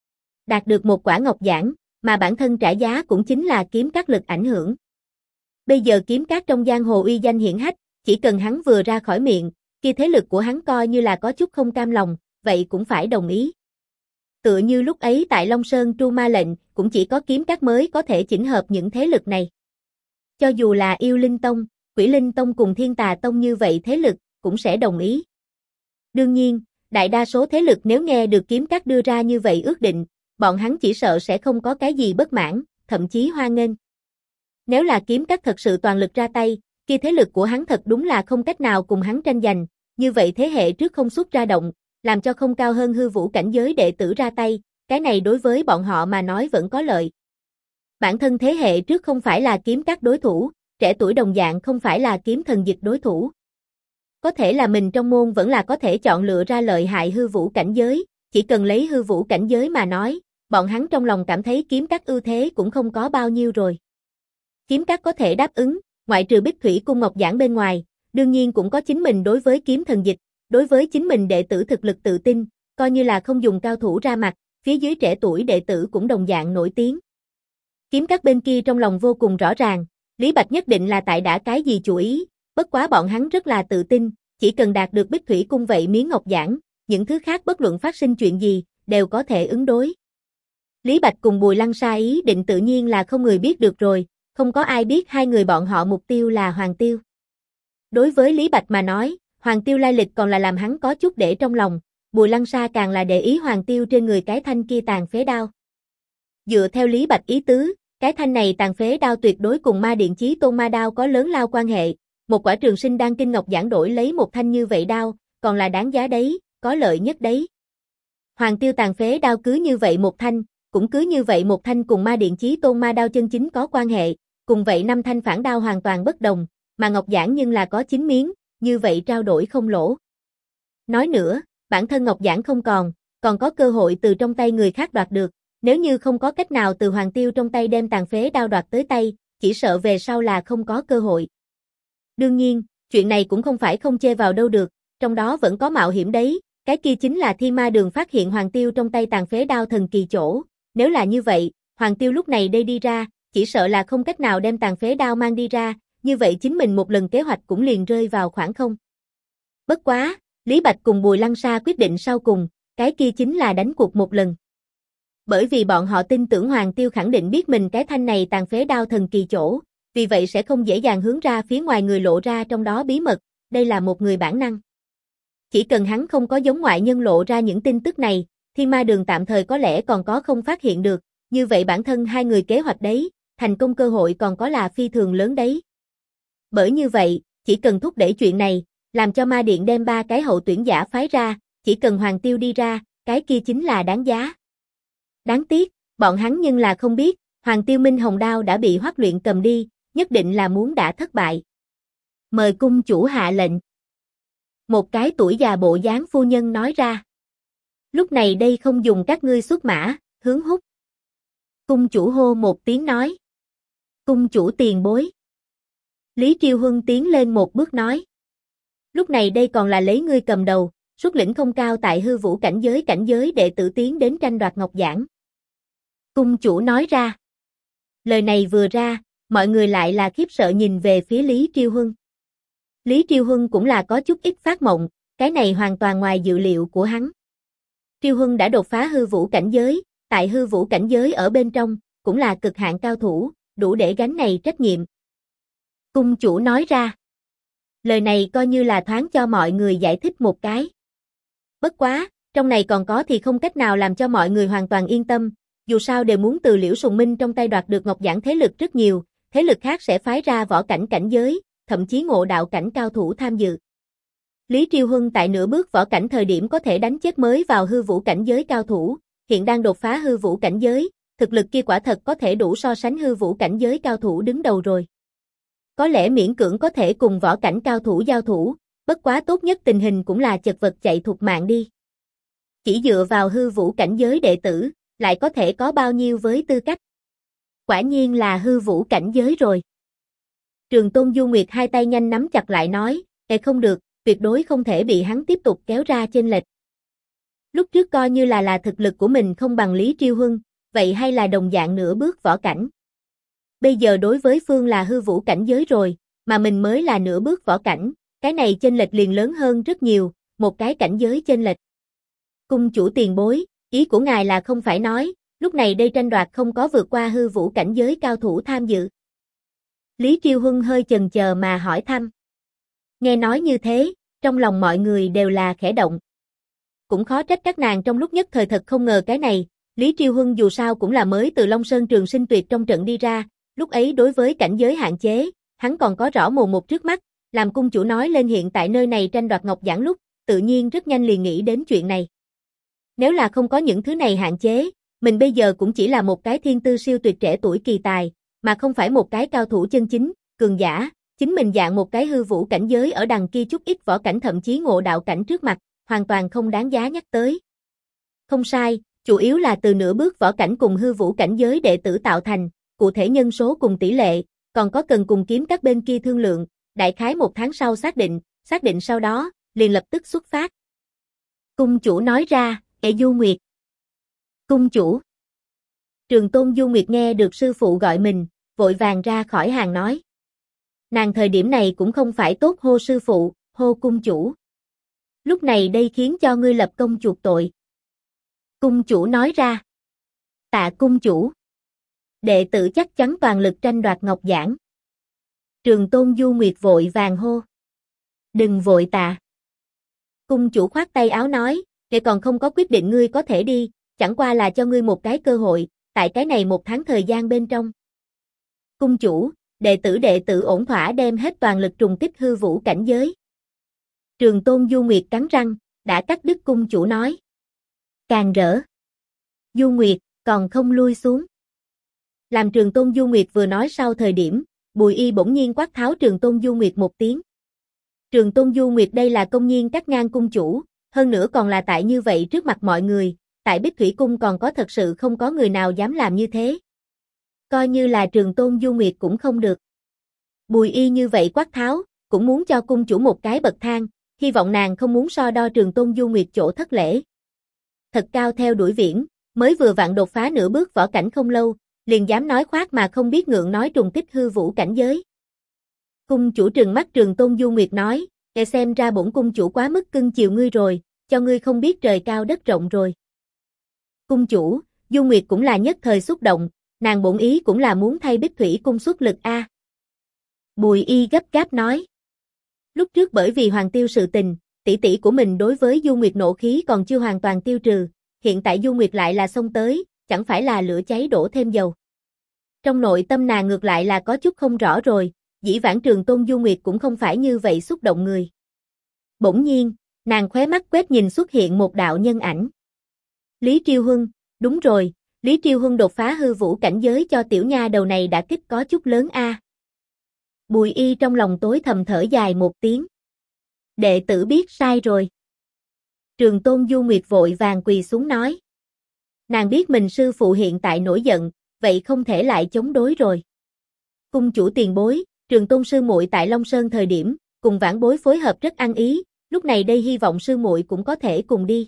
Đạt được một quả ngọc giản, mà bản thân trả giá cũng chính là kiếm các lực ảnh hưởng. Bây giờ kiếm các trong giang hồ uy danh hiển hách, chỉ cần hắn vừa ra khỏi miệng, kia thế lực của hắn coi như là có chút không cam lòng, vậy cũng phải đồng ý. Tựa như lúc ấy tại Long Sơn tru ma lệnh, cũng chỉ có kiếm các mới có thể chỉnh hợp những thế lực này. Cho dù là Yêu Linh Tông, Quỷ Linh Tông cùng Thiên Tà Tông như vậy thế lực, cũng sẽ đồng ý. Đương nhiên, đại đa số thế lực nếu nghe được kiếm các đưa ra như vậy ước định, bọn hắn chỉ sợ sẽ không có cái gì bất mãn, thậm chí hoan nghênh. Nếu là kiếm các thật sự toàn lực ra tay, kia thế lực của hắn thật đúng là không cách nào cùng hắn tranh giành, như vậy thế hệ trước không xuất ra động, làm cho không cao hơn hư vũ cảnh giới đệ tử ra tay, cái này đối với bọn họ mà nói vẫn có lợi. Bản thân thế hệ trước không phải là kiếm các đối thủ, trẻ tuổi đồng dạng không phải là kiếm thần dịch đối thủ. Có thể là mình trong môn vẫn là có thể chọn lựa ra lợi hại hư vũ cảnh giới, chỉ cần lấy hư vũ cảnh giới mà nói, bọn hắn trong lòng cảm thấy kiếm các ưu thế cũng không có bao nhiêu rồi. Kiếm các có thể đáp ứng, ngoại trừ Bích Thủy Cung Ngọc Giản bên ngoài, đương nhiên cũng có chính mình đối với kiếm thần dịch, đối với chính mình đệ tử thực lực tự tin, coi như là không dùng cao thủ ra mặt, phía dưới trẻ tuổi đệ tử cũng đồng dạng nổi tiếng. Kiếm các bên kia trong lòng vô cùng rõ ràng, Lý Bạch nhất định là tại đã cái gì chủ ý, bất quá bọn hắn rất là tự tin, chỉ cần đạt được Bích Thủy Cung vậy miếng ngọc giản, những thứ khác bất luận phát sinh chuyện gì, đều có thể ứng đối. Lý Bạch cùng Bùi Lăng Sa ý định tự nhiên là không người biết được rồi, không có ai biết hai người bọn họ mục tiêu là Hoàng Tiêu. Đối với Lý Bạch mà nói, Hoàng Tiêu lai lịch còn là làm hắn có chút để trong lòng, Bùi Lăng Sa càng là để ý Hoàng Tiêu trên người cái thanh kia tàn phế đao. Dựa theo Lý Bạch ý tứ, cái thanh này tàn phế đao tuyệt đối cùng Ma Điện Chí Tôn ma đao có lớn lao quan hệ, một quả Trường Sinh Đan Kinh Ngọc Giản đổi lấy một thanh như vậy đao, còn là đáng giá đấy, có lợi nhất đấy. Hoàng Tiêu tàn phế đao cứ như vậy một thanh, cũng cứ như vậy một thanh cùng Ma Điện Chí Tôn ma đao chân chính có quan hệ, cùng vậy 5 thanh phản đao hoàn toàn bất đồng, mà Ngọc Giản nhưng là có 9 miếng, như vậy trao đổi không lỗ. Nói nữa, bản thân Ngọc Giản không còn có cơ hội từ trong tay người khác đoạt được, nếu như không có cách nào từ Hoàng Tiêu trong tay đem tàn phế đao đoạt tới tay, chỉ sợ về sau là không có cơ hội. Đương nhiên, chuyện này cũng không phải không chê vào đâu được, trong đó vẫn có mạo hiểm đấy, cái kia chính là Thiên Ma Đường phát hiện Hoàng Tiêu trong tay tàn phế đao thần kỳ chỗ, nếu là như vậy, Hoàng Tiêu lúc này đây đi ra, chỉ sợ là không cách nào đem tàn phế đao mang đi ra, như vậy chính mình một lần kế hoạch cũng liền rơi vào khoảng không. Bất quá, Lý Bạch cùng Bùi Lăng Sa quyết định sau cùng, cái kia chính là đánh cuộc một lần. Bởi vì bọn họ tin tưởng Hoàng Tiêu khẳng định biết mình cái thanh này tàn phế đao thần kỳ chỗ, vì vậy sẽ không dễ dàng hướng ra phía ngoài người lộ ra trong đó bí mật, đây là một người bản năng. Chỉ cần hắn không có giống ngoại nhân lộ ra những tin tức này, Thiên Ma Đường tạm thời có lẽ còn có không phát hiện được, như vậy bản thân hai người kế hoạch đấy, thành công cơ hội còn có là phi thường lớn đấy. Bởi như vậy, chỉ cần thúc đẩy chuyện này, làm cho Ma Điện đem 3 cái hậu tuyển giả phái ra, chỉ cần Hoàng Tiêu đi ra, cái kia chính là đáng giá. Đáng tiếc, bọn hắn nhưng là không biết, Hoàng Tiêu Minh Hồng Đao đã bị Hoắc Luyện cầm đi, nhất định là muốn đã thất bại. Mời cung chủ hạ lệnh. Một cái tuổi già bộ dáng phu nhân nói ra. Lúc này đây không dùng các ngươi xuất mã, hướng hút. Cung chủ hô một tiếng nói. Cung chủ tiền bối. Lý Triêu Huân tiến lên một bước nói. Lúc này đây còn là lấy ngươi cầm đầu, xuất lĩnh không cao tại hư vũ cảnh giới đệ tử tiến đến tranh đoạt ngọc giản. Cung chủ nói ra. Lời này vừa ra, mọi người lại là khiếp sợ nhìn về phía Lý Triêu Huân. Lý Triêu Huân cũng là có chút ít phát mộng, cái này hoàn toàn ngoài dự liệu của hắn. Triêu Huân đã đột phá hư vũ cảnh giới, tại hư vũ cảnh giới ở bên trong, cũng là cực hạn cao thủ, đủ để gánh này trách nhiệm. Cung chủ nói ra. Lời này coi như là thoáng cho mọi người giải thích một cái. Bất quá, trong này còn có thì không cách nào làm cho mọi người hoàn toàn yên tâm, dù sao đều muốn từ Liễu Sùng Minh trong tay đoạt được ngọc giản thế lực rất nhiều, thế lực khác sẽ phái ra võ cảnh cảnh giới, thậm chí ngộ đạo cảnh cao thủ tham dự. Lý Triêu Huân tại nửa bước võ cảnh thời điểm có thể đánh chết mới vào hư vũ cảnh giới cao thủ, hiện đang đột phá hư vũ cảnh giới, thực lực kia quả thật có thể đủ so sánh hư vũ cảnh giới cao thủ đứng đầu rồi. Có lẽ miễn cưỡng có thể cùng võ cảnh cao thủ giao thủ, bất quá tốt nhất tình hình cũng là chật vật chạy thục mạng đi. Chỉ dựa vào hư vũ cảnh giới đệ tử, lại có thể có bao nhiêu với tư cách. Quả nhiên là hư vũ cảnh giới rồi. Trường Tôn Du Nguyệt hai tay nhanh nắm chặt lại nói, không được, tuyệt đối không thể bị hắn tiếp tục kéo ra chênh lệch. Lúc trước coi như là thực lực của mình không bằng Lý Triêu Huân, vậy hay là đồng dạng nửa bước võ cảnh. Bây giờ đối với phương là hư vũ cảnh giới rồi, mà mình mới là nửa bước võ cảnh, cái này chênh lệch liền lớn hơn rất nhiều, một cái cảnh giới chênh lệch. Cung chủ tiền bối, ý của ngài là không phải nói, lúc này đây tranh đoạt không có vượt qua hư vũ cảnh giới cao thủ tham dự. Lý Triêu Huân hơi chần chờ mà hỏi thăm. Nghe nói như thế, trong lòng mọi người đều là khẽ động. Cũng khó trách các nàng trong lúc nhất thời thật không ngờ cái này, Lý Triêu Huân dù sao cũng là mới từ Long Sơn Trường Sinh Tuyệt trong trận đi ra, lúc ấy đối với cảnh giới hạn chế, hắn còn có rõ mồn một trước mắt, làm cung chủ nói lên hiện tại nơi này tranh đoạt ngọc giản lúc, tự nhiên rất nhanh liền nghĩ đến chuyện này. Nếu là không có những thứ này hạn chế, mình bây giờ cũng chỉ là một cái thiên tư siêu tuyệt trẻ tuổi kỳ tài, mà không phải một cái cao thủ chân chính, cường giả, chính mình dạng một cái hư vũ cảnh giới ở đằng kia chút ít võ cảnh thậm chí ngộ đạo cảnh trước mặt, hoàn toàn không đáng giá nhắc tới. Không sai, chủ yếu là từ nửa bước võ cảnh cùng hư vũ cảnh giới đệ tử tạo thành, cụ thể nhân số cùng tỷ lệ, còn có cần cùng kiếm các bên kia thương lượng, đại khái một tháng sau xác định sau đó, liền lập tức xuất phát. Cung chủ nói ra, Du Nguyệt. Cung chủ. Trường Tôn Du Nguyệt nghe được sư phụ gọi mình, vội vàng ra khỏi hàng nói. Nàng thời điểm này cũng không phải tốt hô sư phụ, hô cung chủ. Lúc này đây khiến cho ngươi lập công chuộc tội. Cung chủ nói ra. Tạ cung chủ. Đệ tử chắc chắn toàn lực tranh đoạt ngọc giản. Trường Tôn Du Nguyệt vội vàng hô. Đừng vội tạ. Cung chủ khoát tay áo nói, để còn không có quyết định ngươi có thể đi, chẳng qua là cho ngươi một cái cơ hội, tại cái này một tháng thời gian bên trong. Cung chủ, đệ tử ổn thỏa đem hết toàn lực trùng kích hư vũ cảnh giới. Trường Tôn Du Nguyệt cắn răng, đã cắt đứt cung chủ nói. Càng rỡ. Du Nguyệt, còn không lui xuống. Làm Trường Tôn Du Nguyệt vừa nói sau thời điểm, Bùi Y bỗng nhiên quát tháo Trường Tôn Du Nguyệt một tiếng. Trường Tôn Du Nguyệt đây là công nhiên cắt ngang cung chủ, hơn nữa còn là tại như vậy trước mặt mọi người, tại Bích Thủy Cung còn có thật sự không có người nào dám làm như thế. Coi như là Trường Tôn Du Nguyệt cũng không được. Bùi Y như vậy quát tháo, cũng muốn cho cung chủ một cái bậc thang, hy vọng nàng không muốn so đo Trường Tôn Du Nguyệt chỗ thất lễ. Thật cao theo đuổi viễn, mới vừa vặn đột phá nửa bước võ cảnh không lâu, liền dám nói khoác mà không biết ngượng nói trùng kích hư vũ cảnh giới. Cung chủ trừng mắt Trường Tôn Du Nguyệt nói, để xem ra bổn cung chủ quá mức cưng chiều ngươi rồi, cho ngươi không biết trời cao đất rộng rồi. Cung chủ, Du Nguyệt cũng là nhất thời xúc động, nàng bổn ý cũng là muốn thay Bích Thủy Cung xuất lực a. Bùi Y gấp gáp nói. Lúc trước bởi vì Hoàng Tiêu sự tình, tỷ tỷ của mình đối với Du Nguyệt nộ khí còn chưa hoàn toàn tiêu trừ, hiện tại Du Nguyệt lại là xông tới, chẳng phải là lửa cháy đổ thêm dầu. Trong nội tâm nàng ngược lại là có chút không rõ rồi, dĩ vãng Trường Tôn Du Nguyệt cũng không phải như vậy xúc động người. Bỗng nhiên, nàng khóe mắt quét nhìn xuất hiện một đạo nhân ảnh. Lý Triêu Huân, đúng rồi, Lý Triêu Huân đột phá hư vũ cảnh giới cho tiểu nha đầu này đã kích có chút lớn a. Bùi Y trong lòng tối thầm thở dài một tiếng. Đệ tử biết sai rồi. Trường Tôn Du Nguyệt vội vàng quỳ xuống nói. Nàng biết mình sư phụ hiện tại nổi giận, vậy không thể lại chống đối rồi. Cung chủ tiền bối, Trường Tôn sư muội tại Long Sơn thời điểm, cùng vãn bối phối hợp rất ăn ý, lúc này đây hy vọng sư muội cũng có thể cùng đi.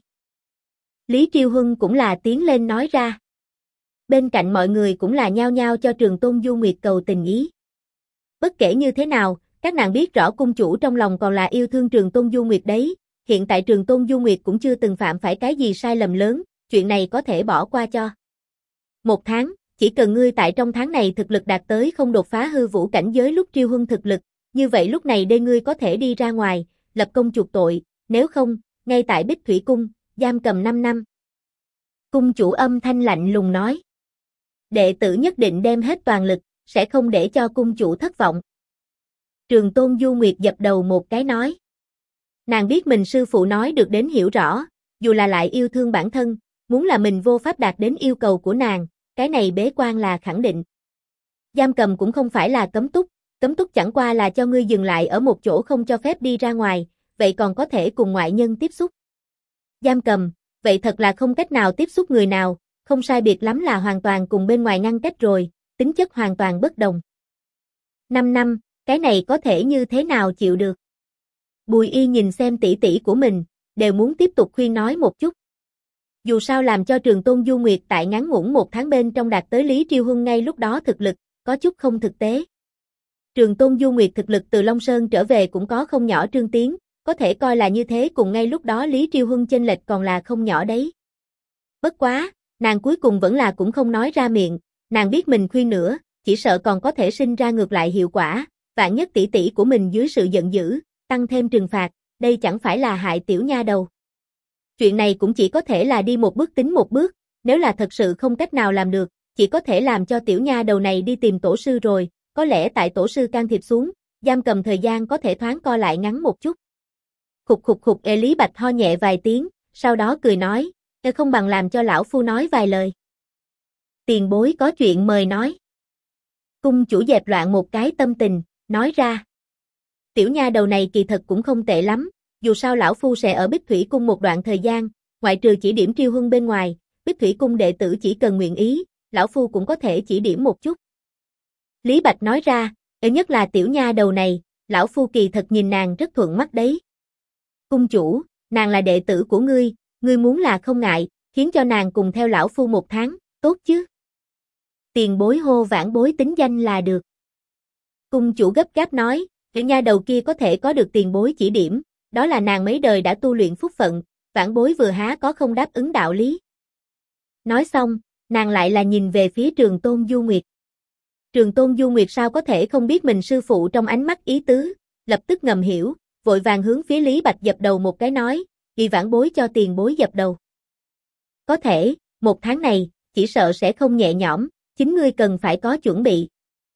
Lý Triêu Huân cũng là tiến lên nói ra. Bên cạnh mọi người cũng là nhao nhao cho Trường Tôn Du Nguyệt cầu tình ý. Bất kể như thế nào, các nàng biết rõ cung chủ trong lòng còn là yêu thương Trường Tôn Du Nguyệt đấy, hiện tại Trường Tôn Du Nguyệt cũng chưa từng phạm phải cái gì sai lầm lớn, chuyện này có thể bỏ qua cho. Một tháng, chỉ cần ngươi tại trong tháng này thực lực đạt tới không đột phá hư vũ cảnh giới lúc Triêu Huân thực lực, như vậy lúc này đây ngươi có thể đi ra ngoài, lập công chuộc tội, nếu không, ngay tại Bích Thủy Cung, giam cầm 5 năm. Cung chủ âm thanh lạnh lùng nói. Đệ tử nhất định đem hết toàn lực, sẽ không để cho cung chủ thất vọng. Trường Tôn Du Nguyệt dập đầu một cái nói. Nàng biết mình sư phụ nói được đến hiểu rõ, dù là lại yêu thương bản thân, muốn là mình vô pháp đạt đến yêu cầu của nàng, cái này bế quan là khẳng định. Giam cầm cũng không phải là cấm túc chẳng qua là cho ngươi dừng lại ở một chỗ không cho phép đi ra ngoài, vậy còn có thể cùng ngoại nhân tiếp xúc. Giam cầm, vậy thật là không cách nào tiếp xúc người nào, không sai biệt lắm là hoàn toàn cùng bên ngoài ngăn cách rồi, tính chất hoàn toàn bất đồng. 5 năm, cái này có thể như thế nào chịu được? Bùi Y nhìn xem tỷ tỷ của mình, đều muốn tiếp tục khuyên nói một chút. Dù sao làm cho Trường Tôn Du Nguyệt tại ngắn ngủn 1 tháng bên trong đạt tới Lý Triêu Huân ngay lúc đó thực lực, có chút không thực tế. Trường Tôn Du Nguyệt thực lực từ Long Sơn trở về cũng có không nhỏ trương tiến, có thể coi là như thế cùng ngay lúc đó Lý Triêu Huân chênh lệch còn là không nhỏ đấy. Bất quá, nàng cuối cùng vẫn là cũng không nói ra miệng, nàng biết mình khuyên nữa, chỉ sợ còn có thể sinh ra ngược lại hiệu quả, vạn nhất tỷ tỷ của mình dưới sự giận dữ, tăng thêm trừng phạt, đây chẳng phải là hại tiểu nha đầu. Chuyện này cũng chỉ có thể là đi một bước tính một bước, nếu là thật sự không cách nào làm được, chỉ có thể làm cho tiểu nha đầu này đi tìm tổ sư rồi, có lẽ tại tổ sư can thiệp xuống, giam cầm thời gian có thể thoáng co lại ngắn một chút. Khục, Lý Bạch ho nhẹ vài tiếng, sau đó cười nói, không bằng làm cho lão phu nói vài lời. Tiền bối có chuyện mời nói. Cung chủ dẹp loạn một cái tâm tình, nói ra. Tiểu nha đầu này kỳ thật cũng không tệ lắm, dù sao lão phu sẽ ở Bích Thủy Cung một đoạn thời gian, ngoại trừ chỉ điểm Triêu Huân bên ngoài, Bích Thủy Cung đệ tử chỉ cần nguyện ý, lão phu cũng có thể chỉ điểm một chút. Lý Bạch nói ra, nhất là tiểu nha đầu này, lão phu kỳ thật nhìn nàng rất thuận mắt đấy. Cung chủ, nàng là đệ tử của ngươi muốn là không ngại, khiến cho nàng cùng theo lão phu 1 tháng, tốt chứ? Tiền bối hô vãn bối tính danh là được. Cung chủ gấp gáp nói, tiểu nha đầu kia có thể có được tiền bối chỉ điểm, đó là nàng mấy đời đã tu luyện phúc phận, vãn bối vừa há có không đáp ứng đạo lý. Nói xong, nàng lại là nhìn về phía Trường Tôn Du Nguyệt. Trường Tôn Du Nguyệt sao có thể không biết mình sư phụ trong ánh mắt ý tứ, lập tức ngầm hiểu, vội vàng hướng phía Lý Bạch dập đầu một cái nói, vì vãn bối cho tiền bối dập đầu. Có thể, 1 tháng này, chỉ sợ sẽ không nhẹ nhõm, chính ngươi cần phải có chuẩn bị.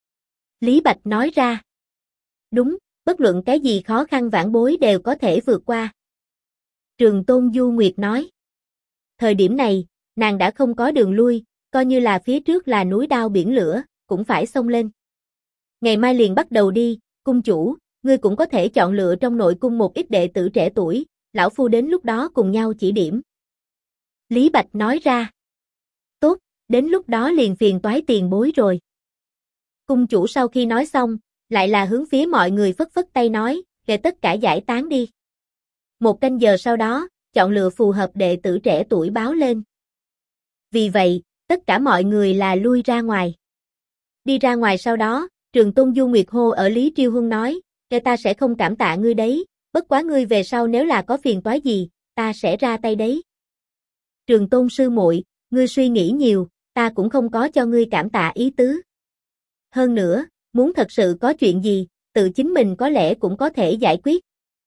Lý Bạch nói ra. Đúng, bất luận cái gì khó khăn vãn bối đều có thể vượt qua. Trường Tôn Du Nguyệt nói. Thời điểm này, nàng đã không có đường lui, coi như là phía trước là núi đao biển lửa, cũng phải xông lên. Ngày mai liền bắt đầu đi, cung chủ, ngươi cũng có thể chọn lựa trong nội cung một ít đệ tử trẻ tuổi, lão phu đến lúc đó cùng nhau chỉ điểm. Lý Bạch nói ra. Tốt, đến lúc đó liền phiền toái tiền bối rồi. Cung chủ sau khi nói xong, lại là hướng phía mọi người phất phất tay nói, để tất cả giải tán đi. 1 canh giờ sau đó, chọn lựa phù hợp đệ tử trẻ tuổi báo lên. Vì vậy, tất cả mọi người là lui ra ngoài. Đi ra ngoài sau đó, Trường Tôn Du Nguyệt hô ở Lý Triêu Huân nói, ta sẽ không cảm tạ ngươi đấy, bất quá ngươi về sau nếu là có phiền toái gì, ta sẽ ra tay đấy. Trường Tôn sư muội, ngươi suy nghĩ nhiều, ta cũng không có cho ngươi cảm tạ ý tứ. Hơn nữa, muốn thật sự có chuyện gì, tự chính mình có lẽ cũng có thể giải quyết.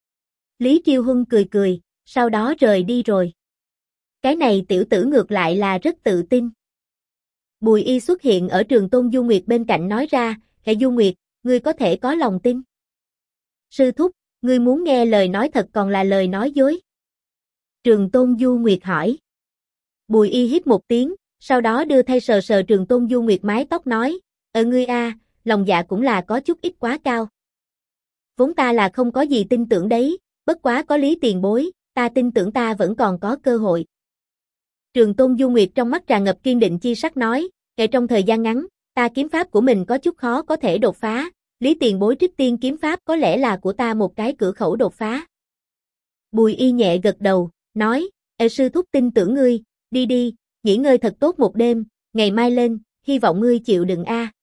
Lý Triêu Huân cười cười, sau đó rời đi rồi. Cái này tiểu tử ngược lại là rất tự tin. Bùi Y xuất hiện ở Trường Tôn Du Nguyệt bên cạnh nói ra, Hệ Du Nguyệt, ngươi có thể có lòng tin. Sư thúc, ngươi muốn nghe lời nói thật còn là lời nói dối? Trường Tôn Du Nguyệt hỏi. Bùi Y hít một tiếng, sau đó đưa tay sờ sờ Trường Tôn Du Nguyệt mái tóc nói, ngươi a, lòng dạ cũng là có chút ít quá cao. Vốn ta là không có gì tin tưởng đấy, bất quá có Lý tiền bối, ta tin tưởng ta vẫn còn có cơ hội. Trường Tôn Du Nguyệt trong mắt tràn ngập kiên định chi sắc nói, ngay trong thời gian ngắn, ta kiếm pháp của mình có chút khó có thể đột phá, Lý tiền bối trích tiên kiếm pháp có lẽ là của ta một cái cửa khẩu đột phá. Bùi Y nhẹ gật đầu, nói, sư thúc tin tưởng ngươi, đi đi, nghỉ ngơi thật tốt một đêm, ngày mai lên, hy vọng ngươi chịu đựng a.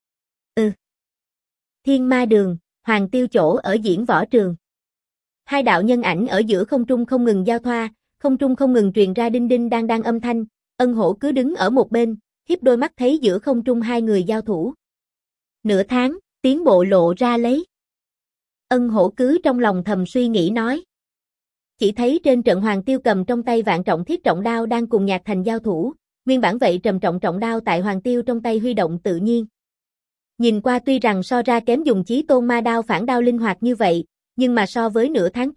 Thiên Ma Đường, Hoàng Tiêu chỗ ở diễn võ trường. 2 đạo nhân ảnh ở giữa không trung không ngừng giao thoa, không trung không ngừng truyền ra đinh đinh đang âm thanh, Ân Hổ cứ đứng ở một bên, hiếp đôi mắt thấy giữa không trung 2 người giao thủ. Nửa tháng, tiến bộ lộ ra lấy. Ân Hổ cứ trong lòng thầm suy nghĩ nói. Chỉ thấy trên trận Hoàng Tiêu cầm trong tay vạn trọng thiết trọng đao đang cùng Nhạc Thành giao thủ, nguyên bản vậy trầm trọng trọng đao tại Hoàng Tiêu trong tay huy động tự nhiên. Nhìn qua tuy rằng so ra kém dùng Chí Tôn Ma đao phản đao linh hoạt như vậy, nhưng mà so với nửa tháng trước,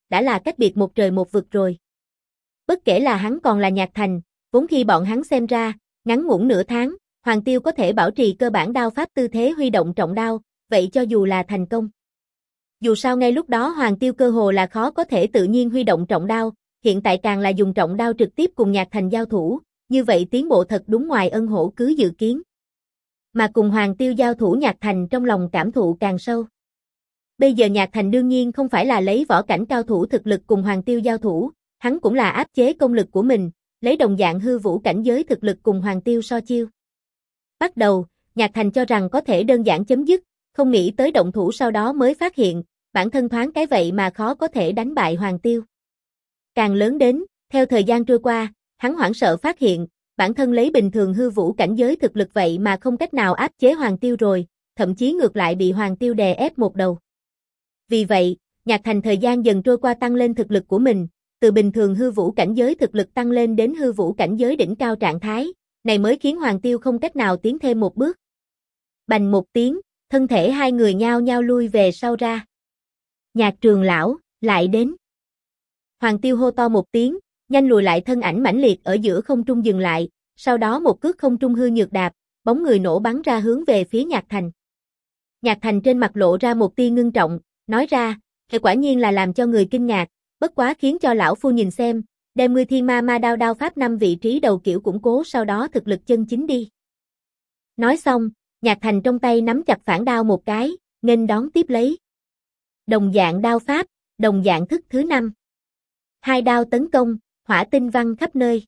đã là cách biệt một trời một vực rồi. Bất kể là hắn còn là Nhạc Thành, vốn khi bọn hắn xem ra, ngắn ngủn nửa tháng, Hoàng Tiêu có thể bảo trì cơ bản đao pháp tư thế huy động trọng đao, vậy cho dù là thành công. Dù sao ngay lúc đó Hoàng Tiêu cơ hồ là khó có thể tự nhiên huy động trọng đao, hiện tại càng là dùng trọng đao trực tiếp cùng Nhạc Thành giao thủ, như vậy tiến bộ thật đúng ngoài Ân Hổ cứ dự kiến. Mà cùng Hoàng Tiêu giao thủ Nhạc Thành trong lòng cảm thụ càng sâu. Bây giờ Nhạc Thành đương nhiên không phải là lấy võ cảnh cao thủ thực lực cùng Hoàng Tiêu giao thủ, hắn cũng là áp chế công lực của mình, lấy đồng dạng hư vũ cảnh giới thực lực cùng Hoàng Tiêu so chiêu. Bắt đầu, Nhạc Thành cho rằng có thể đơn giản chấm dứt, không nghĩ tới động thủ sau đó mới phát hiện, bản thân thoáng cái vậy mà khó có thể đánh bại Hoàng Tiêu. Càng lớn đến, theo thời gian trôi qua, hắn hoảng sợ phát hiện, bản thân lấy bình thường hư vũ cảnh giới thực lực vậy mà không cách nào áp chế Hoàng Tiêu rồi, thậm chí ngược lại bị Hoàng Tiêu đè ép một đầu. Vì vậy, Nhạc Thành thời gian dần trôi qua tăng lên thực lực của mình, từ bình thường hư vũ cảnh giới thực lực tăng lên đến hư vũ cảnh giới đỉnh cao trạng thái, này mới khiến Hoàng Tiêu không cách nào tiến thêm một bước. Bành một tiếng, thân thể hai người nhao nhao lui về sau ra. Nhạc Trường lão, lại đến. Hoàng Tiêu hô to một tiếng, nhanh lùi lại thân ảnh mãnh liệt ở giữa không trung dừng lại, sau đó một cước không trung hư nhược đạp, bóng người nổ bắn ra hướng về phía Nhạc Thành. Nhạc Thành trên mặt lộ ra một tia ngưng trọng, nói ra, hệ quả nhiên là làm cho người kinh ngạc, bất quá khiến cho lão phu nhìn xem, đem ngươi thiên ma ma đao đao pháp 5 vị trí đầu kiểu củng cố sau đó thực lực chân chính đi. Nói xong, Nhạc Thành trong tay nắm chặt phản đao một cái, nghênh đón tiếp lấy. Đồng dạng đao pháp, đồng dạng thức thứ 5. Hai đao tấn công, hỏa tinh văng khắp nơi.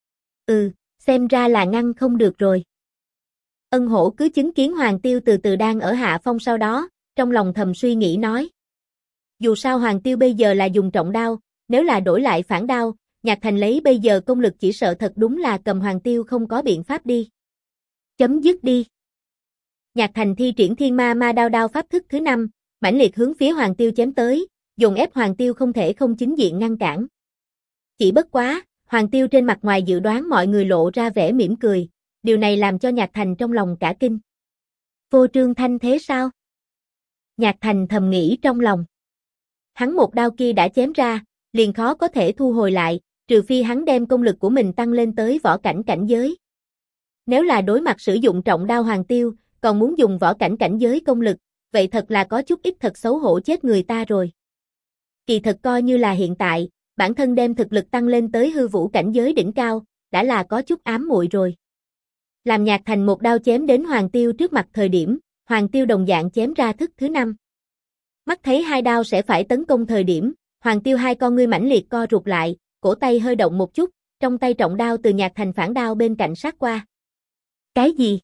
Xem ra là ngăn không được rồi. Ân Hổ cứ chứng kiến Hoàng Tiêu từ từ đang ở hạ phong sau đó, trong lòng thầm suy nghĩ nói. Dù sao Hoàng Tiêu bây giờ là dùng trọng đao, nếu là đổi lại phản đao, Nhạc Thành lấy bây giờ công lực chỉ sợ thật đúng là cầm Hoàng Tiêu không có biện pháp đi. Chấm dứt đi. Nhạc Thành thi triển thiên ma ma đao đao pháp thức thứ 5, mãnh liệt hướng phía Hoàng Tiêu chém tới, dồn ép Hoàng Tiêu không thể không chính diện ngăn cản. Chỉ bất quá, Hoàng Tiêu trên mặt ngoài dự đoán mọi người lộ ra vẻ mỉm cười, điều này làm cho Nhạc Thành trong lòng cả kinh. Vô trương thanh thế sao? Nhạc Thành thầm nghĩ trong lòng. Hắn một đao kia đã chém ra, liền khó có thể thu hồi lại, trừ phi hắn đem công lực của mình tăng lên tới võ cảnh cảnh giới. Nếu là đối mặt sử dụng trọng đao Hoàng Tiêu, còn muốn dùng võ cảnh cảnh giới công lực, vậy thật là có chút ít thật xấu hổ chết người ta rồi. Kỳ thật coi như là hiện tại, bản thân đem thực lực tăng lên tới hư vũ cảnh giới đỉnh cao, đã là có chút ám muội rồi. Làm Nhạc Thành một đao chém đến Hoàng Tiêu trước mặt thời điểm, Hoàng Tiêu đồng dạng chém ra thức thứ 5. Mắt thấy hai đao sẽ phải tấn công thời điểm, Hoàng Tiêu hai con ngươi mãnh liệt co rụt lại, cổ tay hơi động một chút, trong tay trọng đao từ Nhạc Thành phản đao bên cạnh sát qua. Cái gì?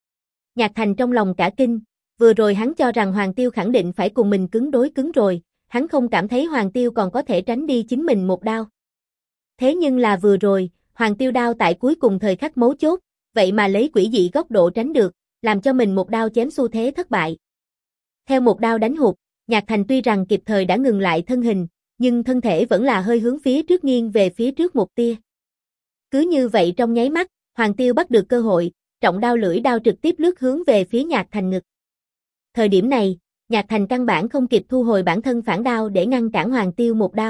Nhạc Thành trong lòng cả kinh, vừa rồi hắn cho rằng Hoàng Tiêu khẳng định phải cùng mình cứng đối cứng rồi, hắn không cảm thấy Hoàng Tiêu còn có thể tránh đi chính mình một đao. Thế nhưng là vừa rồi, Hoàng Tiêu đao tại cuối cùng thời khắc mấu chốt, vậy mà lấy quỷ dị góc độ tránh được, làm cho mình một đao chém xu thế thất bại. Theo một đao đánh hụt, Nhạc Thành tuy rằng kịp thời đã ngừng lại thân hình, nhưng thân thể vẫn là hơi hướng phía trước nghiêng về phía trước một tia. Cứ như vậy trong nháy mắt, Hoàng Tiêu bắt được cơ hội, trọng đao lưỡi đao trực tiếp lướt hướng về phía Nhạc Thành ngực. Thời điểm này, Nhạc Thành căn bản không kịp thu hồi bản thân phản đao để ngăn cản Hoàng Tiêu một đao.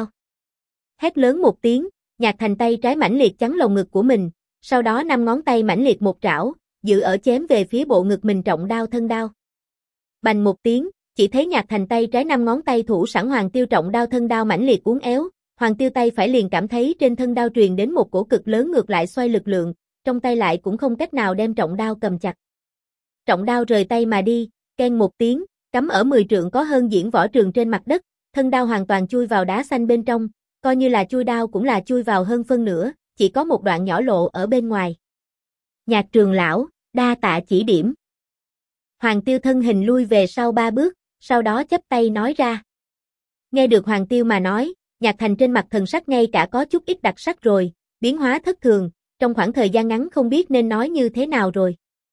Hét lớn một tiếng, Nhạc Thành tay trái mãnh liệt chắn lồng ngực của mình, sau đó 5 ngón tay mãnh liệt một trảo, giữ ở chém về phía bộ ngực mình trọng đao thân đao. Bành một tiếng, chỉ thấy Nhạc Thành tay trái 5 ngón tay thủ sẵn Hoàng Tiêu trọng đao thân đao mãnh liệt uốn éo, Hoàng Tiêu tay phải liền cảm thấy trên thân đao truyền đến một cổ cực lớn ngược lại xoay lực lượng, trong tay lại cũng không cách nào đem trọng đao cầm chặt. Trọng đao rời tay mà đi, keng một tiếng, cắm ở 10 trượng có hơn diễn võ trường trên mặt đất, thân đao hoàn toàn chui vào đá xanh bên trong, coi như là chui đao cũng là chui vào hơn phân nửa, chỉ có một đoạn nhỏ lộ ở bên ngoài. Nhạc Trường lão, đa tạ chỉ điểm. Hoàng Tiêu thân hình lui về sau 3 bước, sau đó chắp tay nói ra. Nghe được Hoàng Tiêu mà nói, Nhạc Thành trên mặt thần sắc ngay cả có chút ít đặc sắc rồi, biến hóa thất thường, trong khoảng thời gian ngắn không biết nên nói như thế nào rồi.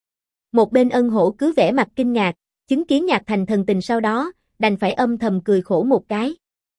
Một bên Ân Hổ cứ vẻ mặt kinh ngạc, chứng kiến Nhạc Thành thần tình sau đó, đành phải âm thầm cười khổ một cái.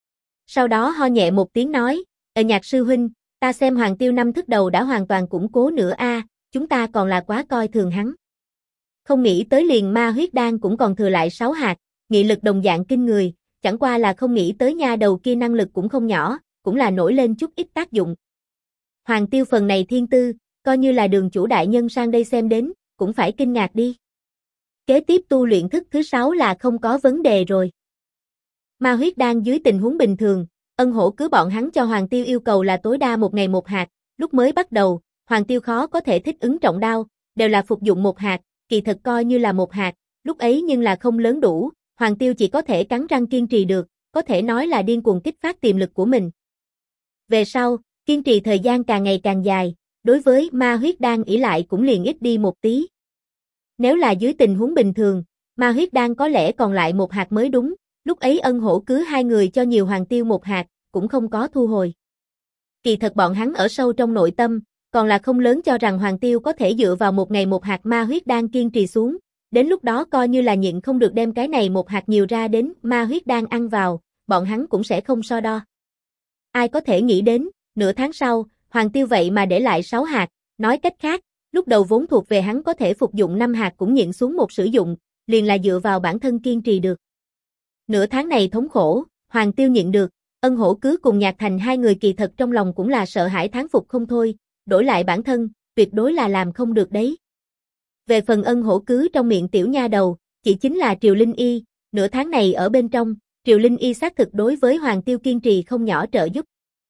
Sau đó ho nhẹ một tiếng nói, Nhạc sư huynh, ta xem Hoàng Tiêu 5 thức đầu đã hoàn toàn củng cố nữa a, chúng ta còn là quá coi thường hắn. Không nghĩ tới liền ma huyết đan cũng còn thừa lại 6 hạt, nghị lực đồng dạng kinh người, chẳng qua là không nghĩ tới nha đầu kia năng lực cũng không nhỏ, cũng là nổi lên chút ít tác dụng. Hoàng Tiêu phần này thiên tư, coi như là đường chủ đại nhân sang đây xem đến, cũng phải kinh ngạc đi. Kế tiếp tu luyện thức thứ 6 là không có vấn đề rồi. Ma huyết đan dưới tình huống bình thường, Ân Hổ cứ bọn hắn cho Hoàng Tiêu yêu cầu là tối đa một ngày một hạt, lúc mới bắt đầu, Hoàng Tiêu khó có thể thích ứng trọng đao, đều là phục dụng một hạt, kỳ thật coi như là một hạt, lúc ấy nhưng là không lớn đủ, Hoàng Tiêu chỉ có thể cắn răng kiên trì được, có thể nói là điên cuồng kích phát tiềm lực của mình. Về sau, kiên trì thời gian càng ngày càng dài, đối với ma huyết đan ỷ lại cũng liền ít đi một tí. Nếu là dưới tình huống bình thường, ma huyết đan có lẽ còn lại một hạt mới đúng, lúc ấy Ân Hổ cứ hai người cho nhiều Hoàng Tiêu một hạt, cũng không có thu hồi. Kỳ thật bọn hắn ở sâu trong nội tâm, còn là không lớn cho rằng Hoàng Tiêu có thể dựa vào một ngày một hạt ma huyết đan kiên trì xuống, đến lúc đó coi như là nhịn không được đem cái này một hạt nhiều ra đến ma huyết đan ăn vào, bọn hắn cũng sẽ không so đo. Ai có thể nghĩ đến, nửa tháng sau, Hoàng Tiêu vậy mà để lại 6 hạt, nói cách khác, lúc đầu vốn thuộc về hắn có thể phục dụng 5 hạt cũng nhịn xuống một sử dụng, liền là dựa vào bản thân kiên trì được. Nửa tháng này thống khổ, Hoàng Tiêu nhịn được, Ân Hổ cứ cùng Nhạc Thành hai người kỳ thật trong lòng cũng là sợ hãi thán phục không thôi, đổi lại bản thân, tuyệt đối là làm không được đấy. Về phần Ân Hổ cứ trong miệng tiểu nha đầu, chỉ chính là Triều Linh Y, nửa tháng này ở bên trong, Triều Linh Y xác thực đối với Hoàng Tiêu kiên trì không nhỏ trợ giúp.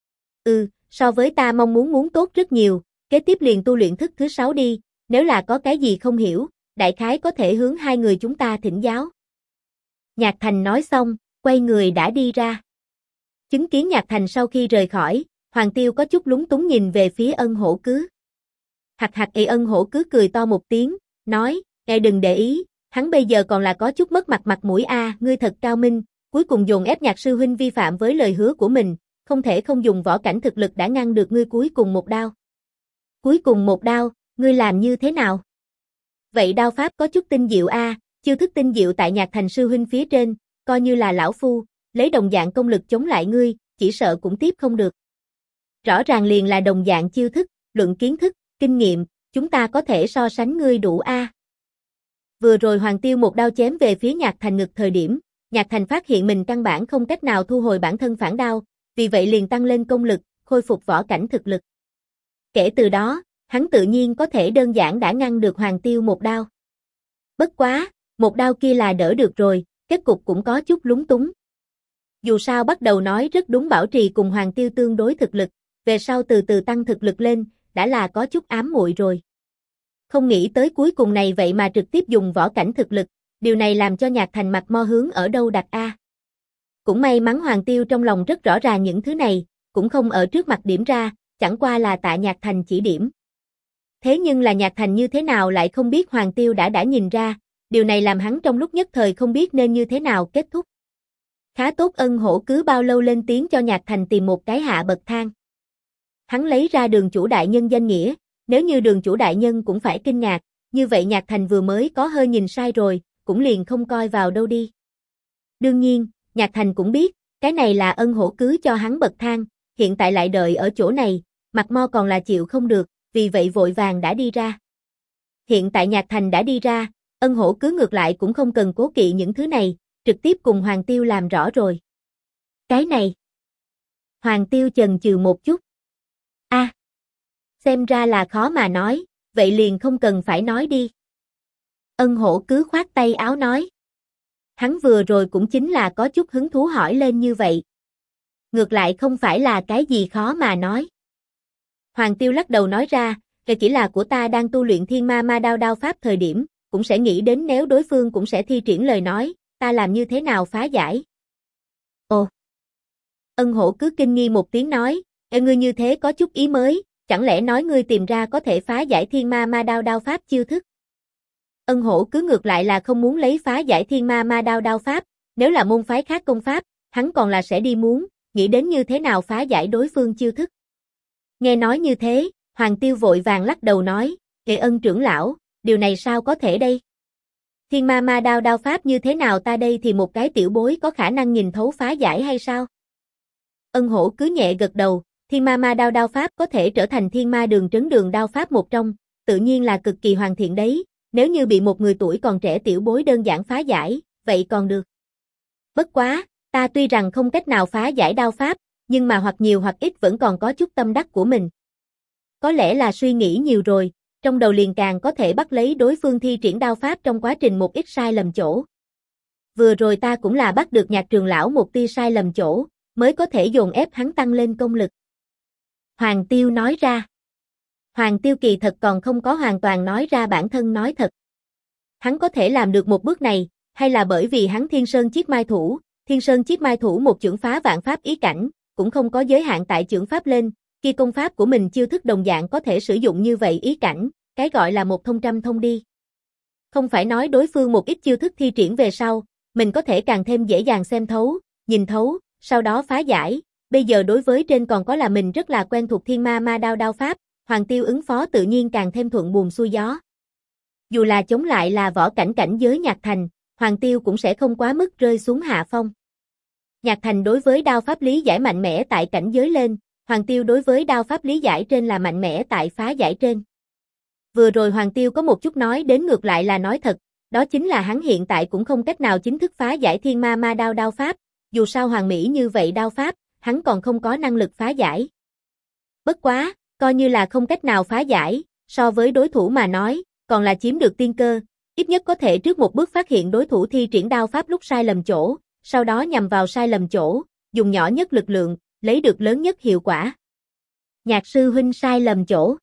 So với ta mong muốn tốt rất nhiều, kế tiếp liền tu luyện thức thứ 6 đi, nếu là có cái gì không hiểu, đại khái có thể hướng hai người chúng ta thỉnh giáo. Nhạc Thành nói xong, quay người đã đi ra. Chứng kiến Nhạc Thành sau khi rời khỏi, Hoàng Tiêu có chút lúng túng nhìn về phía Ân Hổ cứ. Ân Hổ cứ cười to một tiếng, nói, ngài đừng để ý, hắn bây giờ còn là có chút mất mặt mũi ngươi thật cao minh, cuối cùng dồn ép Nhạc sư huynh vi phạm với lời hứa của mình, không thể không dùng võ cảnh thực lực đã ngăn được ngươi cuối cùng một đao. Cuối cùng một đao, ngươi làm như thế nào? Vậy đao pháp có chút tinh diệu chiêu thức tinh diệu tại Nhạc Thành sư huynh phía trên, coi như là lão phu, lấy đồng dạng công lực chống lại ngươi, chỉ sợ cũng tiếp không được. Rõ ràng liền là đồng dạng chiêu thức, luận kiến thức, kinh nghiệm, chúng ta có thể so sánh ngươi đủ Vừa rồi Hoàng Tiêu một đao chém về phía Nhạc Thành ngực thời điểm, Nhạc Thành phát hiện mình căn bản không cách nào thu hồi bản thân phản đao, vì vậy liền tăng lên công lực, khôi phục võ cảnh thực lực. Kể từ đó, hắn tự nhiên có thể đơn giản đã ngăn được Hoàng Tiêu một đao. Bất quá, một đao kia là đỡ được rồi, kết cục cũng có chút lúng túng. Dù sao bắt đầu nói rất đúng bảo trì cùng Hoàng Tiêu tương đối thực lực, về sau từ từ tăng thực lực lên, đã là có chút ám muội rồi. Không nghĩ tới cuối cùng này vậy mà trực tiếp dùng võ cảnh thực lực, điều này làm cho Nhạc Thành mặt mo hướng ở đâu đặt Cũng may mắn Hoàng Tiêu trong lòng rất rõ ràng những thứ này, cũng không ở trước mặt điểm ra, chẳng qua là tạ Nhạc Thành chỉ điểm. Thế nhưng là Nhạc Thành như thế nào lại không biết Hoàng Tiêu đã nhìn ra, điều này làm hắn trong lúc nhất thời không biết nên như thế nào kết thúc. Khá tốt Ân Hổ cứ bao lâu lên tiếng cho Nhạc Thành tìm một cái hạ bậc thang. Hắn lấy ra đường chủ đại nhân danh nghĩa, nếu như đường chủ đại nhân cũng phải kinh ngạc, như vậy Nhạc Thành vừa mới có hơi nhìn sai rồi, cũng liền không coi vào đâu đi. Đương nhiên, Nhạc Thành cũng biết, cái này là Ân Hổ cứ cho hắn bậc thang, hiện tại lại đợi ở chỗ này, mặt mo còn là chịu không được, vì vậy vội vàng đã đi ra. Hiện tại Nhạc Thành đã đi ra, Ân Hổ cứ ngược lại cũng không cần cố kỵ những thứ này, trực tiếp cùng Hoàng Tiêu làm rõ rồi. Cái này. Hoàng Tiêu chần chừ một chút. Xem ra là khó mà nói, vậy liền không cần phải nói đi. Ân Hổ cứ khoát tay áo nói. Hắn vừa rồi cũng chính là có chút hứng thú hỏi lên như vậy. Ngược lại không phải là cái gì khó mà nói. Hoàng Tiêu lắc đầu nói ra, cái chỉ là của ta đang tu luyện thiên ma đao pháp thời điểm, cũng sẽ nghĩ đến nếu đối phương cũng sẽ thi triển lời nói, ta làm như thế nào phá giải. Ồ! Ân Hổ cứ kinh nghi một tiếng nói, ngươi như thế có chút ý mới, chẳng lẽ nói ngươi tìm ra có thể phá giải thiên ma đao pháp chiêu thức? Ân Hổ cứ ngược lại là không muốn lấy phá giải thiên ma đao pháp, nếu là môn phái khác công pháp, hắn còn là sẽ đi muốn, nghĩ đến như thế nào phá giải đối phương chiêu thức. Nghe nói như thế, Hoàng Tiêu vội vàng lắc đầu nói, Ân trưởng lão, điều này sao có thể đây? Thiên ma đao pháp như thế nào ta đây thì một cái tiểu bối có khả năng nhìn thấu phá giải hay sao? Ân Hổ cứ nhẹ gật đầu, thiên ma đao pháp có thể trở thành thiên ma đường trấn đường đao pháp một trong, tự nhiên là cực kỳ hoàn thiện đấy, nếu như bị một người tuổi còn trẻ tiểu bối đơn giản phá giải, vậy còn được. Bất quá, Ta tuy rằng không cách nào phá giải đao pháp, nhưng mà hoặc nhiều hoặc ít vẫn còn có chút tâm đắc của mình. Có lẽ là suy nghĩ nhiều rồi, trong đầu liền càng có thể bắt lấy đối phương thi triển đao pháp trong quá trình một ít sai lầm chỗ. Vừa rồi ta cũng là bắt được Nhạc trưởng lão một tia sai lầm chỗ, mới có thể dồn ép hắn tăng lên công lực. Hoàng Tiêu nói ra. Hoàng Tiêu kỳ thật còn không có hoàn toàn nói ra bản thân nói thật. Hắn có thể làm được một bước này, hay là bởi vì hắn Thiên Sơn Chiết Mai Thủ, Thiên Sơn Chiết Mai Thủ một chưởng phá vạn pháp ý cảnh, cũng không có giới hạn tại chưởng pháp lên, khi công pháp của mình chiêu thức đồng dạng có thể sử dụng như vậy ý cảnh, cái gọi là một thông trăm thông đi. Không phải nói đối phương một ít chiêu thức thi triển về sau, mình có thể càng thêm dễ dàng xem thấu, nhìn thấu, sau đó phá giải, bây giờ đối với trên còn có là mình rất là quen thuộc Thiên Ma Ma Đao đao pháp, Hoàng Tiêu ứng phó tự nhiên càng thêm thuận buồm xuôi gió. Dù là chống lại là võ cảnh cảnh giới Nhạc Thành, Hoàng Tiêu cũng sẽ không quá mức rơi xuống hạ phong. Nhạc Thành đối với đao pháp lý giải mạnh mẽ tại cảnh giới lên, Hoàng Tiêu đối với đao pháp lý giải trên là mạnh mẽ tại phá giải trên. Vừa rồi Hoàng Tiêu có một chút nói đến ngược lại là nói thật, đó chính là hắn hiện tại cũng không cách nào chính thức phá giải Thiên Ma Ma Đao đao pháp, dù sao hoàn mỹ như vậy đao pháp, hắn còn không có năng lực phá giải. Bất quá, coi như là không cách nào phá giải, so với đối thủ mà nói, còn là chiếm được tiên cơ, ít nhất có thể trước một bước phát hiện đối thủ thi triển đao pháp lúc sai lầm chỗ, sau đó nhằm vào sai lầm chỗ, dùng nhỏ nhất lực lượng, lấy được lớn nhất hiệu quả. Nhạc sư huynh sai lầm chỗ.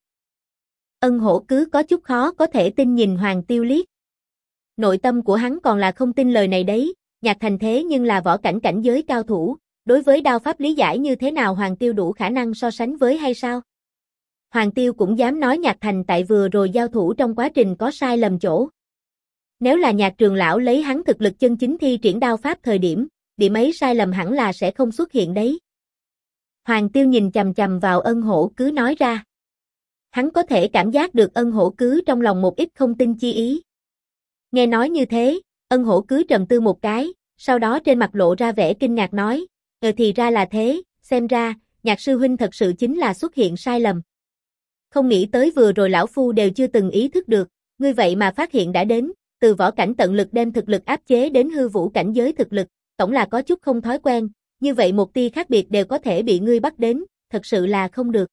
Ân Hổ cứ có chút khó có thể tin nhìn Hoàng Tiêu liếc. Nội tâm của hắn còn là không tin lời này đấy, Nhạc Thành thế nhưng là võ cảnh cảnh giới cao thủ, đối với đao pháp lý giải như thế nào Hoàng Tiêu đủ khả năng so sánh với hay sao? Hoàng Tiêu cũng dám nói Nhạc Thành tại vừa rồi giao thủ trong quá trình có sai lầm chỗ. Nếu là Nhạc trưởng lão lấy hắn thực lực chân chính thi triển đao pháp thời điểm, điểm ấy sai lầm hẳn là sẽ không xuất hiện đấy. Hoàng Tiêu nhìn chằm chằm vào Ân Hổ cứ nói ra. Hắn có thể cảm giác được Ân Hổ cứ trong lòng một ít không tin chi ý. Nghe nói như thế, Ân Hổ cứ trầm tư một cái, sau đó trên mặt lộ ra vẻ kinh ngạc nói, thì ra là thế, xem ra, Nhạc sư huynh thật sự chính là xuất hiện sai lầm. Không nghĩ tới vừa rồi lão phu đều chưa từng ý thức được, ngươi vậy mà phát hiện đã đến, từ võ cảnh tận lực đem thực lực áp chế đến hư vũ cảnh giới thực lực, tổng là có chút không thói quen, như vậy một tia khác biệt đều có thể bị ngươi bắt đến, thật sự là không được.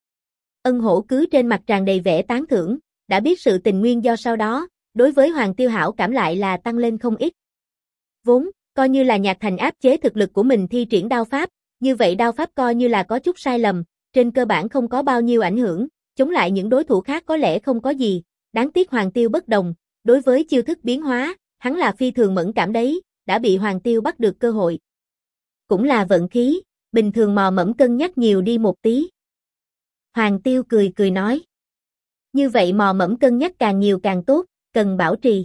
Ân Hổ cứ trên mặt tràn đầy vẻ tán thưởng, đã biết sự tình nguyên do sau đó, đối với Hoàng Tiêu hảo cảm lại là tăng lên không ít. Vốn, coi như là Nhạc Thành áp chế thực lực của mình thi triển đao pháp, như vậy đao pháp coi như là có chút sai lầm, trên cơ bản không có bao nhiêu ảnh hưởng, chống lại những đối thủ khác có lẽ không có gì, đáng tiếc Hoàng Tiêu bất đồng, đối với chiêu thức biến hóa, hắn là phi thường mẫn cảm đấy, đã bị Hoàng Tiêu bắt được cơ hội. Cũng là vận khí, bình thường mò mẫm cân nhắc nhiều đi một tí. Hoàng Tiêu cười cười nói. Như vậy mò mẫm cân nhắc càng nhiều càng tốt, cần bảo trì.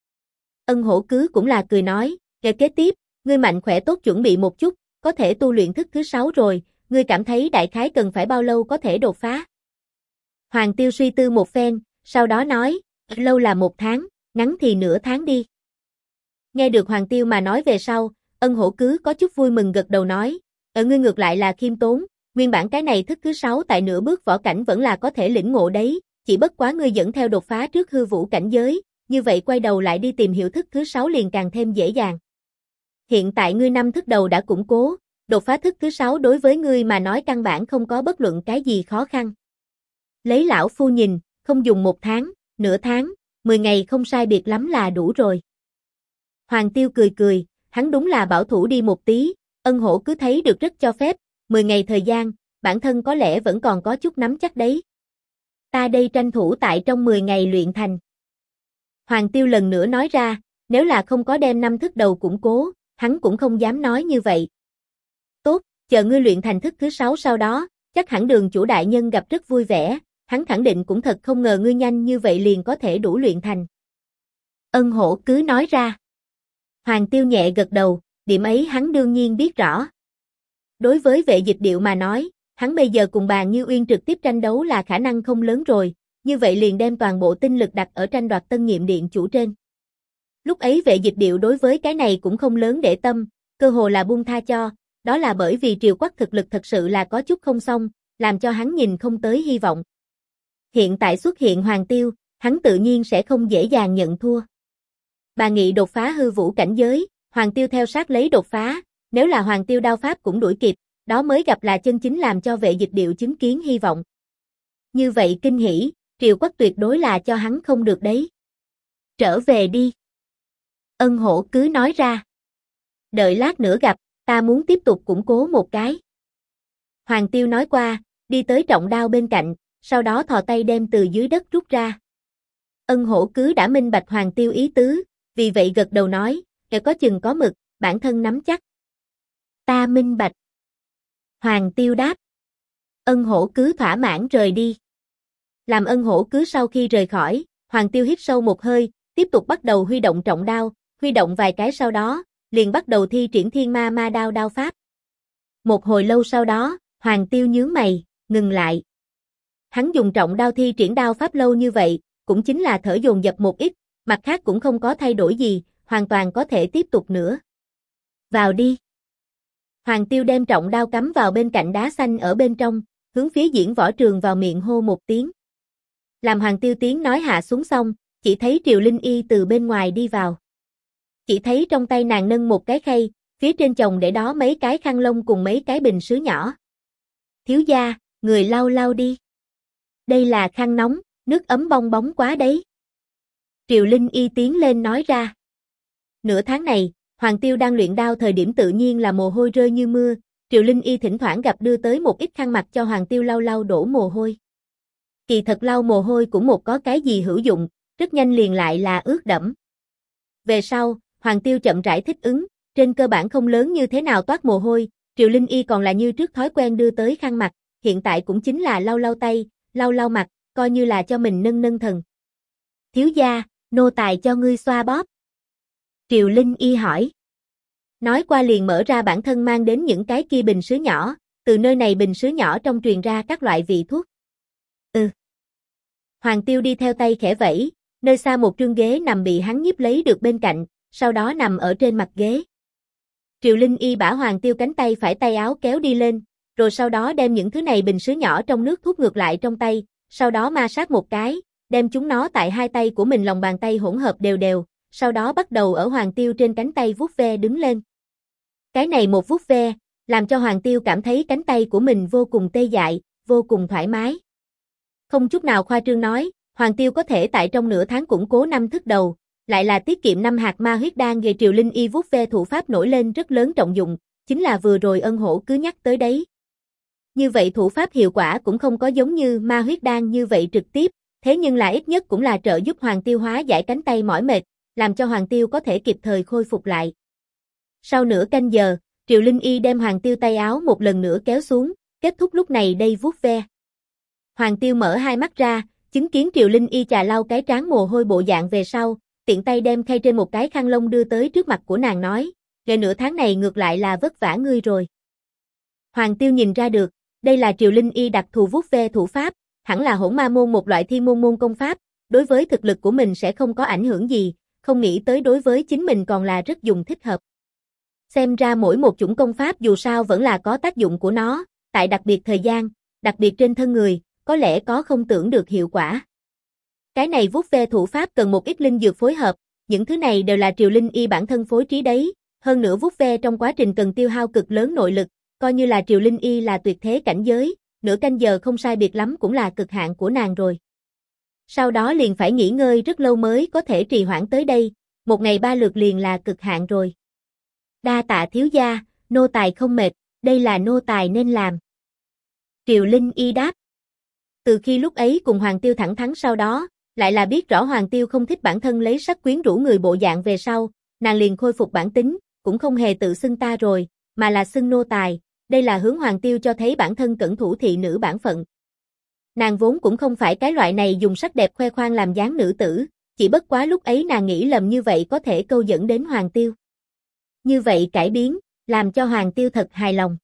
Ân Hổ cứ cũng là cười nói, kế tiếp, ngươi mạnh khỏe tốt chuẩn bị một chút, có thể tu luyện thức thứ 6 rồi, ngươi cảm thấy đại khái cần phải bao lâu có thể đột phá? Hoàng Tiêu suy tư một phen, sau đó nói, lâu là 1 tháng, ngắn thì nửa tháng đi. Nghe được Hoàng Tiêu mà nói về sau, Ân Hổ cứ có chút vui mừng gật đầu nói, ngươi ngược lại là khiêm tốn, nguyên bản cái này thức thứ 6 tại nửa bước võ cảnh vẫn là có thể lĩnh ngộ đấy, chỉ bất quá ngươi dẫn theo đột phá trước hư vũ cảnh giới, như vậy quay đầu lại đi tìm hiểu thức thứ 6 liền càng thêm dễ dàng. Hiện tại ngươi 5 thức đầu đã củng cố, đột phá thức thứ 6 đối với ngươi mà nói căn bản không có bất luận cái gì khó khăn. Lấy lão phu nhìn, không dùng 1 tháng, nửa tháng, 10 ngày không sai biệt lắm là đủ rồi. Hoàng Tiêu cười cười, hắn đúng là bảo thủ đi một tí, Ân Hổ cứ thấy được rất cho phép, 10 ngày thời gian, bản thân có lẽ vẫn còn có chút nắm chắc đấy. Ta đây tranh thủ tại trong 10 ngày luyện thành. Hoàng Tiêu lần nữa nói ra, nếu là không có đem 5 thức đầu củng cố, hắn cũng không dám nói như vậy. Tốt, chờ ngươi luyện thành thức thứ 6 sau đó, chắc hẳn Đường chủ đại nhân gặp rất vui vẻ, hắn khẳng định cũng thật không ngờ ngươi nhanh như vậy liền có thể đủ luyện thành. Ân Hổ cứ nói ra. Hoàng Tiêu nhẹ gật đầu, điểm ấy hắn đương nhiên biết rõ. Đối với Vệ Dịch Điệu mà nói, hắn bây giờ cùng Bàn Như Uyên trực tiếp tranh đấu là khả năng không lớn rồi, như vậy liền đem toàn bộ tinh lực đặt ở tranh đoạt Tân Nhiệm Điện chủ trên. Lúc ấy Vệ Dịch Điệu đối với cái này cũng không lớn để tâm, cơ hồ là buông tha cho, đó là bởi vì Triều Quắc thực lực thật sự là có chút không xong, làm cho hắn nhìn không tới hy vọng. Hiện tại xuất hiện Hoàng Tiêu, hắn tự nhiên sẽ không dễ dàng nhận thua. Bà Nghị đột phá hư vũ cảnh giới, Hoàng Tiêu theo sát lấy đột phá, Nếu là Hoàng Tiêu đao pháp cũng đuổi kịp, đó mới gặp là chân chính làm cho Vệ Dịch Điệu chứng kiến hy vọng. Như vậy kinh hỉ, Triều Quốc tuyệt đối là cho hắn không được đấy. Trở về đi. Ân Hổ cứ nói ra. Đợi lát nữa gặp, ta muốn tiếp tục củng cố một cái. Hoàng Tiêu nói qua, đi tới trọng đao bên cạnh, sau đó thò tay đem từ dưới đất rút ra. Ân Hổ cứ đã minh bạch Hoàng Tiêu ý tứ, vì vậy gật đầu nói, kẻ có chừng có mực, bản thân nắm chắc. Ta minh bạch. Hoàng Tiêu đáp. Ân Hổ cứ thỏa mãn rời đi. Làm Ân Hổ cứ sau khi rời khỏi, Hoàng Tiêu hít sâu một hơi, tiếp tục bắt đầu huy động trọng đao, huy động vài cái sau đó, liền bắt đầu thi triển Thiên Ma Ma đao đao pháp. Một hồi lâu sau đó, Hoàng Tiêu nhướng mày, ngừng lại. Hắn dùng trọng đao thi triển đao pháp lâu như vậy, cũng chính là thở dồn dập một ít, mặt khác cũng không có thay đổi gì, hoàn toàn có thể tiếp tục nữa. Vào đi. Hoàng Tiêu đem trọng đao cắm vào bên cạnh đá xanh ở bên trong, hướng phía Diễn Võ Trường vào miệng hô một tiếng. Làm Hoàng Tiêu tiếng nói hạ xuống xong, chỉ thấy Triều Linh Y từ bên ngoài đi vào. Chỉ thấy trong tay nàng nâng một cái khay, phía trên chồng để đó mấy cái khăn lông cùng mấy cái bình sứ nhỏ. Thiếu gia, người lau lau đi. Đây là khăn nóng, nước ấm bong bóng quá đấy. Triều Linh Y tiến lên nói ra. Nửa tháng này, Hoàng Tiêu đang luyện đao thời điểm tự nhiên là mồ hôi rơi như mưa, Triều Linh Y thỉnh thoảng gặp đưa tới một ít khăn mặt cho Hoàng Tiêu lau lau đổ mồ hôi. Kỳ thật lau mồ hôi cũng một có cái gì hữu dụng, rất nhanh liền lại là ướt đẫm. Về sau, Hoàng Tiêu chậm rãi thích ứng, trên cơ bản không lớn như thế nào toát mồ hôi, Triều Linh Y còn là như trước thói quen đưa tới khăn mặt, hiện tại cũng chính là lau lau tay, lau lau mặt, coi như là cho mình nâng nâng thần. Thiếu gia, nô tài cho ngươi xoa bóp. Triều Linh Y hỏi. Nói qua liền mở ra bản thân mang đến những cái kia bình sứ nhỏ, từ nơi này bình sứ nhỏ trong truyền ra các loại vị thuốc. Hoàng Tiêu đi theo tay khẽ vẫy, nơi xa một trương ghế nằm bị hắn nhiếp lấy được bên cạnh, sau đó nằm ở trên mặt ghế. Triều Linh Y bả Hoàng Tiêu cánh tay phải tay áo kéo đi lên, rồi sau đó đem những thứ này bình sứ nhỏ trong nước thuốc ngược lại trong tay, sau đó ma sát một cái, đem chúng nó tại hai tay của mình lòng bàn tay hỗn hợp đều đều, sau đó bắt đầu ở Hoàng Tiêu trên cánh tay vuốt ve đứng lên. Cái này một vuốt ve, làm cho Hoàng Tiêu cảm thấy cánh tay của mình vô cùng tê dại, vô cùng thoải mái. Không chút nào khoa trương nói, Hoàng Tiêu có thể tại trong nửa tháng củng cố 5 thức đầu, lại là tiết kiệm 5 hạt ma huyết đan. Về Triều Linh Y vuốt ve thủ pháp nổi lên rất lớn trọng dụng, chính là vừa rồi Ân Hổ cứ nhắc tới đấy. Như vậy thủ pháp hiệu quả cũng không có giống như ma huyết đan như vậy trực tiếp, thế nhưng là ít nhất cũng là trợ giúp Hoàng Tiêu hóa giải cánh tay mỏi mệt, làm cho Hoàng Tiêu có thể kịp thời khôi phục lại. Sau nửa canh giờ, Triều Linh Y đem Hoàng Tiêu tay áo một lần nữa kéo xuống, kết thúc lúc này đây vuốt ve. Hoàng Tiêu mở hai mắt ra, chứng kiến Triều Linh Y chà lau cái trán mồ hôi bộ dạng về sau, tiện tay đem khay trên một cái khăn lông đưa tới trước mặt của nàng nói, "Ngày nửa tháng này ngược lại là vất vả ngươi rồi." Hoàng Tiêu nhìn ra được, đây là Triều Linh Y đặc thù vuốt ve thủ pháp, hẳn là Hỗn Ma môn một loại thiên môn môn công pháp, đối với thực lực của mình sẽ không có ảnh hưởng gì, không nghĩ tới đối với chính mình còn là rất dùng thích hợp. Xem ra mỗi một chủng công pháp dù sao vẫn là có tác dụng của nó, tại đặc biệt thời gian, đặc biệt trên thân người, có lẽ có không tưởng được hiệu quả. Cái này vuốt ve thủ pháp cần một ít linh dược phối hợp, những thứ này đều là Triều Linh Y bản thân phối trí đấy, hơn nữa vuốt ve trong quá trình cần tiêu hao cực lớn nội lực, coi như là Triều Linh Y là tuyệt thế cảnh giới, nửa canh giờ không sai biệt lắm cũng là cực hạn của nàng rồi. Sau đó liền phải nghỉ ngơi rất lâu mới có thể trì hoãn tới đây, một ngày 3 lượt liền là cực hạn rồi. Đa tạ thiếu gia, nô tài không mệt, đây là nô tài nên làm. Triều Linh Y đáp. Từ khi lúc ấy cùng Hoàng Tiêu thẳng thắn sau đó, lại là biết rõ Hoàng Tiêu không thích bản thân lấy sắc quyến rũ người bộ dạng về sau, nàng liền khôi phục bản tính, cũng không hề tự xưng ta rồi, mà là xưng nô tài, đây là hướng Hoàng Tiêu cho thấy bản thân cẩn thủ thị nữ bản phận. Nàng vốn cũng không phải cái loại này dùng sắc đẹp khoe khoang làm dáng nữ tử, chỉ bất quá lúc ấy nàng nghĩ lầm như vậy có thể câu dẫn đến Hoàng Tiêu. Như vậy cải biến, làm cho Hoàng Tiêu thật hài lòng.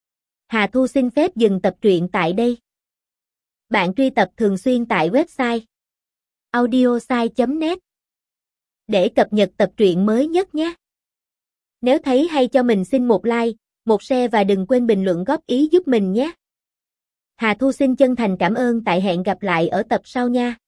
Hà Thu xin phép dừng tập truyện tại đây. Bạn truy tập thường xuyên tại website audiosai.net để cập nhật tập truyện mới nhất nhé. Nếu thấy hay cho mình xin một like, một share và đừng quên bình luận góp ý giúp mình nhé. Hà Thu xin chân thành cảm ơn, tại hẹn gặp lại ở tập sau nha.